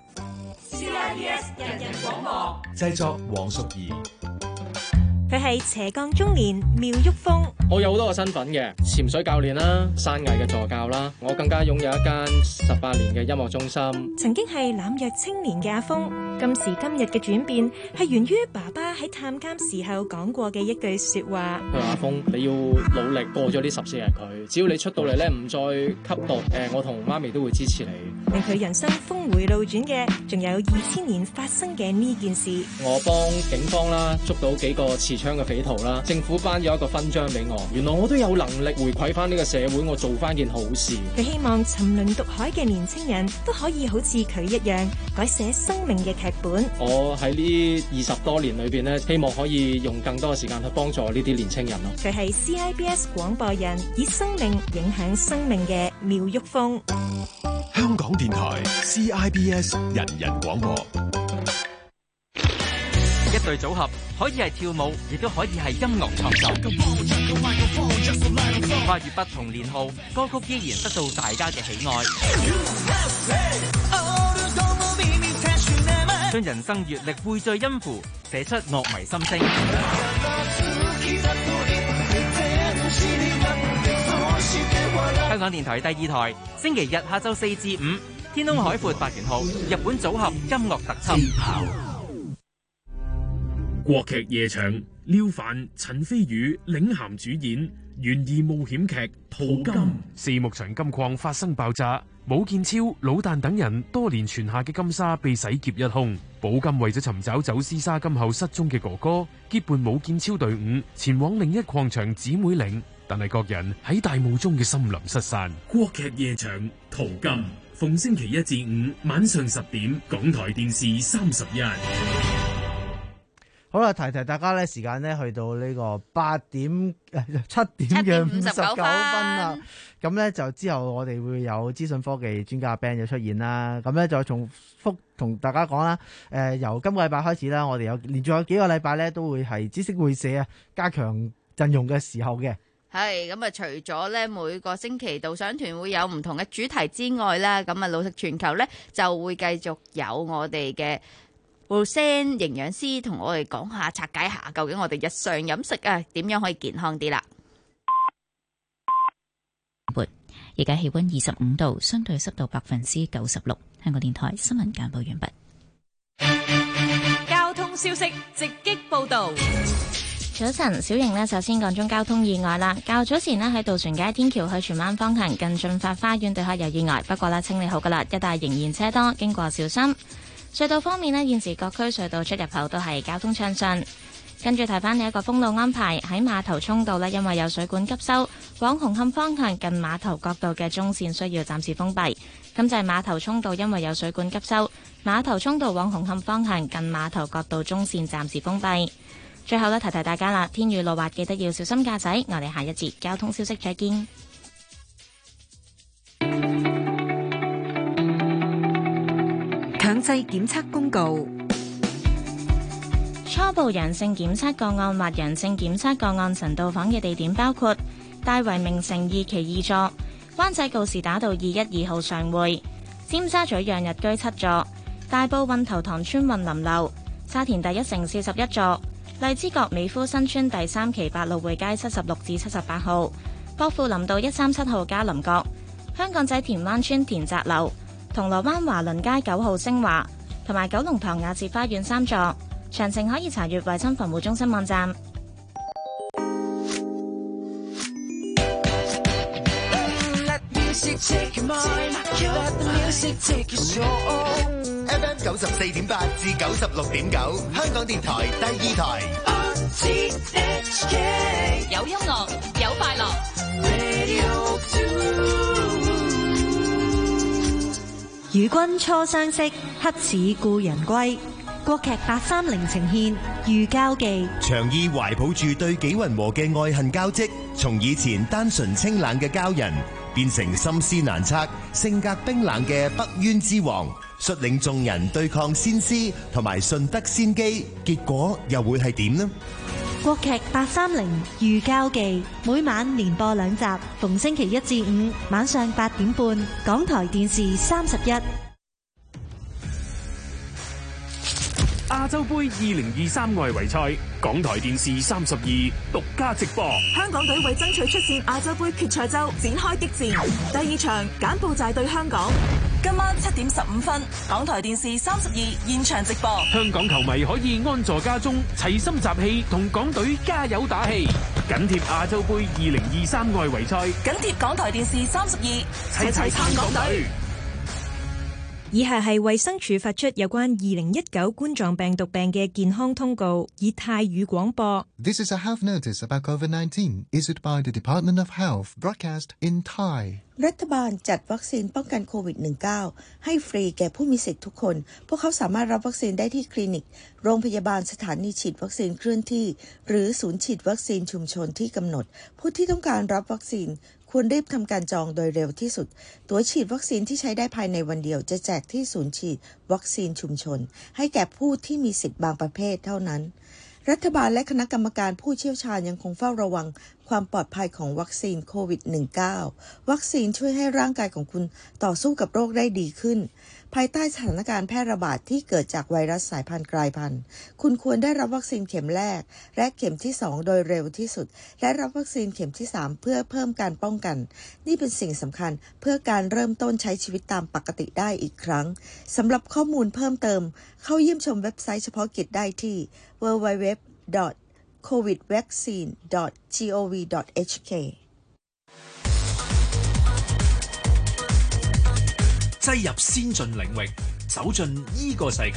C I B S 人人廣播製作黃淑儀。 佢係斜槓中年廖旭峰。 我有好多個身份嘅，潛水教練啦，山藝嘅助教啦，我更加擁有一間十八年嘅音樂中心。 曾經係濫藥青年嘅阿峰，今時今日嘅轉變係源於爸爸喺探監時候講過嘅一句說話。 佢話阿峰，你要努力過咗呢十四日佢，只要你出到嚟咧唔再吸毒，誒，我同媽咪都會支持你。 令佢人生峰回路轉嘅，仲有二千年發生嘅呢件事。 我幫警方啦捉到幾個持槍嘅匪徒啦，政府頒咗一個勳章俾我。原來我都有能力回饋翻呢個社會，我做翻件好事。 佢希望沉淪毒海嘅年輕人都可以好似佢一樣改寫生命嘅劇本。 我喺呢二十多年裏邊咧，希望可以用更多嘅時間去幫助呢啲年輕人咯。 佢係 C I B S 廣播人，以生命影響生命嘅廖旭峰。 香港電台 C I B S 人人廣播。 一隊組合可以係跳舞，亦都可以係音樂創作。跨越不同年號，歌曲依然得到大家嘅喜愛。 將人生閱歷匯聚音符，寫出樂迷心聲。香港電台第二台，星期日下晝四至五，天空海闊八元號，日本組合音樂特輯。 國劇夜場，廖凡、陳飛宇領銜主演懸疑冒險劇《淘金》。四牧場金礦發生爆炸，武建超、老旦等人多年存下嘅金沙被洗劫一空。寶金為咗尋找走私沙金後失蹤嘅哥哥，結伴武建超隊伍前往另一礦場姊妹嶺，但係各人喺大霧中嘅森林失散。國劇夜場《淘金》，逢星期一至五晚上十點，港台電視三十一。 好啦，提提大家咧，時間咧去到呢個八點誒七點嘅五十九分啦。咁咧就之後我哋會有資訊科技專家 Ben 就出現啦。咁咧就重複同大家講啦。誒、呃，由今個禮拜開始啦，我哋有連續有幾個禮拜咧都會係知識會社啊加強陣容嘅時候嘅。 係咁啊！除咗咧每個星期導賞團會有唔同嘅主題之外啦，咁啊老食全球咧就會繼續有我哋嘅Rosanne營養師同我哋講下拆解下，究竟我哋日常飲食啊點樣可以健康啲啦。 而家氣溫二十五度，相對濕度百分之九十六。香港電台新聞簡報完畢。交通消息直擊報道。 早晨，小瑩呢，首先講中交通意外啦。較早前呢，喺渡船街天橋去荃灣方向近駿發花園對開有意外，不過呢，清理好噶啦，一帶仍然車多，經過小心。隧道方面呢，現時各區隧道出入口都係交通暢順。跟住提翻你一個封路安排，喺碼頭涌道呢，因為有水管急修，往紅磡方向近碼頭角道嘅中線需要暫時封閉。咁就係碼頭涌道因為有水管急修，碼頭涌道往紅磡方向近碼頭角道中線暫時封閉。最後呢，提提大家啦，天雨路滑，記得要小心駕駛。我哋下一節交通消息再見。 強制檢測公告。 初步陽性檢測個案或陽性檢測個案曾到訪嘅地點包括大圍名城二期二座、灣仔告士打道二一二號上會、尖沙咀漾日居七座、大埔運頭塘村運林樓、沙田第一城四十一座、荔枝角美孚新村第三期百老匯街七十六至七十八號、薄扶林道一三七號嘉林閣、香港仔田灣村田澤樓、銅鑼灣華倫街九號星華同埋九龍塘雅致花園三座。詳情可以查閱衛生防護中心網站。 F M 九十四點八至九十六點九，香港電台第二台。 有音樂，有快樂。 與君初相識，乞似故人歸。國劇八三零呈現《遇交記》， 長意懷抱住對紀雲和嘅愛恨交織，從以前單純清冷嘅交人，變成心思難測、性格冰冷嘅北淵之王，率領眾人對抗先師同埋順德仙姬，結果又會係點呢？ 國劇八三零《遇交記》每晚連播兩集，逢星期一至五晚上八點半，港台電視三十一。 亞洲盃二零二三外圍賽，港台電視三十二獨家直播。 香港隊為爭取出線亞洲盃決賽周展開激戰，第二場柬埔寨對香港，今晚七點十五分，港台電視三十二現場直播。 香港球迷可以安坐家中，齊心集氣，同港隊加油打氣。緊貼亞洲盃二零二三外圍賽， 緊貼港台電視三十二，齊齊撐港隊。 以下係衛生署發出有關二零一九冠狀病毒病嘅健康通告，以泰語廣播。 This is a health notice about COVID nineteen, issued by the Department of Health, broadcast in Thai. รัฐบาลจัดวัคซีนป้องกันโควิด สิบเก้า ให้ฟรีแก่ผู้มีสิทธิ์ทุกคนพวกเขาสามารถรับวัคซีนได้ที่คลินิกโรงพยาบาลสถานีฉีดวัคซีนเคลื่อนที่หรือศูนย์ฉีดวัคซีนชุมชนที่กำหนดผู้ที่ต้องการรับวัคซีนควรรีบทำการจองโดยเร็วที่สุดตั๋วฉีดวัคซีนที่ใช้ได้ภายในวันเดียวจะแจกที่ศูนย์ฉีดวัคซีนชุมชนให้แก่ผู้ที่มีสิทธิ์บางประเภทเท่านั้นรัฐบาลและคณะกรรมการผู้เชี่ยวชาญยังคงเฝ้าระวังความปลอดภัยของวัคซีนโควิด สิบเก้า วัคซีนช่วยให้ร่างกายของคุณต่อสู้กับโรคได้ดีขึ้นภายใต้สถานการณ์แพร่ระบาดที่เกิดจากไวรัสสายพันธุ์กลายพันธุ์คุณควรได้รับวัคซีนเข็มแรกและเข็มที่สองโดยเร็วที่สุดและรับวัคซีนเข็มที่สามเพื่อเพิ่มการป้องกันนี่เป็นสิ่งสำคัญเพื่อการเริ่มต้นใช้ชีวิตตามปกติได้อีกครั้งสำหรับข้อมูลเพิ่มเติมเข้าเยี่ยมชมเว็บไซต์เฉพาะกิจได้ที่ ดับเบิลยู ดับเบิลยู ดับเบิลยู ดอท โควิดวัคซีน ดอท จี โอ วี ดอท เอช เค擠入先進領域，走進依個世界。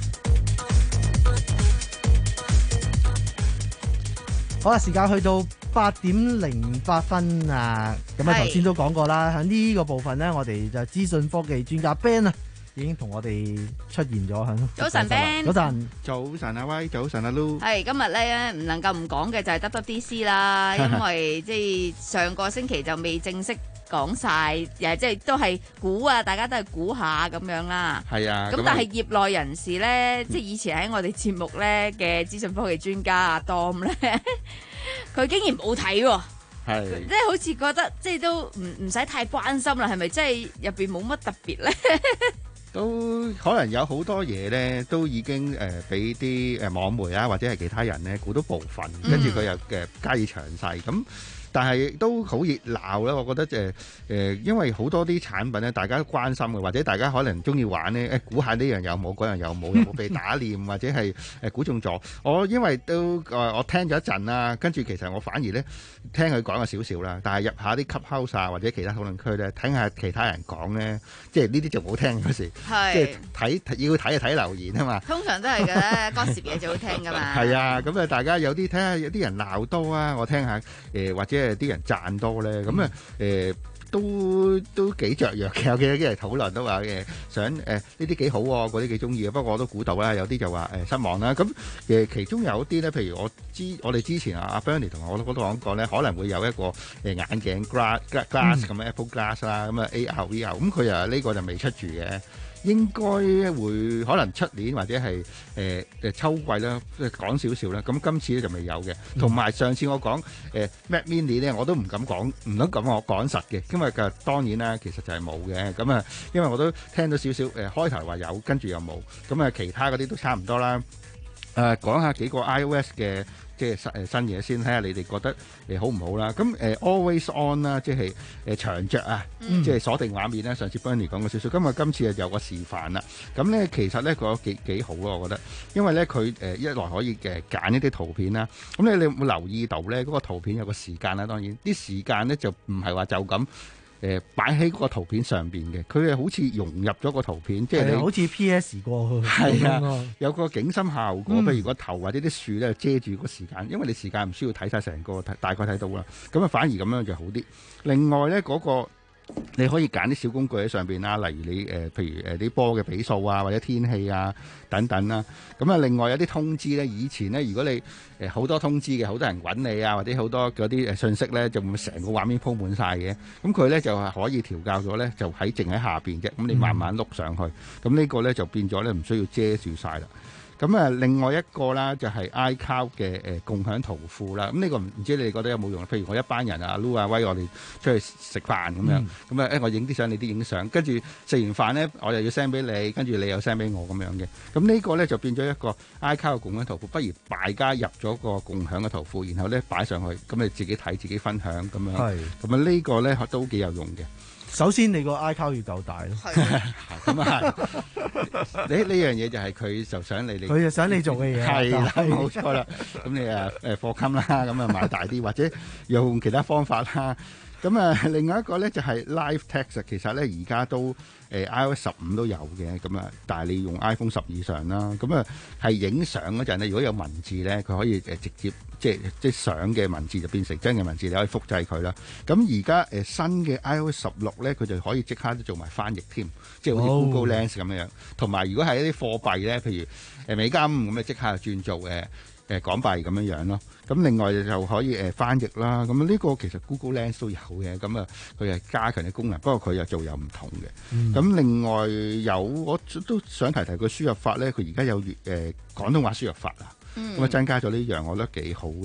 好啦，時間去到八點零八分啊！咁啊，頭先都講過啦，喺呢個部分咧，我哋就資訊科技專家 Ben 啊，已經同我哋出現咗喺。 早晨 Ben， 早晨， 早晨阿威，早晨阿 Lu。 係今日咧唔能夠唔講嘅就係 W W D C 啦，因為即係上個星期就未正式講晒，誒即係都係估啊，大家都係估下咁樣啦。 係啊， 咁但係業內人士咧，即係以前喺我哋節目咧嘅資訊科技專家阿 Dom 咧，佢竟然冇睇喎。係，即係好似覺得即係都唔唔使太關心啦，係咪？即係入邊冇乜特別咧？ 都可能有好多嘢咧，都已經誒俾啲誒網媒啊，或者係其他人咧估到部分，跟住佢又誒加以詳細咁。但係都好熱鬧啦，我覺得誒誒、呃，因為好多啲產品咧，大家都關心嘅，或者大家可能中意玩咧，誒估下呢樣有冇，嗰樣有冇，有冇被打臉，或者係誒估中咗。我因為都誒、呃、我聽咗一陣啦，跟住其實我反而咧聽佢講咗少少啦，但係入下啲 Clubhouse 啊或者其他討論區咧，聽下其他人講咧，即係呢啲就唔好聽嗰時，即係睇要睇就睇留言啊嘛。通常都係嘅咧，嗰時嘢就好聽㗎嘛。係啊，咁啊大家有啲睇下有啲人鬧多啊，我聽下誒、呃、或者。啲人讚多咧，咁啊誒都都幾雀躍嘅，有幾多啲人討論都話嘅，想誒呢啲幾好喎，嗰啲幾中意嘅。不過我都估到啦，有啲就話誒失望啦。咁誒其中有啲咧，譬如我知我哋之前啊阿 Bernie 同我都講過咧，可能會有一個誒眼鏡 glass glass 咁嘅 Apple Glass 啦，咁啊 A R V R， 咁佢又呢個就未出住嘅。應該會可能出年或者係誒誒秋季啦，講少少啦。咁今次咧就未有嘅。同埋上次我講誒、呃、Mac Mini 咧，我都唔敢講，唔敢咁我講實嘅，因為嘅當然啦，其實就係冇嘅。咁啊，因為我都聽到少少誒，開頭話有，跟住又冇。咁啊，其他嗰啲都差唔多啦。誒、呃，講下幾個 iOS 嘅。即係新誒新嘢先，睇下你哋覺得誒好唔好啦。咁誒、呃、Always On 啦，即係誒長着啊，嗯、即係鎖定畫面啦。上次 Bernie 講過少少，今日今次就有個示範啦。咁咧其實咧佢幾幾好咯，我覺得，因為咧佢誒一來可以誒揀一啲圖片啦。咁咧你有冇留意到咧嗰、那個圖片有個時間啦？當然啲時間咧就唔係話就咁。誒擺喺嗰個圖片上邊嘅，佢係好似融入咗個圖片，即係你好似 P S 過去，係啊，有個景深效果，譬如個頭或者啲樹咧遮住個時間，因為你時間唔需要睇晒成個，大概睇到啦，咁啊反而咁樣就好啲。另外咧嗰個。你可以揀啲小工具喺上邊啦，例如你誒、呃，譬如誒啲波嘅比數啊，或者天氣啊等等啦。咁啊，另外有啲通知咧，以前咧，如果你誒好、呃、多通知嘅，好多人揾你啊，或者好多嗰啲誒信息咧，就會成個畫面鋪滿晒嘅。咁佢咧就係可以調校咗咧，就喺淨喺下邊嘅。咁你慢慢碌上去，咁、嗯、呢個咧就變咗咧唔需要遮住晒啦。咁啊，另外一個啦，就係 iCloud 嘅誒共享圖庫啦。咁呢個唔知你哋覺得有冇用？譬如我一班人啊，Lu 啊威，我哋出去食飯咁樣，咁啊誒，我影啲相，你啲影相，跟住食完飯咧，我又要 send 俾你，跟住你又 send 俾我咁樣嘅。咁呢個咧就變咗一個 iCloud 嘅共享圖庫，不如大家入咗個共享嘅圖庫，然後咧擺上去，咁你自己睇，自己分享咁樣。係。咁啊呢個咧都幾有用嘅。首先你個 iCloud 要夠大咯，咁啊係，呢呢樣嘢就係佢就想你你，佢就想你做嘅嘢，係啦，冇錯啦。咁你啊誒課金啦，咁啊買大啲，或者用其他方法啦。咁啊，另外一個咧就係 Live Text，其實咧而家都誒 iOS 十五都有嘅，咁啊，但係你用 iPhone 十以上啦，咁啊係影相嗰陣咧，如果有文字咧，佢可以誒直接即係即係相嘅文字就變成真嘅文字，你可以複製佢啦。咁而家誒新嘅 iOS 十六咧，佢就可以即刻都做埋翻譯添，即係好似 Google Lens 咁樣樣。同埋如果係一啲貨幣咧，譬如誒美金咁啊，即刻就轉做誒。誒港幣咁樣樣咯，咁另外就可以誒翻譯啦，咁呢個其實 Google Lens 都有嘅，咁啊佢係加強嘅功能，不過佢又做有唔同嘅。咁、嗯、另外有我都想提提個輸入法咧，佢而家有粵誒廣東話輸入法啊，咁啊增加咗呢樣，我覺得幾好嘅。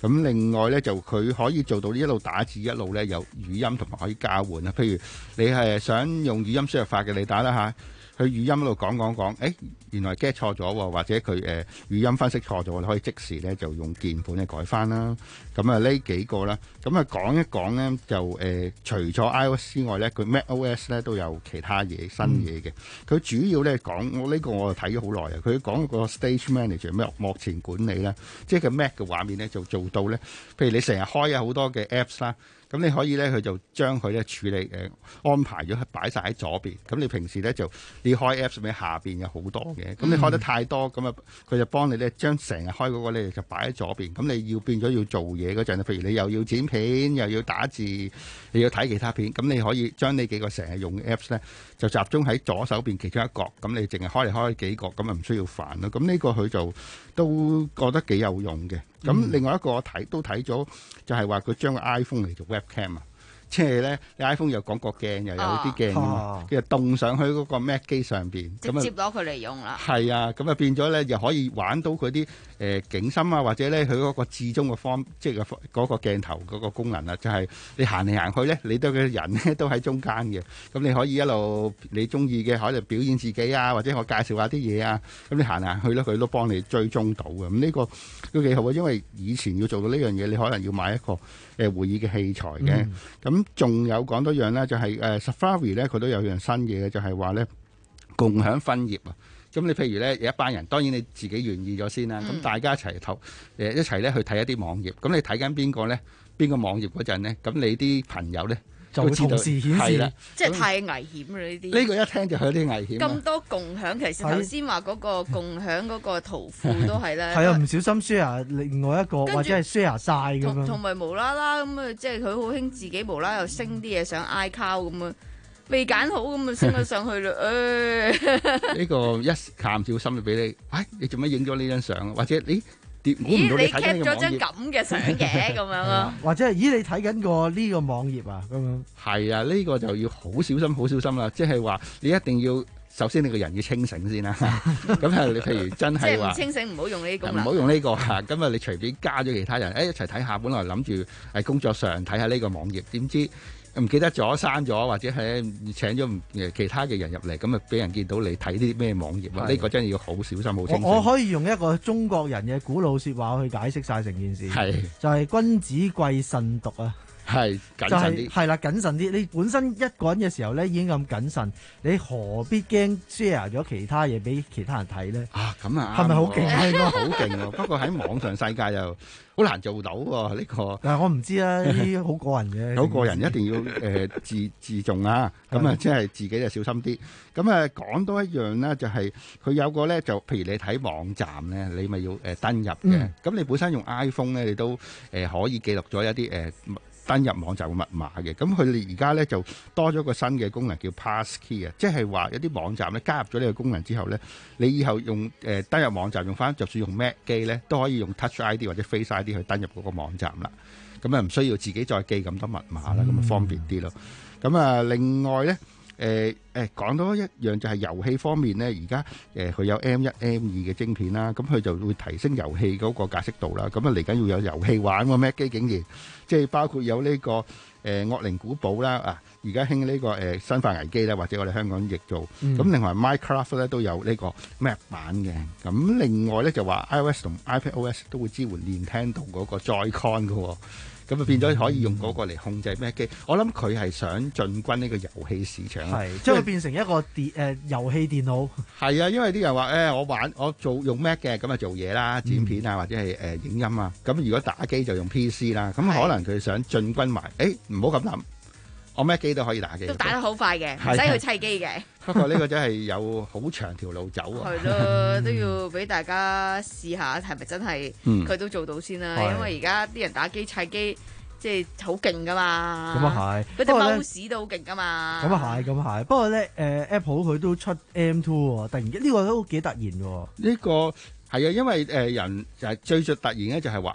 咁另外咧就佢可以做到一路打字一路咧有語音同埋可以交換啊。譬如你係想用語音輸入法嘅，你打啦下。佢語音嗰度講講講，誒原來 get 錯咗喎，或者佢誒、呃、語音分析錯咗，你可以即時咧就用鍵盤嚟改翻啦。咁啊呢幾個啦，咁啊講一講咧就誒、呃、除咗 iOS 之外咧，佢 macOS 咧都有其他嘢新嘢嘅。佢、嗯、主要咧講我呢個我睇咗好耐啊。佢講個 Stage Manager 咩幕前管理啦，即係個 Mac 嘅畫面咧就做到咧，譬如你成日開有好多嘅 Apps 啦。咁你可以咧，佢就將佢咧處理誒、呃、安排咗，擺晒喺左邊。咁你平時咧就你開 Apps 喺下邊有好多嘅，咁你開得太多，咁啊佢就幫你咧將成日開嗰個咧就擺喺左邊。咁你要變咗要做嘢嗰陣，譬如你又要剪片，又要打字，又要睇其他片，咁你可以將呢幾個成日用嘅 Apps 咧就集中喺左手邊其中一角。咁你淨係開嚟開幾個，咁啊唔需要煩咯。咁呢個佢就都覺得幾有用嘅。咁、嗯、另外一個我睇都睇咗，就係話佢將個 iPhone 嚟做 webcam 啊，即係咧你 iPhone 又講個鏡，又有啲鏡啊嘛，佢就動上去嗰個 Mac 機上邊， 直接攞佢嚟用啦。 係啊，咁啊變咗咧，又可以玩到佢啲誒景深啊，或者咧佢嗰個至中嘅方，即係嗰個鏡頭嗰個功能啊，就係、是、你行嚟行去咧，你對嘅人咧都喺中間嘅，咁你可以一路你中意嘅，可以表演自己啊，或者我介紹下啲嘢啊，咁你行嚟行去咧，佢都幫你追蹤到嘅。咁呢個都幾好啊，因為以前要做到呢樣嘢，你可能要買一個誒會議嘅器材嘅。咁仲、嗯、有講多樣咧，就係、是、誒、uh, Safari 咧，佢都有樣新嘢嘅，就係話咧共享分頁啊。咁你譬如咧有一班人，當然你自己願意咗先啦。咁、嗯、大家一齊投誒一齊咧去睇一啲網頁。咁你睇緊邊個咧？邊個網頁嗰陣咧？咁你啲朋友咧就會同時顯示， 即係太危險啦！呢啲呢個一聽就有啲危險。 咁多共享，其實頭先話嗰個共享嗰個圖庫都係咧。 係啊，唔小心 share 另外一個，或者係 share 晒咁樣。 同埋無啦啦咁啊，即係佢好興自己無啦又升啲嘢上 iCloud 咁啊，未揀好咁啊，升咗上去啦。誒、哎， 呢個一探小心就俾你，哎，你做乜影咗呢張相？或者你？咦， 你 cap 咗張咁嘅相嘅咁樣咯， 或者係咦你睇緊個呢個網頁啊咁樣。 係啊，呢、呢個就要好小心，好小心啦。即係話你一定要首先你個人要清醒先啦。咁啊，你譬如真係話， 即係唔清醒唔好用呢個， 唔好用呢、呢個嚇。咁啊，你隨便加咗其他人，誒、哎、一齊睇下。本來諗住喺工作上睇下呢個網頁，點知唔記得咗刪咗，或者係請咗誒其他嘅人入嚟，咁啊俾人見到你睇啲咩網頁啊？呢、呢個真係要好小心，好清醒。 我可以用一個中國人嘅古老説話去解釋晒成件事，係就係、是、君子貴慎獨啊。 係謹慎啲， 係啦，謹慎啲。你本身一個人嘅時候咧，已經咁謹慎，你何必驚 share 咗其他嘢俾其他人睇咧？ 啊，咁啊， 係咪好勁啊？ 應該好勁喎。不過喺網上世界又好難做到喎呢個。 但係我唔知啊，呢啲好個人嘅。 好個人一定要誒、呃、自自重啊。咁啊，即係自己就小心啲。咁啊，講多一樣咧，就係、是、佢有個咧，就譬如你睇網站咧，你咪要誒、呃、登入嘅。咁、嗯、你本身用 iPhone 咧，你都誒、呃、可以記錄咗一啲誒。呃登入網站嘅密碼嘅，咁佢哋而家咧就多咗個新嘅功能叫 Passkey 啊，即係話一啲網站咧加入咗呢個功能之後咧，你以後用誒、呃、登入網站用翻，就算用 Mac 機咧都可以用 Touch I D 或者 Face I D 去登入嗰個網站啦。咁啊唔需要自己再記咁多密碼啦，咁、嗯、啊方便啲咯。咁啊另外咧。誒誒講多一樣就係遊戲方面咧，而家誒佢有 M 一 M 二嘅晶片啦，咁佢就會提升遊戲嗰個解釋度啦。咁啊嚟緊要有遊戲玩喎，Mac 機竟然即係包括有呢、這個誒、呃、惡靈古堡啦，啊而家興呢個誒、呃、生化危機啦，或者我哋香港譯做。咁、嗯、另外 Minecraft 咧都有呢個 Mac 版嘅。咁另外咧就話 iOS 同 iPadOS 都會支援 Nintendo 嗰個 Joy-Con 嘅喎。咁啊變咗可以用嗰個嚟控制咩機？我諗佢係想進軍呢個遊戲市場， 係將佢變成一個電誒遊戲電腦。 係啊，因為啲人話誒、欸，我玩我做用 Mac 嘅，咁啊做嘢啦，剪片啊、嗯、或者係誒、呃、影音啊。咁如果打機就用 P C 啦。咁可能佢想進軍埋，誒唔好咁諗，我 Mac 機都可以打機， 都打得好快嘅，唔使去砌機嘅。 不過呢個真係有好長條路走啊！ 係咯，都要俾大家試下係咪真係佢都做到先啦、嗯。因為而家啲人打機砌機。即係好勁噶嘛， 咁啊係， 嗰隻貓屎都好勁噶嘛， 咁啊係，咁啊係。不過咧，誒、呃、Apple 佢都出 M 二喎，突然間呢個都幾突然喎。 呢、這個係啊，因為誒、呃、人就係最最突然咧，就係話啊，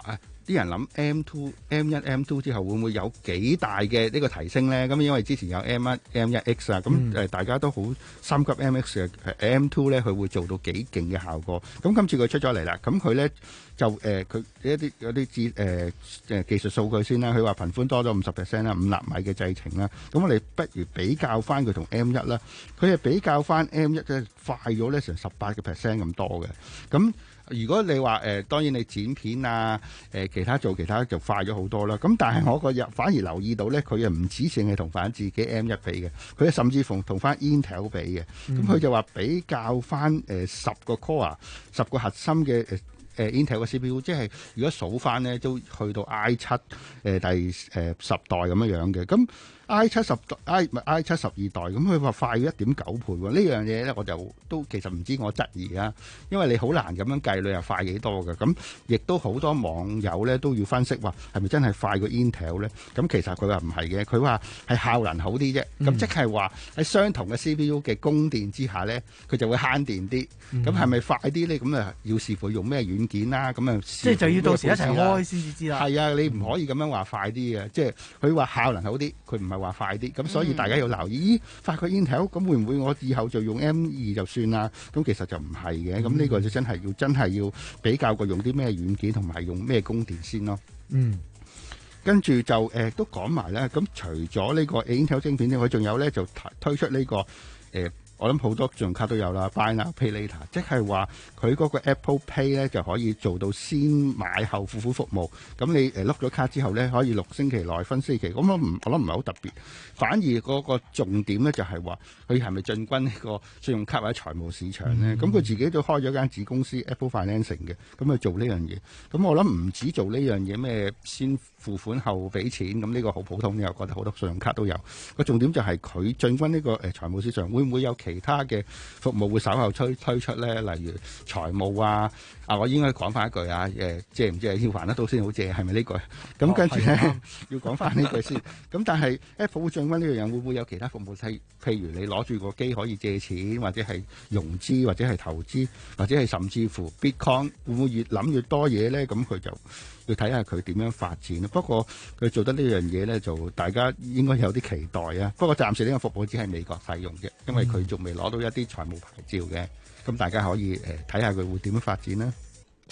啲人諗 M 二、M 一、M 二之後會唔會有幾大嘅呢個提升咧？咁因為之前有 M 一、M 一 X 啊，咁誒、嗯、大家都好三級 M X 嘅 M 二咧，佢會做到幾勁嘅效果。咁今次佢出咗嚟啦，咁佢咧就誒佢、呃、一啲有啲技誒誒技術數據先啦。佢話頻寬多咗五十 percent 啦，五納米嘅製程啦。咁我哋不如比較翻佢同 M 一啦，佢係比較翻 M 一咧快咗咧成十八個 percent 咁多嘅。咁如果你話誒、呃，當然你剪片啊，誒、呃、其他做其他就快咗好多啦。咁但係我個日反而留意到咧，佢又唔止淨係同翻自己 M 一比嘅，佢甚至乎同翻 Intel 比嘅。咁佢、嗯、就話比較翻誒十個 core、十個核心嘅誒誒、呃、Intel 嘅 C P U， 即係如果數翻咧都去到 I 七誒、呃、第誒十、呃、代咁樣樣嘅。咁 I 七十代 I 唔係 I 七十二代，咁佢話快咗一點九倍喎。呢樣嘢咧，我就都其實唔知我質疑啊，因為你好難咁樣計你又快幾多嘅。咁亦都好多網友咧都要分析話係咪真係快過 Intel 咧？咁其實佢話唔係嘅，佢話係效能好啲啫。咁、嗯、即係話喺相同嘅 C P U 嘅供電之下咧，佢就會慳電啲。咁係咪快啲咧？咁啊要視乎用咩軟件啦。咁啊即係就要到時一齊開先至知啦。係啊， 你唔可以咁樣話快啲嘅。即係佢話效能好啲，佢唔係話快啲，咁所以大家要留意，咦，快過 Intel，咁會唔會我以後就用 M 二就算啦？咁其實就唔係嘅，咁呢個就真係要真係要比較過用啲咩軟件同埋用咩供電先咯。嗯，跟住就誒、呃、都講埋咧，咁除咗呢個 Intel 晶片咧，佢仲有咧就推出呢、這個誒。呃我諗好多信用卡都有啦 ，Buy Now Pay Later，即係話佢嗰個 Apple Pay 咧就可以做到先買後付款服務。咁你誒碌咗卡之後咧，可以六星期內分四期。咁我唔我諗唔係好特別，反而嗰個重點咧就係話佢係咪進軍呢個信用卡或者財務市場咧？咁佢、嗯、自己都開咗間子公司 Apple Financing 嘅，咁去做呢樣嘢。咁我諗唔止做呢樣嘢，咩先付款後俾錢，咁呢個好普通，你又覺得好多信用卡都有。個重點就係佢進軍呢個誒財務市場，會唔會有其他嘅服務會稍後推推出咧？例如財務啊，啊我應該講翻一句啊，誒借唔借要還得到先好借，係咪呢句？咁跟住咧、哦、要講翻呢句先。咁但係 Apple 會進軍呢樣嘢，會唔會有其他服務？譬譬如你攞住個機可以借錢，或者係融資，或者係投資，或者係甚至乎 Bitcoin，會唔會越諗越多嘢咧？咁佢就要睇下佢點樣發展。不過佢做得呢樣嘢咧，就大家應該有啲期待啊。不過暫時呢個服務只係美國使用嘅，因為佢仲未攞到一啲財務牌照嘅。咁大家可以誒睇下佢會點樣發展啦。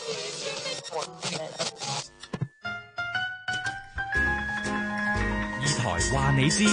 二台話你知，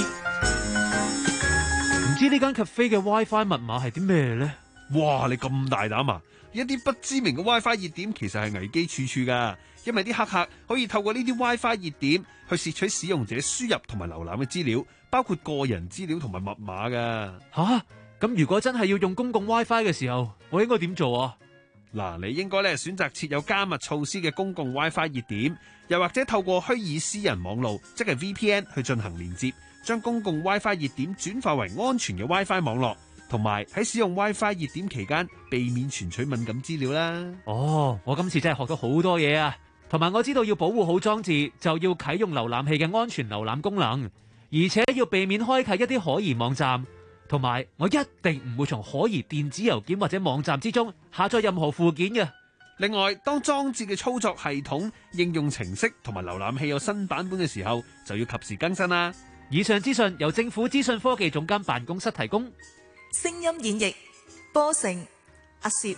唔知呢間 cafe 嘅 WiFi 密碼係啲咩咧？ 哇！你咁大膽啊！一啲不知名嘅 WiFi 熱點其實係危機處處噶，因為啲黑客可以透過呢啲 WiFi 熱點去竊取使用者輸入同埋瀏覽嘅資料，包括個人資料同埋密碼噶。 吓，咁如果真係要用公共 WiFi 嘅時候，我應該點做啊？ 嗱，你應該咧選擇設有加密措施嘅公共 WiFi 熱點，又或者透過虛擬私人網路，即係 V P N 去進行連接，將公共 WiFi 熱點轉化為安全嘅 WiFi 網絡。同埋喺使用 WiFi 熱點期間，避免傳取敏感資料啦。 哦，我今次真係學到好多嘢啊！同埋我知道要保護好裝置，就要啟用瀏覽器嘅安全瀏覽功能，而且要避免開啟一啲可疑網站。同埋我一定唔會從可疑電子郵件或者網站之中下載任何附件嘅。 另外，當裝置嘅操作系統、應用程式同埋瀏覽器有新版本嘅時候，就要及時更新啦。 以上資訊由政府資訊科技總監辦公室提供。 聲音演繹波成阿攝，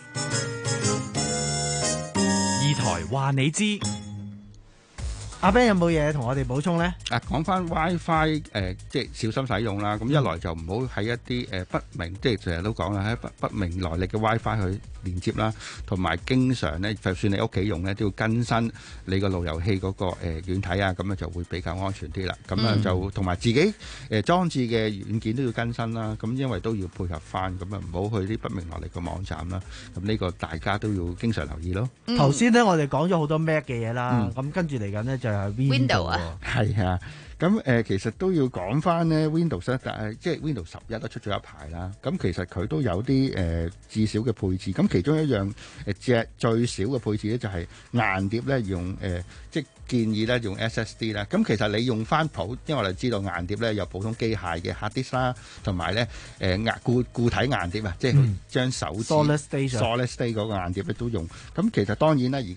二台話你知。 阿 Ben 有冇嘢同我哋補充咧？ 啊，講翻 WiFi 誒，即係小心使用啦。咁一來就唔好喺一啲誒不明，即係成日都講啦，喺不不明來歷嘅 WiFi 去連接啦。同埋經常咧，就算你屋企用咧，都要更新你個路由器嗰個誒軟體啊，咁啊就會比較安全啲啦。咁啊就同埋自己誒裝置嘅軟件都要更新啦。咁因為都要配合翻，咁啊唔好去啲不明來歷嘅網站啦。咁呢個大家都要經常留意咯。 頭先咧，我哋講咗好多 Mac 嘅嘢啦，咁跟住嚟緊咧就係 Windows 啊， 係啊。咁誒、呃，其實都要講翻咧 Windows 咧，但係即係 Windows 十一都出咗一排啦。咁其實佢都有啲誒、呃、至少嘅配置。咁其中一樣誒隻最少嘅配置咧，就係硬碟咧用誒、呃，即係建議咧用 S S D 啦。咁其實你用翻普，因為我哋知道硬碟咧有普通機械嘅 hard disk 啦，同埋咧誒硬固固體硬碟啊，即係將手指 solid state 嗰個硬碟咧都用。咁其實當然啦，而家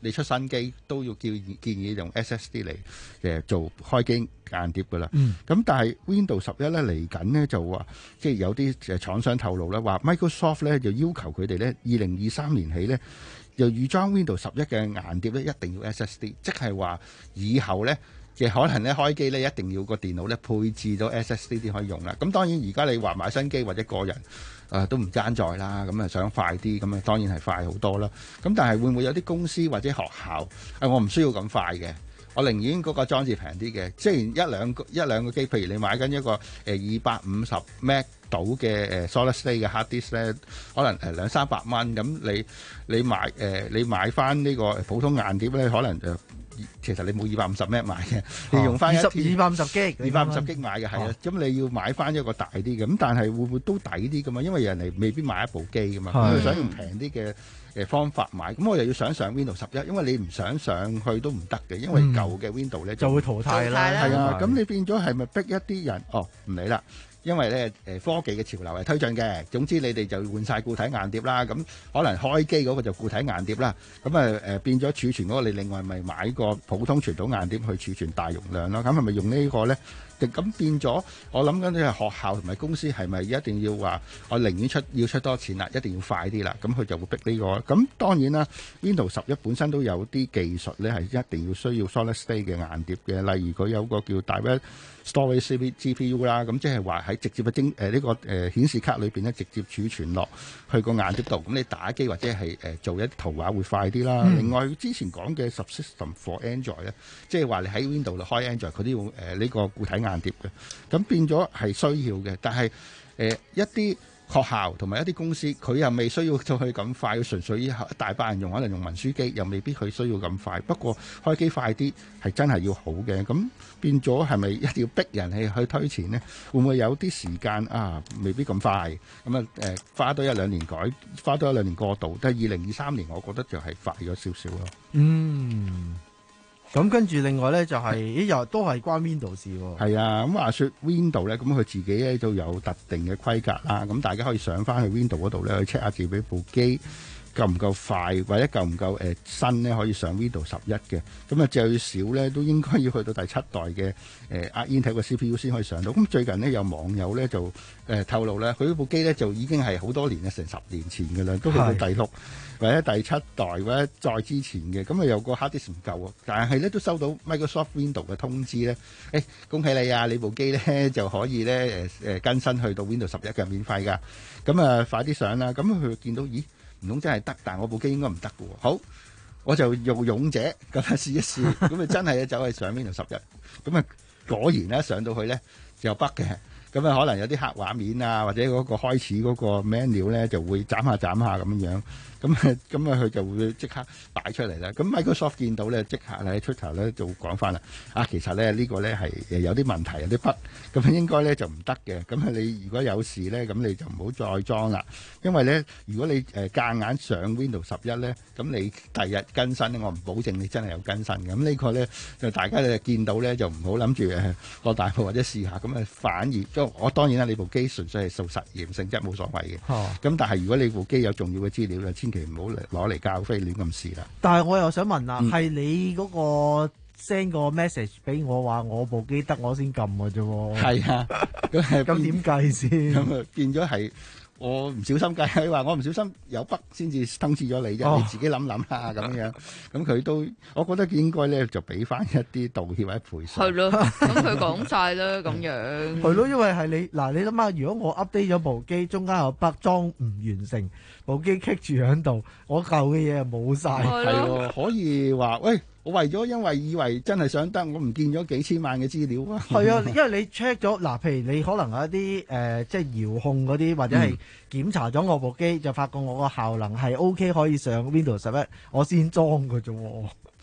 你出新機都要建議建議用 S S D 嚟誒做開機硬碟噶啦。咁、 嗯、 但係 Windows 十一咧嚟緊呢，就話，即係有啲誒廠商透露咧話 Microsoft 咧就要求佢哋咧二零二三年起咧就預裝 Windows 十一嘅硬碟咧一定要 S S D， 即係話以後咧嘅可能咧開機咧一定要個電腦咧配置到 S S D 先可以用啦。咁當然而家你話買新機或者個人。誒、呃、都唔爭在啦，咁啊想快啲，咁啊當然係快好多啦。咁但係會唔會有啲公司或者學校誒、呃、我唔需要咁快嘅，我寧願嗰個裝置平啲嘅，雖然一兩個一兩個機，譬如你買緊一個誒二百五十 Mac 到嘅誒 Solid State 嘅 Hard Disk 咧，可能誒兩三百蚊，咁你你買誒、呃、你買翻呢個普通硬碟咧，可能就。其實你冇二百五十 M 買嘅，你用翻一二百五十 G， 二百五十 G 買嘅係啊，咁、哦、你要買翻一個大啲嘅，咁但係會唔會都抵啲噶嘛？因為人哋未必買一部機噶嘛，咁佢想用平啲嘅誒方法買，咁我又要想上 Windows 十一，因為你唔想上去都唔得嘅，因為舊嘅 Windows 咧、嗯、就會淘汰啦，係啊，咁你變咗係咪逼一啲人？哦，唔理啦。因為咧誒科技嘅潮流係推進嘅，總之你哋就換晒固體硬碟啦，咁可能開機嗰個就固體硬碟啦，咁啊誒變咗儲存嗰個你另外咪買個普通傳統硬碟去儲存大容量咯，咁係咪用呢個咧？咁變咗我諗緊啲係學校同埋公司係咪一定要話我寧願出要出多錢啦，一定要快啲啦，咁佢就會逼呢個。咁當然啦 ，Windows 十一本身都有啲技術咧係一定要需要 Solid State 嘅硬碟嘅，例如佢有個叫 Direct Storage G P U 啦，咁即係話喺直接嘅晶誒呢個誒顯示卡裏邊咧直接儲存落去個硬碟度，咁你打機或者係誒做一啲圖畫會快啲啦。嗯、另外之前講嘅 Subsystem for Android 咧，即係話你喺 Windows 度開 Android，佢都要誒呢個固體硬碟嘅，咁變咗係需要嘅。但係誒、呃、一啲學校同埋一啲公司，佢又未需要到去咁快，純粹一大班人用，可能用文書機，又未必佢需要咁快。不過開機快啲係真係要好嘅，咁變咗係咪一定要逼人去去推前呢？會唔會有啲時間啊？未必咁快，咁啊誒花多一兩年改，花多一兩年過渡。但係二零二三年，我覺得就係快咗少少咯。 嗯。咁跟住另外咧就係、是，咦又都係關 Windows 事喎。 係啊，咁話說 Windows 咧，咁佢自己咧就有特定嘅規格啦。咁大家可以上翻去 Windows 嗰度咧，去 check 下自己部機夠唔夠快，或者夠唔夠誒新咧，可以上 Windows 十一嘅。咁啊最少咧都應該要去到第七代嘅誒 Intel 嘅 C P U 先可以上到。咁最近呢，有網友咧就誒、呃、透露咧，佢呢部機咧就已經係好多年嘅，成十年前嘅啦，都去到第六。或者第七代或者再之前嘅，咁啊有個 hard disk 唔夠喎，但係咧都收到 Microsoft Windows 嘅通知咧，誒、欸、恭喜你啊！你部機咧就可以咧誒誒更新去到 Windows 十一嘅免費㗎，咁啊快啲上啦！咁佢見到咦唔通真係得，但係我部機應該唔得嘅喎，好我就用勇者咁啊試一試，咁啊真係走去上 Windows 十一，咁啊果然咧上到去咧就有 bug 嘅。咁啊，可能有啲黑畫面啊，或者嗰個開始嗰個 menu 咧，就會斬下斬下咁樣樣。咁啊，咁啊，佢就會即刻擺出嚟啦。咁 Microsoft 見到咧，即刻喺 Twitter 咧就講翻啦。啊，其實咧呢個咧係有啲問題，有啲 bug，咁應該咧就唔得嘅。咁啊，你如果有事咧，咁你就唔好再裝啦。因為咧，如果你誒夾硬上 Windows 十一咧，咁你第日更新咧，我唔保證你真係有更新嘅。咁呢個咧就大家咧見到咧就唔好諗住誒落大鋪或者試下，咁啊反而我當然啦，你部機純粹係做實驗性質冇所謂嘅。咁、哦、但係如果你部機有重要嘅資料咧，千祈唔好攞嚟交飛亂咁試啦。 但係我又想問啦，係、嗯、你嗰個 send 個 message 俾我話我部機得我先撳嘅啫喎。係啊，咁咁點計先？ 咁啊變咗係。我唔小心計，佢話我唔小心有筆先至通知咗你啫、哦，你自己諗諗啦咁樣。咁佢都，我覺得應該咧就俾翻一啲道歉或者賠償。係咯，咁佢講晒啦，咁樣。 係咯，因為係你嗱，你諗下，如果我 update 咗部機，中間有筆裝唔完成，部機棘住喺度，我舊嘅嘢又冇晒。係咯，可以話喂。我為咗因為以為真係想得，我唔見咗幾千萬嘅資料啊！ 係啊，因為你 check 咗嗱，譬如你可能有一啲誒、呃，即係遙控嗰啲，或者係檢查咗我部機、嗯，就發覺我個效能係 O K 可以上 Windows 十一，我先裝嘅啫喎。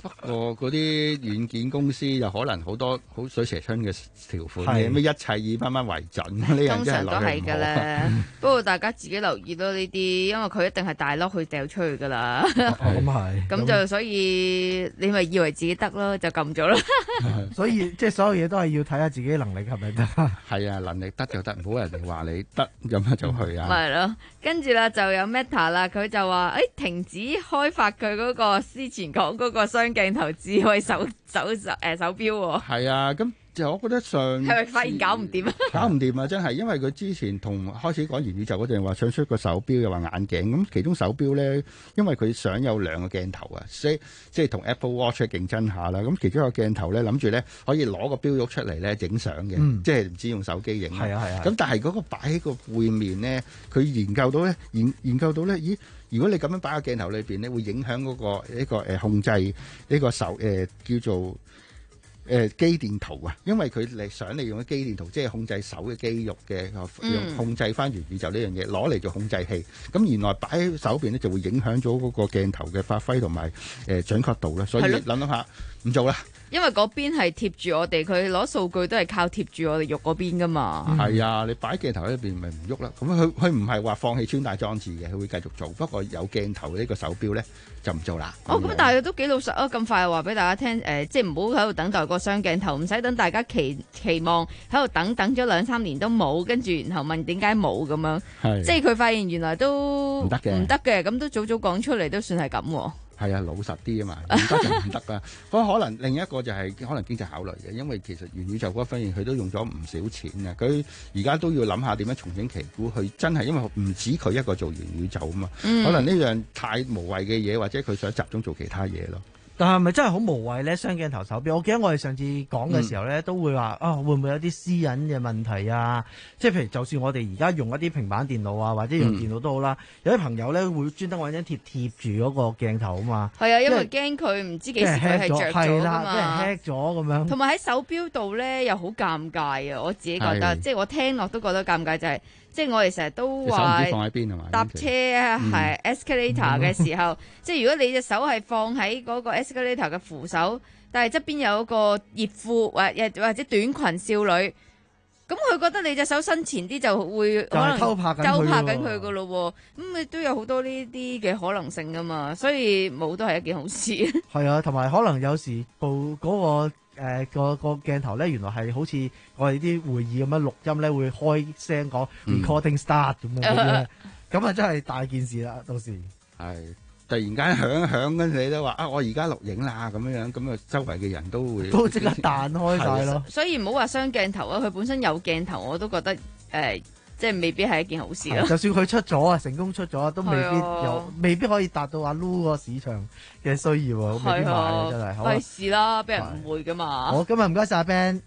不過嗰啲軟件公司又可能好多好水蛇春嘅條款嘅， 係咩一切以翻翻為準，呢樣通常都真係落係㗎啦。不過大家自己留意咯呢啲，因為佢一定係大粒去掉出去㗎啦。 咁係， 咁就所以你咪以為自己得咯，就撳咗啦。 所以即係所有嘢都係要睇下自己能力係咪得。 係啊，能力得就得，唔好人哋話你得咁啊就去啊。 咪係咯，跟住啦就有 Meta 啦，佢就話誒停止開發佢嗰個之前講嗰個雙鏡頭智慧手手手誒手錶喎。 係啊，咁就我覺得上係咪發現搞唔掂啊？ 搞唔掂啊！真係，因為佢之前同開始講元宇宙嗰陣話想出個手錶又話眼鏡，咁其中手錶咧，因為佢想有兩個鏡頭啊，所以即係同 Apple Watch 競爭下啦。咁其中一個鏡頭咧諗住咧可以攞個錶玉出嚟咧影相嘅， 嗯即係唔知用手機影。 係啊係啊。 咁但係嗰個擺喺個背面咧，佢研究到咧研研究到咧，咦？如果你咁樣擺喺鏡頭裏邊咧，會影響嗰個呢個誒控制呢個手誒叫做。誒機電圖啊，因為佢嚟想利用嘅機電圖，即係控制手嘅肌肉嘅，用控制翻元宇宙呢樣嘢，攞嚟做控制器。咁原來擺喺手邊咧，就會影響咗嗰個鏡頭嘅發揮同埋誒準確度啦。所以諗諗下，唔做啦。 因為嗰邊係貼住我哋，佢攞數據都係靠貼住我哋肉嗰邊噶嘛。 係啊，你擺鏡頭喺邊咪唔喐啦。咁佢佢唔係話放棄穿戴裝置嘅，佢會繼續做。不過有鏡頭呢個手錶咧就唔做啦。 哦，咁但係都幾老實啊！咁快話俾大家聽，誒，即係唔好喺度等待個雙鏡頭，唔使等大家期期望喺度等等咗兩三年都冇，跟住然後問點解冇咁樣。係，即係佢發現原來都唔得嘅，唔得嘅，咁都早早講出嚟都算係咁。 係啊，老實啲啊嘛，而家就唔得啦。咁可能另一個就係可能經濟考慮嘅，因為其實元宇宙嗰方面佢都用咗唔少錢啊。佢而家都要諗下點樣重整旗鼓，佢真係因為唔止佢一個做元宇宙啊嘛，嗯、可能呢樣太無謂嘅嘢，或者佢想集中做其他嘢咯。 但係咪真係好無謂咧？雙鏡頭手錶，我記得我哋上次講嘅時候咧，嗯、都會話啊，會唔會有啲私隱嘅問題啊？即係譬如，就算我哋而家用一啲平板電腦啊，或者用電腦都好啦，嗯、有啲朋友咧會專登揾張貼貼住嗰個鏡頭啊嘛。係啊， 因為驚佢唔知幾時佢係着咗啊嘛， 俾人 hack 咗咁樣。 同埋喺手錶度咧又好尷尬啊！我自己覺得，即係我聽落都覺得尷尬，就係、是。即係我哋成日都話搭車係 escalator 嘅時候，嗯、即係如果你隻手係放喺嗰個 escalator 嘅扶手，但係側邊有個熱褲或或者短裙少女，咁佢覺得你隻手伸前啲就會可能偷拍緊佢噶咯喎，咁你都有好多呢啲嘅可能性噶嘛，所以冇都係一件好事。 係啊，同埋可能有時部嗰、嗰個。誒、呃、個個鏡頭咧，原來係好似我哋啲會議咁樣錄音咧，會開聲講 recording start 咁樣嘅，咁啊真係大件事啦！到時係突然間響一響，跟住你都話啊，我而家錄影啦咁樣樣，咁啊周圍嘅人都會都即刻彈開晒咯。 所以唔好話雙鏡頭啊，佢本身有鏡頭，我都覺得誒。呃即係未必係一件好事咯。 就算佢出咗啊，成功出咗都未必有，未必可以達到阿 Lu 個市場嘅需要喎，未必買啊，真係。 費事啦，俾人誤會噶嘛。 好，今日唔該晒阿 Ben。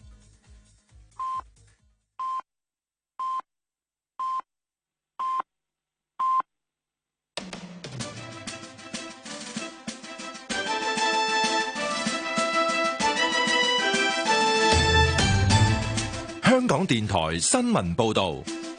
香港電台新聞報導。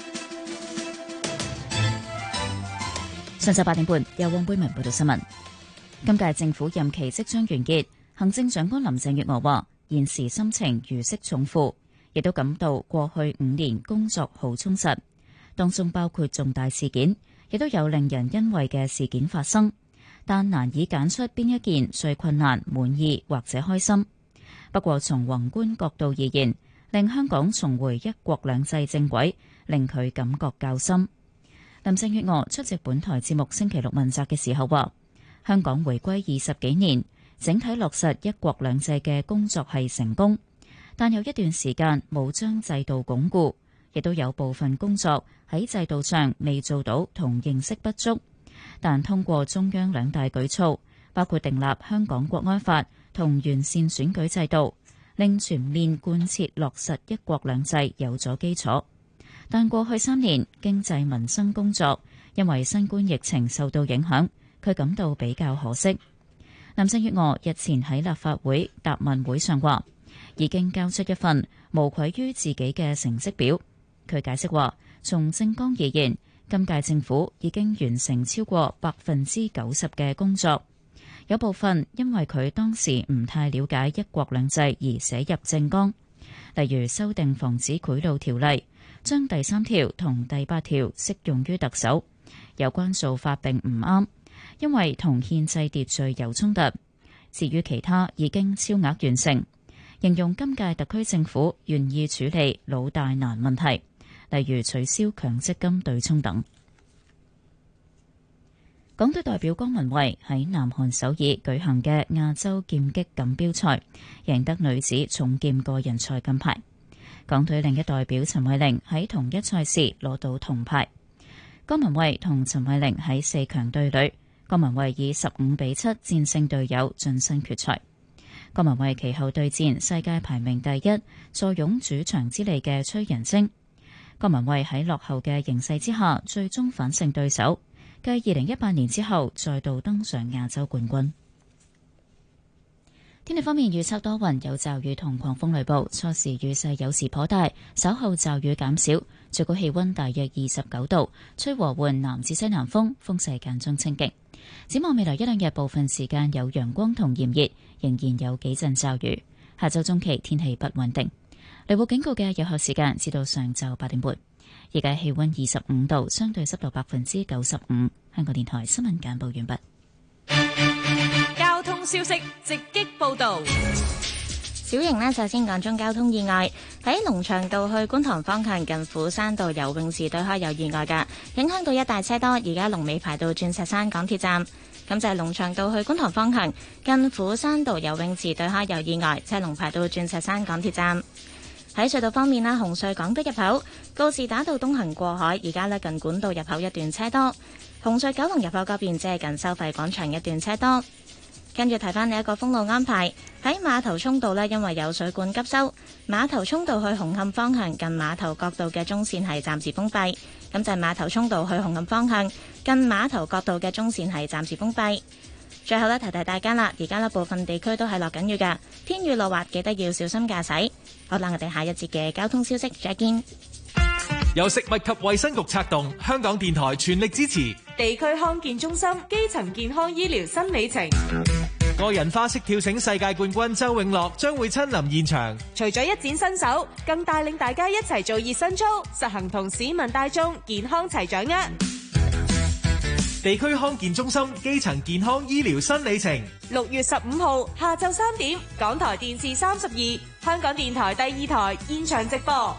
上晝八點半，由汪貝文報道新聞。今屆政府任期即將完結，行政長官林鄭月娥話：現時心情如釋重負，亦都感到過去五年工作好充實，當中包括重大事件，亦都有令人欣慰嘅事件發生，但難以揀出邊一件最困難、滿意或者開心。不過從宏觀角度而言，令香港重回一國兩制正軌，令佢感覺較深。林鄭月娥出席本台節目星期六問責嘅時候話：香港回歸二十幾年，整體落實一國兩制嘅工作係成功，但有一段時間冇將制度鞏固，亦都有部分工作喺制度上未做到同認識不足。但通過中央兩大舉措，包括訂立香港國安法同完善選舉制度，令全面貫徹落實一國兩制有咗基礎。但過去三年經濟民生工作因為新冠疫情受到影響，佢感到比較可惜。林鄭月娥日前喺立法會答問會上話，已經交出一份無愧於自己嘅成績表。佢解釋話，從政綱而言，今屆政府已經完成超過百分之九十嘅工作， 有部分因為佢當時唔太了解一國兩制而寫入政綱，例如修訂防止賄賂條例，將第三條同第八條適用於特首。有關做法並唔啱，因為同憲制秩序有衝突。至於其他已經超額完成，形容今屆特區政府願意處理老大難問題，例如取消強積金對沖等。港隊代表江文蔚喺南韓首爾舉行嘅亞洲劍擊錦標賽，贏得女子重劍個人賽金牌。港隊另一代表陳慧玲喺同一賽事攞到銅牌。江文蔚同陳慧玲喺四強對壘，江文蔚以十五比七戰勝隊友，晉身決賽。江文蔚其後對戰世界排名第一、坐擁主場之利嘅崔仁晶。江文蔚喺落後嘅形勢之下，最終反勝對手，繼二零一八年之後再度登上亞洲冠軍。天氣方面預測多雲，有驟雨同狂風雷暴，初時雨勢有時頗大，稍後驟雨減少，最高氣溫大約二十九度，吹和緩南至西南風，風勢間中清勁。展望未來一兩日，部分時間有陽光同炎熱，仍然有幾陣驟雨。下周中期天氣不穩定，雷暴警告嘅有效時間至到上晝八點半。而家氣溫二十五度，相對濕度百分之九十五。香港電台新聞簡報完畢。 交通消息直擊報道。 小型呢，就先講中交通意外，喺龍翔道去觀塘方向近虎山道游泳池對開有意外㗎，影響到一大車多，而家龍尾排到鑽石山港鐵站。咁就係龍翔道去觀塘方向近虎山道游泳池對開有意外，車龍排到鑽石山港鐵站。喺隧道方面啦，紅隧港島入口告士打道東行過海，而家呢近管道入口一段車多。紅隧九龍入口嗰邊即係近收費廣場一段車多。跟住提翻你一個封路安排，喺碼頭涌道呢，因為有水管急修，碼頭涌道去紅磡方向近碼頭角道嘅中線係暫時封閉。咁就係碼頭涌道去紅磡方向近碼頭角道嘅中線係暫時封閉。最後呢，提提大家啦，而家呢部分地區都係落緊雨㗎，天雨路滑，記得要小心駕駛。好啦，我哋下一節嘅交通消息再見。 由食物及衛生局策動，香港電台全力支持地區康健中心基層健康醫療新里程。 個人花式跳繩世界冠軍周永樂將會親臨現場， 除咗一展身手，更帶領大家一齊做熱身操，實行同市民大眾健康齊掌握。 地區康健中心基層健康醫療新里程， 六月十五號下晝三點，港台電視三十二，香港電台第二台現場直播。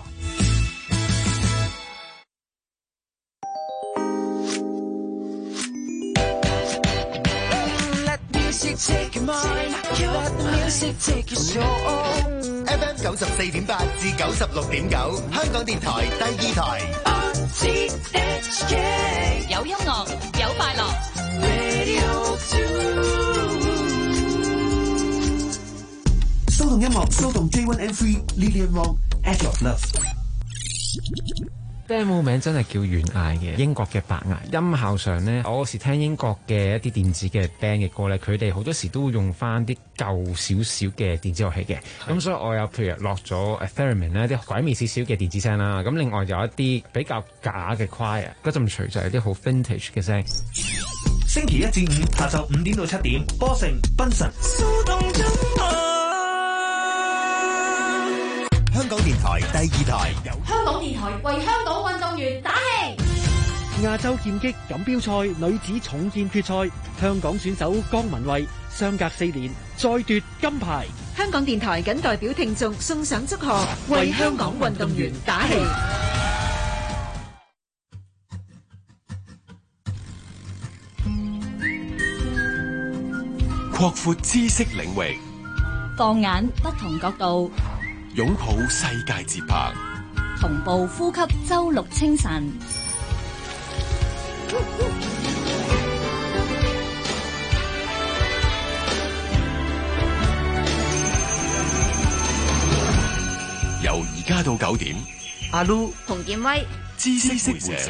F M 九十四點八至九十六點九，香港電台第二台。 有音樂，有快樂。 騷動音樂，騷動 J 一 and 三 Lilian Wong Edge of Love。 demo 名真係叫懸崖嘅，英國嘅白崖。音效上呢，我有時聽英國嘅一啲電子嘅 band 嘅歌呢，佢哋好多時都會用翻啲舊少少嘅電子樂器嘅。咁所以我有譬如落咗 Theremin 呢啲鬼魅少少嘅電子聲啦。咁另外有一啲比較假嘅 choir，嗰陣錘就係啲好 vintage 嘅聲。 星期一至五下晝五點到七點，波城賓神。 香港電台第二台， 香港電台為香港運動員打氣。 亞洲劍擊錦標賽女子重劍決賽，香港選手江文蔚相隔四年再奪金牌。 香港電台謹代表聽眾送上祝賀，為香港運動員打氣。 擴闊知識領域， 放眼不同角度， 擁抱世界節拍， 同步呼吸周六清晨。 由而家到九點， 阿 Lu 洪建威， 知識會社。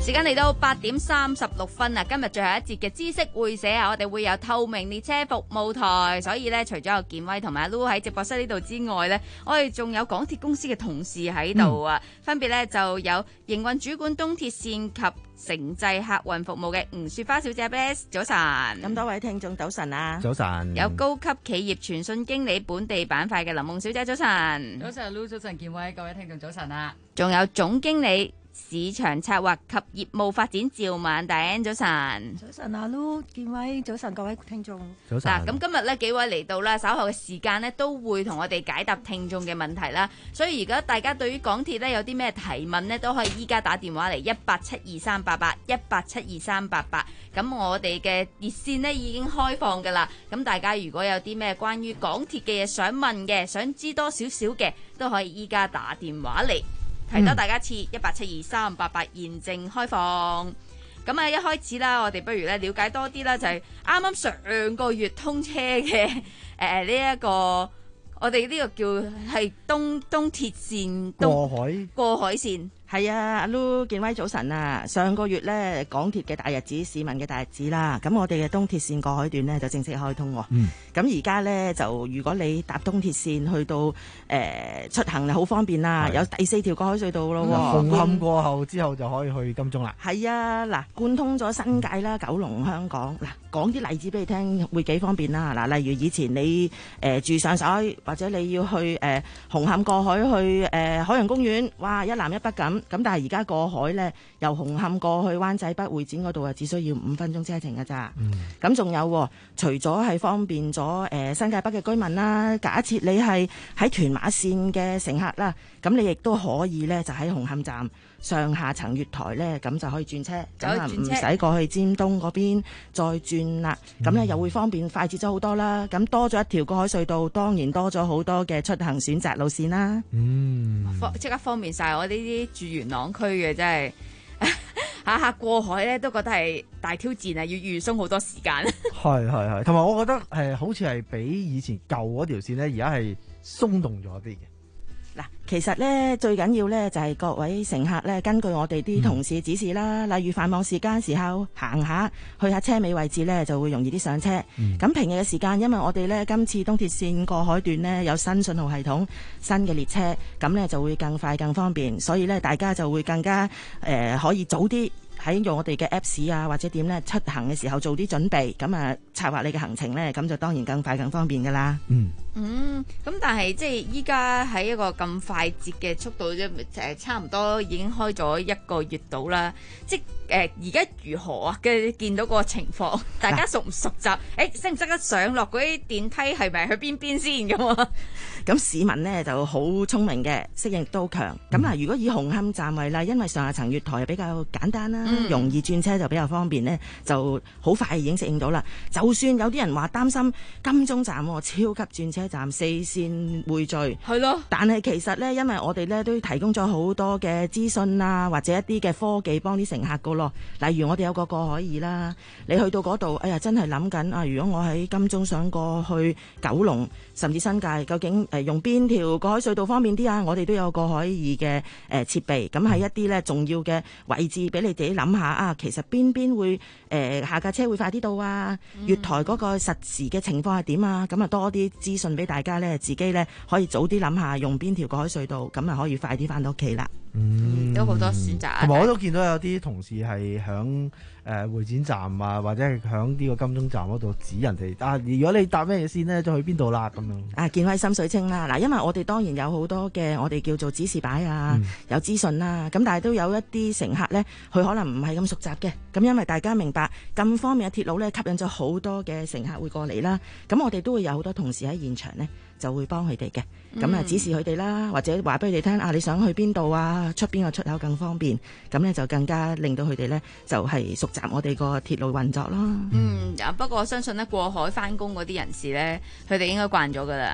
時間嚟到八點三十六分啊！今日最後一節嘅知識會社啊，我哋會有透明列車服務台，所以咧除咗有健威同埋阿 Lu 喺直播室呢度之外咧，我哋仲有港鐵公司嘅同事喺度啊，嗯、分別咧就有營運主管東鐵線及城際客運服務嘅吳雪花小姐 ，Bess 早晨。 咁多位聽眾早晨啊！ 早晨。 有高級企業傳訊經理本地板塊嘅林夢小姐早晨。 早晨 Lu 早晨健威，各位聽眾早晨啊！ 仲有總經理市場策劃及業務發展趙曼大 N 早晨。 早晨啊 Lu 健威，早晨各位聽眾。 早晨。 嗱，咁今日咧幾位嚟到啦，稍後嘅時間咧都會同我哋解答聽眾嘅問題啦。所以而家大家對於港鐵咧有啲咩提問呢，都可以依家打電話嚟一八七二三八八一八七二三八八。咁我哋嘅熱線呢已經開放噶啦。咁大家如果有啲咩關於港鐵嘅嘢想問嘅，想知多少少嘅，都可以依家打電話嚟。提多大家次一八七二三八八現正開放。咁啊，一開始啦，我哋不如咧了解多啲啦，就係啱啱上個月通車嘅誒呢一個，我哋呢個叫係東東鐵線東過海過海線。 係啊，阿 Lu 健威早晨啊！上個月咧港鐵嘅大日子，市民嘅大日子啦。咁我哋嘅東鐵線過海段呢，就正式開通喎。 嗯。 咁而家咧就如果你搭東鐵線去到誒、呃、出行就好方便啦，有第四條過海隧道咯。 紅磡過後之後就可以去金鐘啦。 係啊，嗱，貫通咗新界啦、九龍、香港。嗱，講啲例子俾你聽，會幾方便啦。嗱，例如以前你誒、呃、住上水，或者你要去誒、呃、紅磡過海去誒、呃、海洋公園，哇，一南一北咁。咁但係而家過海咧，由紅磡過去灣仔北會展嗰度啊，只需要五分鐘車程㗎咋。咁仲、嗯、有，除咗係方便咗誒、呃、新界北嘅居民啦，假設你係喺屯馬線嘅乘客啦，咁你亦都可以咧，就喺紅磡站上下層月台咧，咁就可以轉車，咁啊唔使過去尖東嗰邊再轉啦。咁咧、嗯、又會方便快捷咗好多啦。咁多咗一條過海隧道，當然多咗好多嘅出行選擇路線啦。 嗯， 即刻方便晒我呢啲住元朗區嘅，真係下下過海咧都覺得係大挑戰啊，要預鬆好多時間。 係係係，同埋我覺得誒，好似係比以前舊嗰條線咧，而家係鬆動咗啲嘅。 嗱，其實咧最緊要咧就係各位乘客咧，根據我哋啲同事指示啦，嗯、例如繁忙時間時候行下去下車尾位置咧，就會容易啲上車。咁、嗯、平日嘅時間，因為我哋咧今次東鐵線過海段呢，有新信號系統、新嘅列車，咁咧就會更快更方便，所以咧大家就會更加誒、呃、可以早啲喺用我哋嘅 Apps 啊或者點咧出行嘅時候做啲準備，咁啊策劃你嘅行程咧，咁就當然更快更方便噶啦。 嗯。 嗯，咁但係即係依家喺一個咁快捷嘅速度啫，誒差唔多已經開咗一個月到啦。即係誒而家如何啊？嘅見到個情況，大家熟唔熟習？誒識唔識得上落嗰啲電梯係咪去邊邊先咁啊？ 咁市民呢就好聰明嘅，適應力都強。咁嗱、嗯，如果以紅磡站為例，因為上下層月台比較簡單啦，嗯、容易轉車就比較方便呢，就好快已經適應到啦。就算有啲人話擔心金鐘站超級轉車站四線匯聚， 係咯。 但係其實呢，因為我哋呢都提供咗好多嘅資訊啊，或者一啲嘅科技幫啲乘客噶咯。例如我哋有個過海易啦，你去到嗰度，哎呀真係諗緊啊！如果我喺金鐘想過去九龍甚至新界，究竟誒用邊條過海隧道方便啲啊？我哋都有過海易嘅誒設備，咁喺一啲呢重要嘅位置俾你自己諗下啊。其實邊邊會誒、呃、下架車會快啲到啊？月台嗰個實時嘅情況係點啊？咁啊多啲資訊俾大家呢，自己呢可以早啲諗下用邊條過海隧道，咁啊可以快啲翻到屋企啦。 嗯，都好多選擇。 同埋我都見到有啲同事係響誒會展站啊，或者係響呢個金鐘站嗰度指人哋啊。如果你搭咩嘢線呢，就去邊度啦咁樣。 啊，見喺心水清啦。嗱，因為我哋當然有好多嘅我哋叫做指示牌啊，嗯、有資訊啦。咁但係都有一啲乘客呢，佢可能唔係咁熟習嘅。咁因為大家明白咁方便嘅鐵路呢，吸引咗好多嘅乘客會過嚟啦。咁我哋都會有好多同事喺現場呢，就會幫佢哋嘅。咁啊、嗯、指示佢哋啦，或者話俾佢哋聽啊，你想去邊度啊？出邊個出口更方便？咁呢就更加令到佢哋呢，就係、是、熟習我哋個鐵路運作咯。 嗯，不過我相信呢，過海翻工嗰啲人士呢，佢哋應該慣咗噶啦。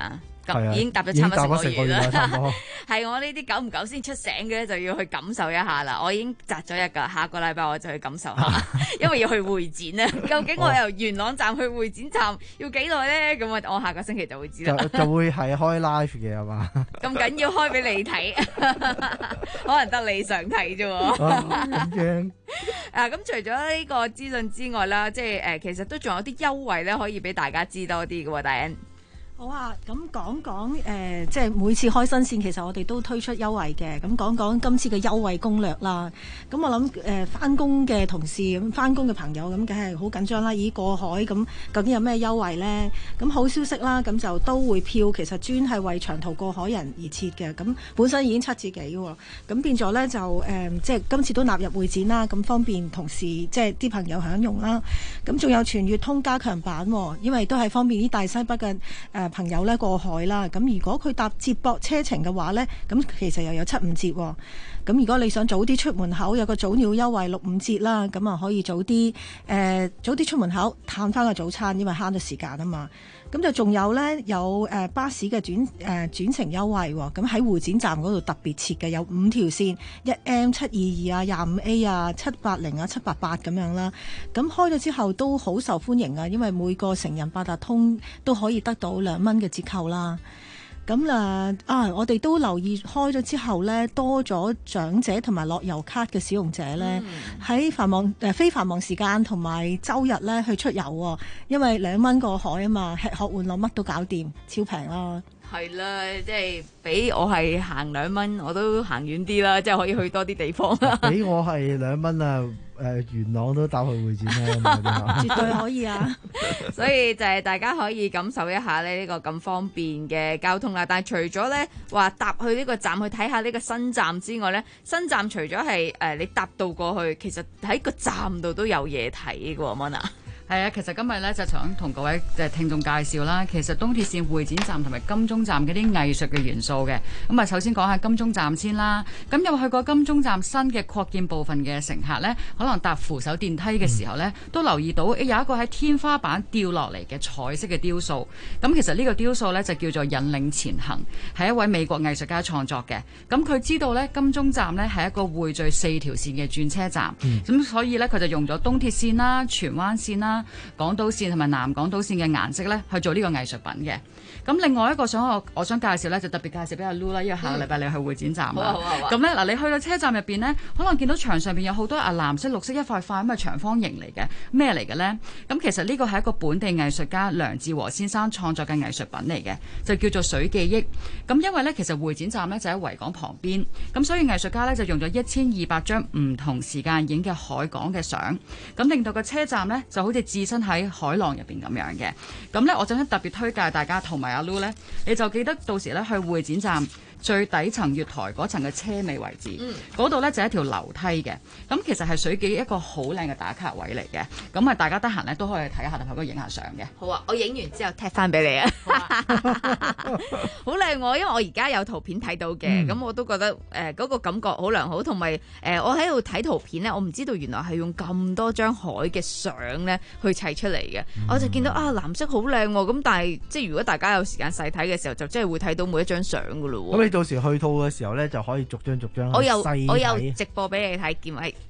咁已經搭咗差唔多成個月啦。係我呢啲久唔久先出醒嘅咧，就要去感受一下啦。我已經擇咗日㗎，下個禮拜我就去感受下，因為要去會展啊。究竟我由元朗站去會展站要幾耐咧？咁我我下個星期就會知啦。 就就會係開 live 嘅係嘛？ 咁緊要開俾你睇，可能得你想睇啫喎。 咁樣啊，咁除咗呢個資訊之外啦，即係誒，其實都仲有啲優惠咧，可以俾大家知多啲嘅喎，大恩。 好啊，咁講講誒，即係每次開新線，其實我哋都推出優惠嘅。咁講講今次嘅優惠攻略啦。咁我諗誒，翻工嘅同事咁，翻工嘅朋友咁，梗係好緊張啦。咦，過海咁，究竟有咩優惠呢？咁好消息啦，咁就都會票其實專係為長途過海人而設嘅。咁本身已經七折幾喎，咁變咗呢，就誒、呃，即係今次都納入會展啦，咁方便同事即係啲朋友享用啦。咁仲有全月通加強版，因為都係方便啲大西北嘅誒。呃朋友咧過海啦，咁如果佢搭接駁車程嘅話呢，咁其實又有七五折喎。咁如果你想早啲出門口，有個早鳥優惠六五折啦，咁啊可以早啲誒、呃、早啲出門口嘆翻個早餐，因為慳咗時間啊嘛。咁就仲有呢，有誒、呃、巴士嘅轉誒、呃、轉乘優惠喎。咁喺會展站嗰度特別設嘅有五條線，一 M 七二二啊、廿五 A 啊、七八零啊、七八八咁樣啦。咁開咗之後都好受歡迎啊，因為每個成人八達通都可以得到兩蚊嘅折扣啦。咁啊啊！我哋都留意開咗之後呢，多咗長者同埋樂悠卡嘅使用者呢，喺、嗯、繁忙誒、呃、非繁忙時間同埋週日呢去出遊喎，因為兩蚊過海啊嘛，吃喝玩樂乜都搞掂，超平啦。 係啦，即係俾我係行兩蚊，我都行遠啲啦，即係可以去多啲地方啦。 俾我係兩蚊啊！誒、呃、元朗都搭去會展啦， 絕對可以啊！ 所以就係大家可以感受一下咧呢個咁方便嘅交通啦。但係除咗咧話搭去呢個站去睇下呢個新站之外咧，新站除咗係誒你搭到過去，其實喺個站度都有嘢睇嘅喎，Mona。 係啊，其實今日咧就想同各位誒聽眾介紹啦。其實東鐵線會展站同埋金鐘站嘅啲藝術嘅元素嘅。咁啊，首先講下金鐘站先啦。咁有去過金鐘站新嘅擴建部分嘅乘客呢，可能搭扶手電梯嘅時候呢，嗯、都留意到有一個喺天花板掉落嚟嘅彩色嘅雕塑。咁其實呢個雕塑呢，就叫做引領前行，係一位美國藝術家創作嘅。咁佢知道呢，金鐘站呢係一個匯聚四條線嘅轉車站。咁、嗯、所以呢，佢就用咗東鐵線啦、荃灣線啦、港島線同埋南港島線嘅顏色咧，去做呢個藝術品嘅。咁另外一個想我我想介紹咧，就特別介紹俾阿 Lu 啦，因為下個禮拜你去會展站啦。咁咧嗱，你去到車站入邊呢，可能見到牆上邊有好多啊藍色、綠色一塊塊咁嘅長方形嚟嘅，咩嚟嘅咧？咁其實呢個係一個本地藝術家梁志和先生創作嘅藝術品嚟嘅，就叫做水記憶。咁因為咧，其實會展站咧就喺維港旁邊，咁所以藝術家咧就用咗一千二百張唔同時間影嘅海港嘅相，咁令到個車站咧就好似置身喺海浪入邊咁樣嘅。咁咧，我就想特別推介大家同埋阿 Lu 咧，你就記得到時咧去會展站最底層月台嗰層嘅車尾位置，嗰度咧就係一條樓梯嘅。咁其實係水記一個好靚嘅打卡位嚟嘅。咁啊，大家得閒咧都可以睇下，同埋嗰度影下相嘅。 好啊，我影完之後踢翻俾你啊！好靚喎，因為我而家有圖片睇到嘅，咁、嗯、我都覺得誒嗰、呃嗰個感覺好良好，同埋誒我喺度睇圖片咧，我唔知道原來係用咁多張海嘅相咧去砌出嚟嘅、嗯。我就見到啊藍色好靚喎，咁但係即係如果大家有時間細睇嘅時候，就真係會睇到每一張相噶咯喎。 咁你到時去套嘅時候咧，就可以逐張逐張我有我有直播俾你睇，見位。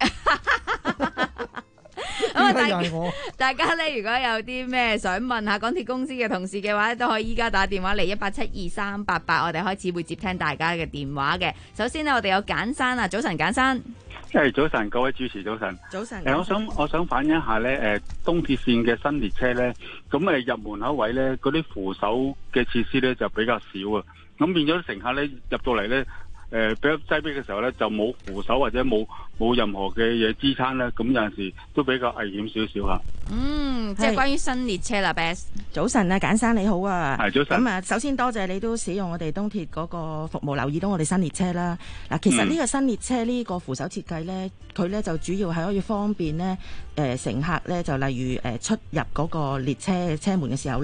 咁啊，大家大家咧，如果有啲咩想問下港鐵公司嘅同事嘅話，都可以依家打電話嚟一八七二三八八，我哋開始會接聽大家嘅電話嘅。首先呢，我哋有簡生啊，早晨簡生。 誒，早晨各位主持，早晨。 早晨。 誒，我想我想反映一下咧，誒，東鐵線嘅新列車咧，咁誒入門口位咧，嗰啲扶手嘅設施咧就比較少啊，咁變咗乘客咧入到嚟咧。誒、呃、比較擠迫嘅時候咧，就冇扶手或者冇冇任何嘅嘢支撐咧，咁有陣時都比較危險少少嚇。 嗯，即係關於新列車啦 ，Best。 早晨啊，簡生你好啊。 係早晨。 咁啊，首先多謝你都使用我哋東鐵嗰個服務，留意到我哋新列車啦。嗱，其實呢個新列車呢個扶手設計咧，佢咧就主要係可以方便咧誒、呃、乘客咧，就例如誒、呃、出入嗰個列車車門嘅時候咧。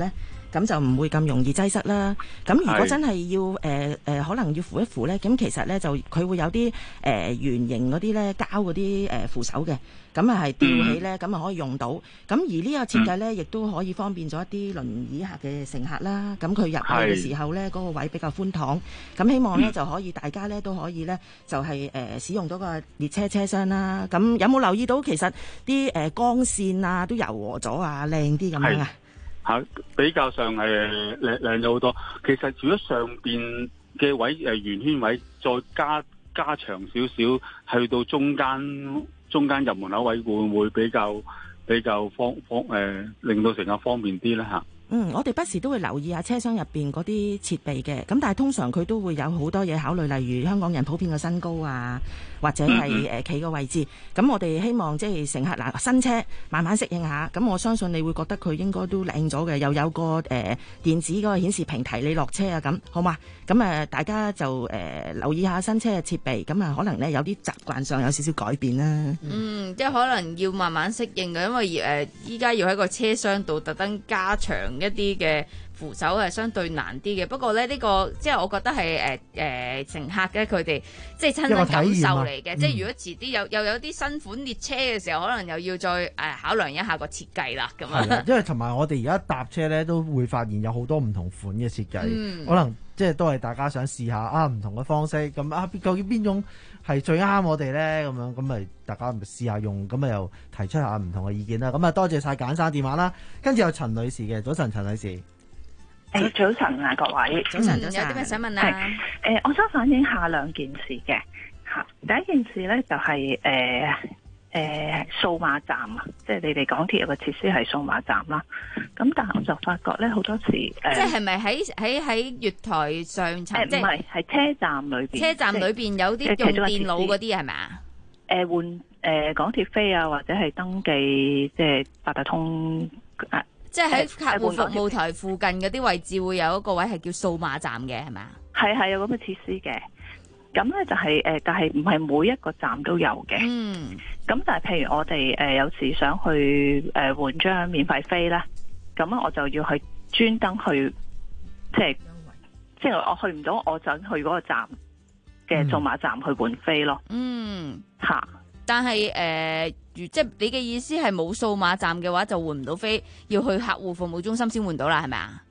咁就唔會咁容易擠塞啦。咁如果真係要誒誒、呃，可能要扶一扶咧，咁其實咧就佢會有啲誒、呃、圓形嗰啲咧膠嗰啲誒扶手嘅，咁啊係吊起咧，咁啊可以用到。咁而呢個設計咧，亦都可以方便咗一啲輪椅客嘅乘客啦。咁佢入去嘅時候咧，嗰、那個位比較寬敞。咁希望咧就可以大家咧都可以咧就係、是、誒、呃、使用到個列車車廂啦。咁有冇留意到其實啲誒光線啊都柔和咗啊，靚啲咁樣啊？ 嚇，比較上係靚靚咗好多。其實如果上邊嘅位誒圓圈位再加加長少少，去到中間中間入門口位，會唔會比較比較方方誒、呃，令到乘客方便啲咧嚇？ 嗯，我哋不時都會留意下車廂入邊嗰啲設備嘅，咁但係通常佢都會有好多嘢考慮，例如香港人普遍嘅身高啊，或者係誒企個位置。咁我哋希望即係乘客嗱新車慢慢適應下，咁我相信你會覺得佢應該都靚咗嘅，又有個誒、呃、電子嗰個顯示屏提你落車啊，咁好嘛？咁誒、呃、大家就誒、呃、留意下新車嘅設備，咁啊可能咧有啲習慣上有少少改變啦。 嗯，即係可能要慢慢適應嘅，因為誒依家要喺個車廂度特登加長一啲嘅扶手係相對難啲嘅，不過咧呢、呢個即係我覺得係誒誒乘客嘅佢哋即係親身感受嚟嘅，即係如果遲啲有又有啲新款列車嘅時候，可能又要再誒、呃、考量一下個設計啦咁啊。 因為同埋我哋而家搭車咧都會發現有好多唔同款嘅設計，嗯、可能即係都係大家想試下啊唔同嘅方式，咁啊究竟邊種係最啱我哋咧？咁樣咁咪大家咪試下用，咁咪又提出下唔同嘅意見啦。咁啊多謝晒簡生電話啦，跟住有陳女士嘅，早晨陳女士。 誒，早晨啊，各位， 早晨，有啲咩想問啊？ 誒、呃，我想反映下兩件事嘅吓。第一件事咧就係誒誒數碼站啊，即係你哋港鐵有個設施係數碼站啦。咁但係我就發覺咧好多時誒，呃、 即係係咪喺喺喺月台上層？ 誒唔係，係車站裏邊。車站裏邊有啲用電腦嗰啲係咪啊？ 誒換誒港鐵飛啊，或者係登記即係八達通啊。 即係喺客戶服務台附近嗰啲位置會有一個位係叫數碼站嘅，係咪啊？係係有咁嘅設施嘅。咁咧就係、是、誒、呃，但係唔係每一個站都有嘅。嗯。咁但係譬如我哋誒、呃、有時想去誒、呃、換張免費飛咧，咁我就要去專登去，即係即係我去唔到，我就去嗰個站嘅數碼站去換飛咯。嗯。嚇！但係誒。呃即係你嘅意思係冇數碼站嘅話就換唔到飛，要去客戶服務中心先換到啦，係咪啊？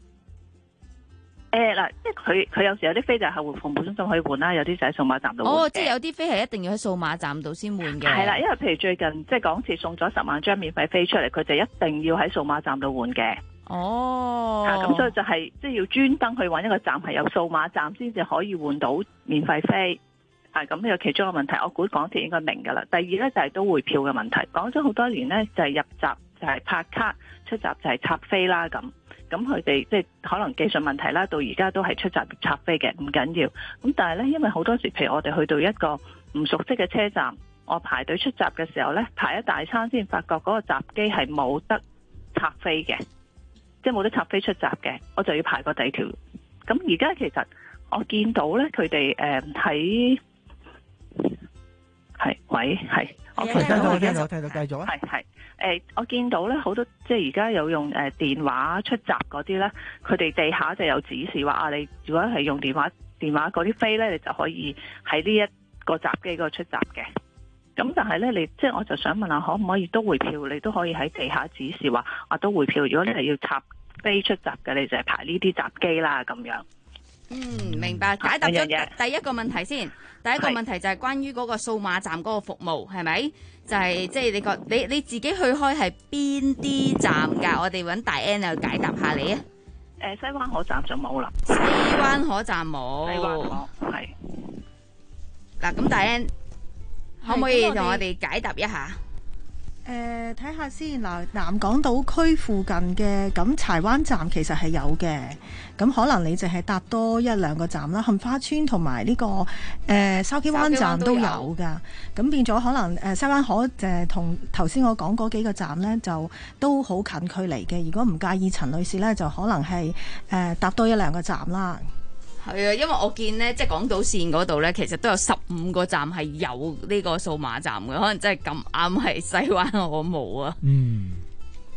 誒嗱，即係佢佢有時有啲飛就係客戶服務中心可以換啦，有啲就喺數碼站度換。哦，即係有啲飛係一定要喺數碼站度先換嘅。係啦，因為譬如最近即係港鐵送咗十萬張免費飛出嚟，佢就一定要喺數碼站度換嘅。哦，咁、啊、所以就係即係要專登去揾一個站係有數碼站先至可以換到免費飛。係咁，呢個其中一個問題，我估港鐵應該明㗎啦。第二咧就係、是、都會票嘅問題，講咗好多年咧，就係、是、入閘就係拍卡，出閘就係插飛啦咁。咁佢哋即係可能技術問題啦，到而家都係出閘插飛嘅，唔緊要。咁但係咧，因為好多時，譬如我哋去到一個唔熟悉嘅車站，我排隊出閘嘅時候咧，排一大餐先發覺嗰個閘機係冇得插飛嘅，即係冇得插飛出閘嘅，我就要排個第二條。咁而家其實我見到咧，佢哋誒喺係，喂，係，我聽到，聽到，聽到，繼續啊，係係，誒，我見到咧好多，即係而家有用誒電話出閘嗰啲咧，佢哋地下就有指示話啊，你如果係用電話電話嗰啲飛咧，你就可以喺呢一個閘機嗰度出閘嘅。咁但係咧，你即係我就想問下，可唔可以都回票？你都可以喺地下指示話啊，都回票。如果你係要插飛出閘嘅，你就係排呢啲閘機啦，咁樣。嗯，明白。解答咗第一個問題先。第一個問題就係關於嗰個數碼站嗰個服務係咪？就係即係你覺你你自己去開係邊啲站㗎？我哋揾大 N 啊解答下你啊。誒，西灣河站就冇啦。西灣河站冇。西灣河係。嗱，咁大 N 可唔可以同我哋解答一下？ 誒，睇下先嗱，南港島區附近嘅咁柴灣站其實係有嘅，咁可能你淨係搭多一兩個站啦，杏花村同埋呢個誒筲箕灣站都有㗎，咁變咗可能誒西灣河誒同頭先我講嗰幾個站呢，就都好近距離嘅。如果唔介意陳女士呢，就可能係誒搭多一兩個站啦。係啊，因為我見咧，即係港島線嗰度咧，其實都有十五個站係有呢個數碼站嘅，可能真係咁啱係西灣河冇啊。嗯，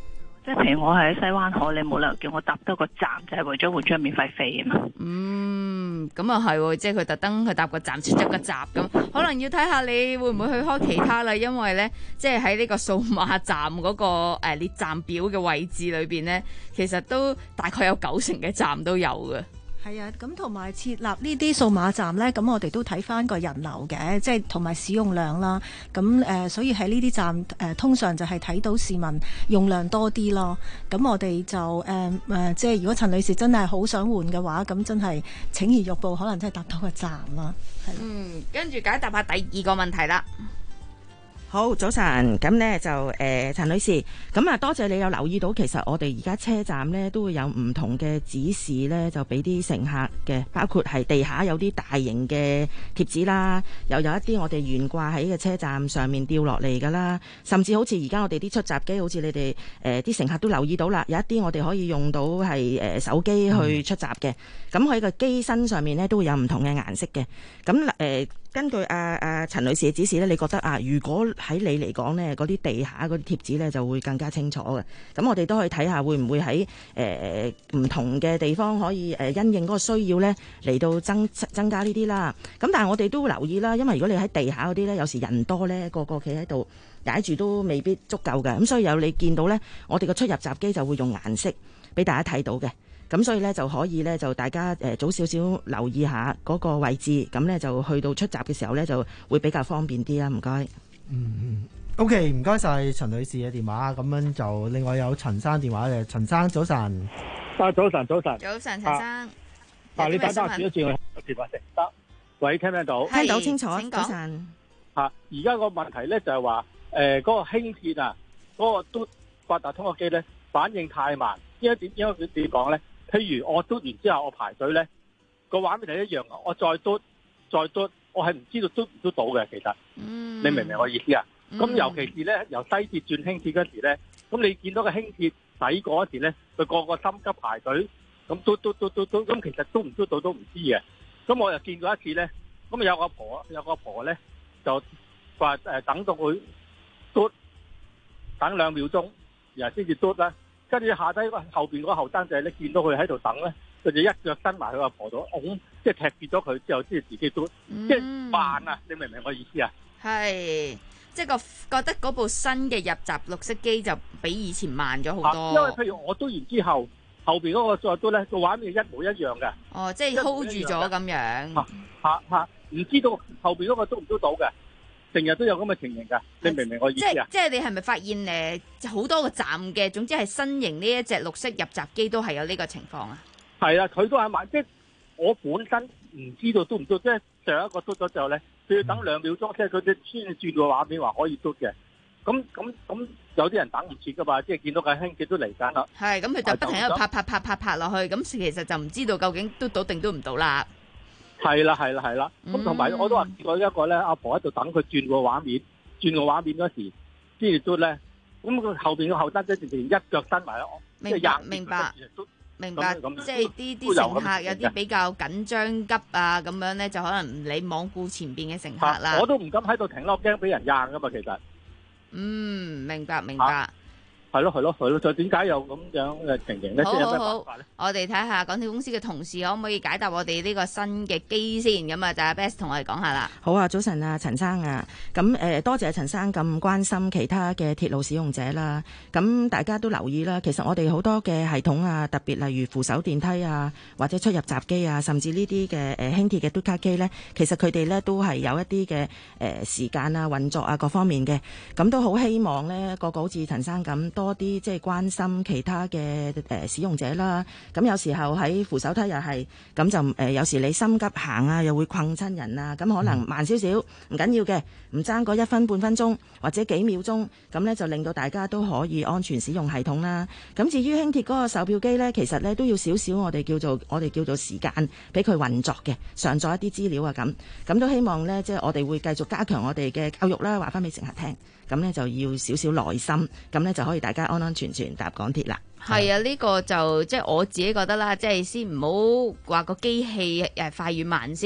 即係譬如我係喺西灣河，你冇理由叫我搭多個站，就係、是、為咗換張免費飛啊嘛。 嗯，咁啊係，即係佢特登去搭個站，設咗個閘咁，可能要睇下你會唔會去開其他啦。因為咧，即係喺呢個數碼站嗰、那個誒列、呃、站表嘅位置裏邊咧，其實都大概有九成嘅站都有嘅。 係啊，咁同埋設立呢啲數碼站呢，咁我哋都睇翻個人流嘅，即係同埋使用量啦。咁誒、呃，所以喺呢啲站誒、呃，通常就係睇到市民用量多啲咯。咁我哋就誒誒、呃呃，即係如果陳女士真係好想換嘅話，咁真係請而欲步，可能真係搭到個站啦。係。 嗯，跟住解答下第二個問題啦。 好，早晨，咁呢就誒陳女士，咁啊多謝你有留意到，其實我哋而家車站呢都會有唔同嘅指示呢，就俾啲乘客嘅，包括係地下有啲大型嘅貼紙啦，又有一啲我哋懸掛喺個車站上面掉落嚟噶啦，甚至好似而家我哋啲出閘機，好似你哋誒啲乘客都留意到啦，有一啲我哋可以用到係誒手機去出閘嘅，咁喺個機身上面呢都會有唔同嘅顏色嘅，咁誒。呃根據阿阿陳女士嘅指示咧，你覺得啊，如果喺你嚟講呢，嗰啲地下嗰啲貼紙咧就會更加清楚嘅。咁我哋都可以睇下會唔會喺誒唔同嘅地方可以誒、呃、因應嗰個需要咧嚟到增增加呢啲啦。咁但係我哋都留意啦，因為如果你喺地下嗰啲咧，有時人多咧，個個企喺度踩住都未必足夠嘅。咁所以有你見到咧，我哋個出入閘機就會用顏色俾大家睇到嘅。咁所以咧就可以咧就大家誒早少少留意下嗰個位置，咁咧就去到出閘嘅時候咧就會比較方便啲啦。唔該。 嗯嗯。OK， 唔該晒陳女士嘅電話，咁樣就另外有陳生電話嘅，陳生早晨。 啊，早晨，早晨。 早晨，陳生。 啊，你等等轉一轉我電話先得。喂，聽唔聽到？ 聽到清楚。 請講。 早晨。 嚇！而家個問題咧就係話誒嗰個輕鐵啊，嗰、嗰個嘟八達通嘅機咧反應太慢，應該點應該點講咧？譬如我嘟完之後，我排隊咧個畫面係一樣，我再嘟再嘟，我係唔知道嘟唔嘟到嘅。其實，嗯、你明唔明我意思啊？咁、嗯、尤其是咧由西鐵轉輕鐵嗰時咧，咁你見到個輕鐵駛過嗰時咧，佢個個心急排隊，咁嘟嘟嘟嘟嘟，咁其實嘟唔嘟到都唔知嘅。咁我又見過一次咧，咁有個婆有個婆咧就話誒等到佢嘟等兩秒鐘，然後先至嘟啦。跟住下低後邊嗰個後生仔咧，見到佢喺度等咧，佢就一腳伸埋佢個婆度，拱即係踢跌咗佢之後，先至自己嘟，嗯、即係慢啊！你明唔明我意思啊？ 係，即係個覺得嗰部新嘅入閘綠色機就比以前慢咗好多。 啊、因為譬如我嘟完之後，後邊嗰個再嘟咧，個畫面一模一樣嘅。 哦，即係 hold 住咗咁樣。 嚇嚇嚇！唔知道後邊嗰個嘟唔嘟到嘅？成日都有咁嘅情形㗎，你明唔明我意思啊？ 即係你係咪發現誒好多個站嘅，總之係新型呢一隻綠色入閘機都係有呢個情況啊？係啊，佢都係慢，即係我本身唔知道嘟唔嘟，即係上一個嘟咗之後咧，佢要等兩秒鐘，即係佢哋先轉個畫面話可以嘟嘅。咁咁咁有啲人等唔切㗎嘛，即係見到架輕鐵都嚟緊啦。 係，咁佢就不停喺度拍拍拍拍拍落去，咁其實就唔知道究竟嘟到定嘟唔到啦。 係啦，係啦，係啦。咁同埋我都話見過一個咧，阿婆喺度等佢轉個畫面，轉個畫面嗰時先至嘟咧。咁佢後邊個後生仔直情一腳伸埋咯，即係廿明白，明白。即係啲啲乘客有啲比較緊張急啊，咁樣咧就可能唔理罔顧前邊嘅乘客啦。 我都唔敢喺度停咯，驚俾人扔噶嘛，其實。 嗯，明白，明白。 係咯，係咯，係咯，就點解有咁樣嘅情形咧？即係有咩辦法咧？ 我哋睇下港鐵公司嘅同事可唔可以解答我哋呢個新嘅機先？咁啊，就阿 Best 同我哋講下啦。 好啊，早晨啊，陳生啊，咁誒、呃、多謝陳生咁關心其他嘅鐵路使用者啦。咁大家都留意啦，其實我哋好多嘅系統啊，特別例如扶手電梯啊，或者出入閘機啊，甚至呢啲嘅誒輕鐵嘅嘟卡機咧，其實佢哋咧都係有一啲嘅誒時間啊、運作啊各方面嘅。咁都好希望咧，個個好似陳生咁多啲即係關心其他嘅誒使用者啦。咁有時候喺扶手梯又係咁就誒，有時你心急行啊，又會困親人啊。咁可能慢少少唔緊要嘅，唔爭嗰一分半分鐘或者幾秒鐘，咁呢就令到大家都可以安全使用系統啦。咁至於輕鐵嗰個售票機呢，其實呢都要少少我哋叫做我哋叫做時間俾佢運作嘅，上載一啲資料啊咁。咁都希望呢，即係我哋會繼續加強我哋嘅教育啦，話翻俾乘客聽。咁呢就要少少耐心，咁呢就可以大家安安全全搭港鐵啦。 係啊，呢、呢個就即係我自己覺得啦，即係先唔好話個機器誒快與慢先，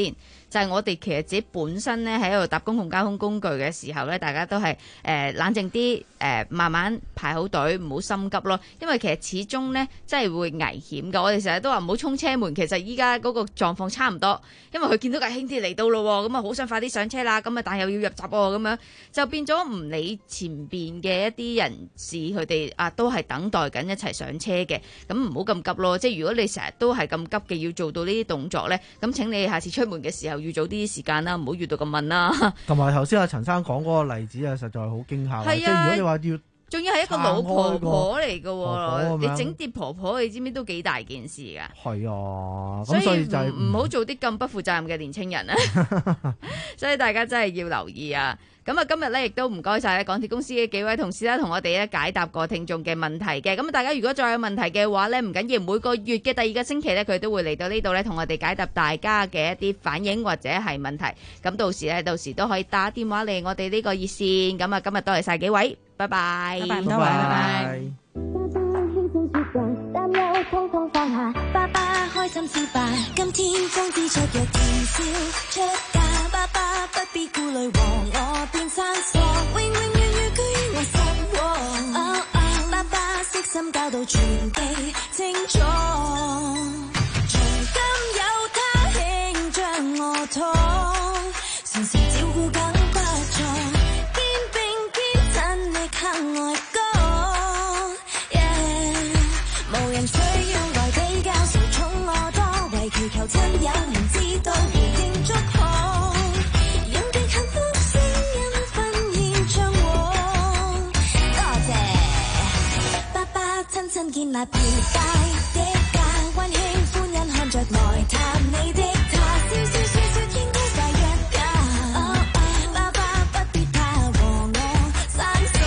就係、是、我哋其實自己本身咧喺度搭公共交通工具嘅時候咧，大家都係誒、呃、冷靜啲，誒、呃、慢慢排好隊，唔好心急咯。因為其實始終咧真係會危險㗎。我哋成日都話唔好衝車門，其實依家嗰個狀況差唔多，因為佢見到架輕鐵嚟到咯，咁啊好想快啲上車啦，咁啊但係又要入閘喎，咁樣就變咗唔理前邊嘅一啲人士，佢哋啊都係等待緊一齊上車嘅，咁唔好咁急咯。即係如果你成日都係咁急嘅要做到呢啲動作咧，咁請你下次出門嘅時候預早啲時間啦，唔好遇到咁問啦。同埋頭先阿陳生講嗰個例子啊，實在好驚嚇。係啊，即係如果你話要，仲要係一個老婆婆嚟嘅喎，你整跌婆婆，你知唔知都幾大件事㗎？係啊，咁所以就係唔好做啲咁不負責任嘅年青人啊！所以大家真係要留意啊！咁啊，今日咧亦都唔該晒咧港鐵公司嘅幾位同事啦，同我哋咧解答過聽眾嘅問題嘅。咁啊，大家如果再有問題嘅話咧，唔緊要，每個月嘅第二個星期咧，佢都會嚟到呢度咧，同我哋解答大家嘅一啲反應或者係問題。咁到時咧，到時都可以打電話嚟我哋呢個熱線。咁啊，今日多謝晒幾位，拜拜，拜拜，多謝，拜拜。擔憂通通放下，爸爸開心是吧？今天風之出若甜笑出嫁，爸爸不必顧慮和我變生疏，永永遠遠居於我心窩。哦哦，爸爸悉心教導傳遞清楚，從今有他輕將我拖，時時照顧更不錯，肩並肩真力行外歌。無人需要來比較，誰寵我多，為祈求親友們知道回應祝賀，用盡幸福聲音分獻唱和。多謝爸爸親身建立愉快的家，溫馨歡欣看着來探你的他，笑笑說說天高大一家。哦哦，爸爸不必怕和我生疏。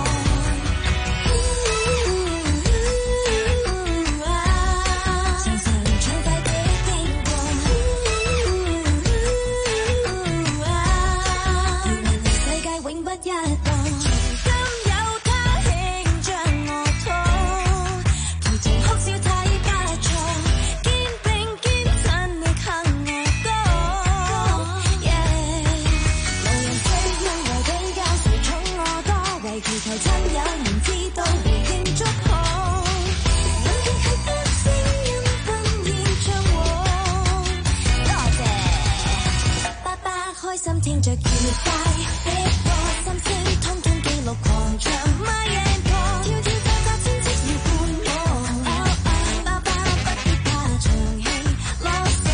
心聽着愉快的歌，心聲通通記錄狂唱 My and Paul， 跳跳扎扎千積要伴我。哦哦，爸爸不必怕長氣囉嗦。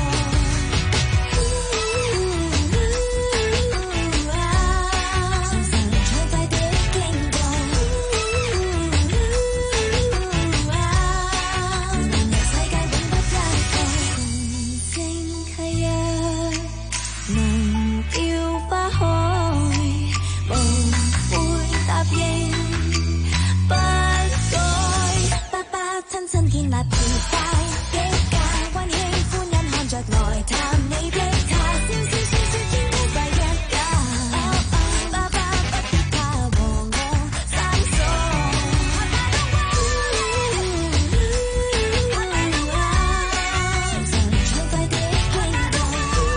常常暢快的經過，明日世界永不一個，神聖契約。掉花海，無悔答應不改。爸爸親身建立愉快的家，溫馨歡欣看着來探你的他，笑笑說說天高大一家。哦哦，爸爸不必怕和我生疏。常常暢快的經過。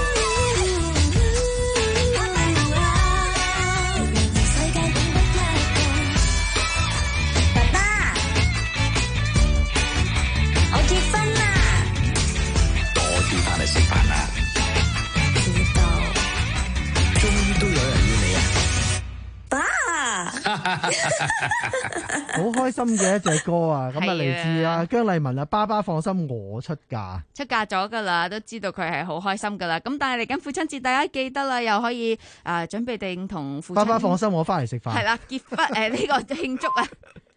食飯啦！知道，終於都有人要你啊！爸， 好開心嘅一隻歌啊！咁啊嚟自啊姜麗文啊，爸爸放心，我出嫁， 出嫁咗噶啦，都知道佢係好開心噶啦。咁但係嚟緊父親節，大家記得啦，又可以啊、呃、準備定同父親。爸爸放心，我翻嚟食飯。 係啦，結婚誒呢個慶祝啊！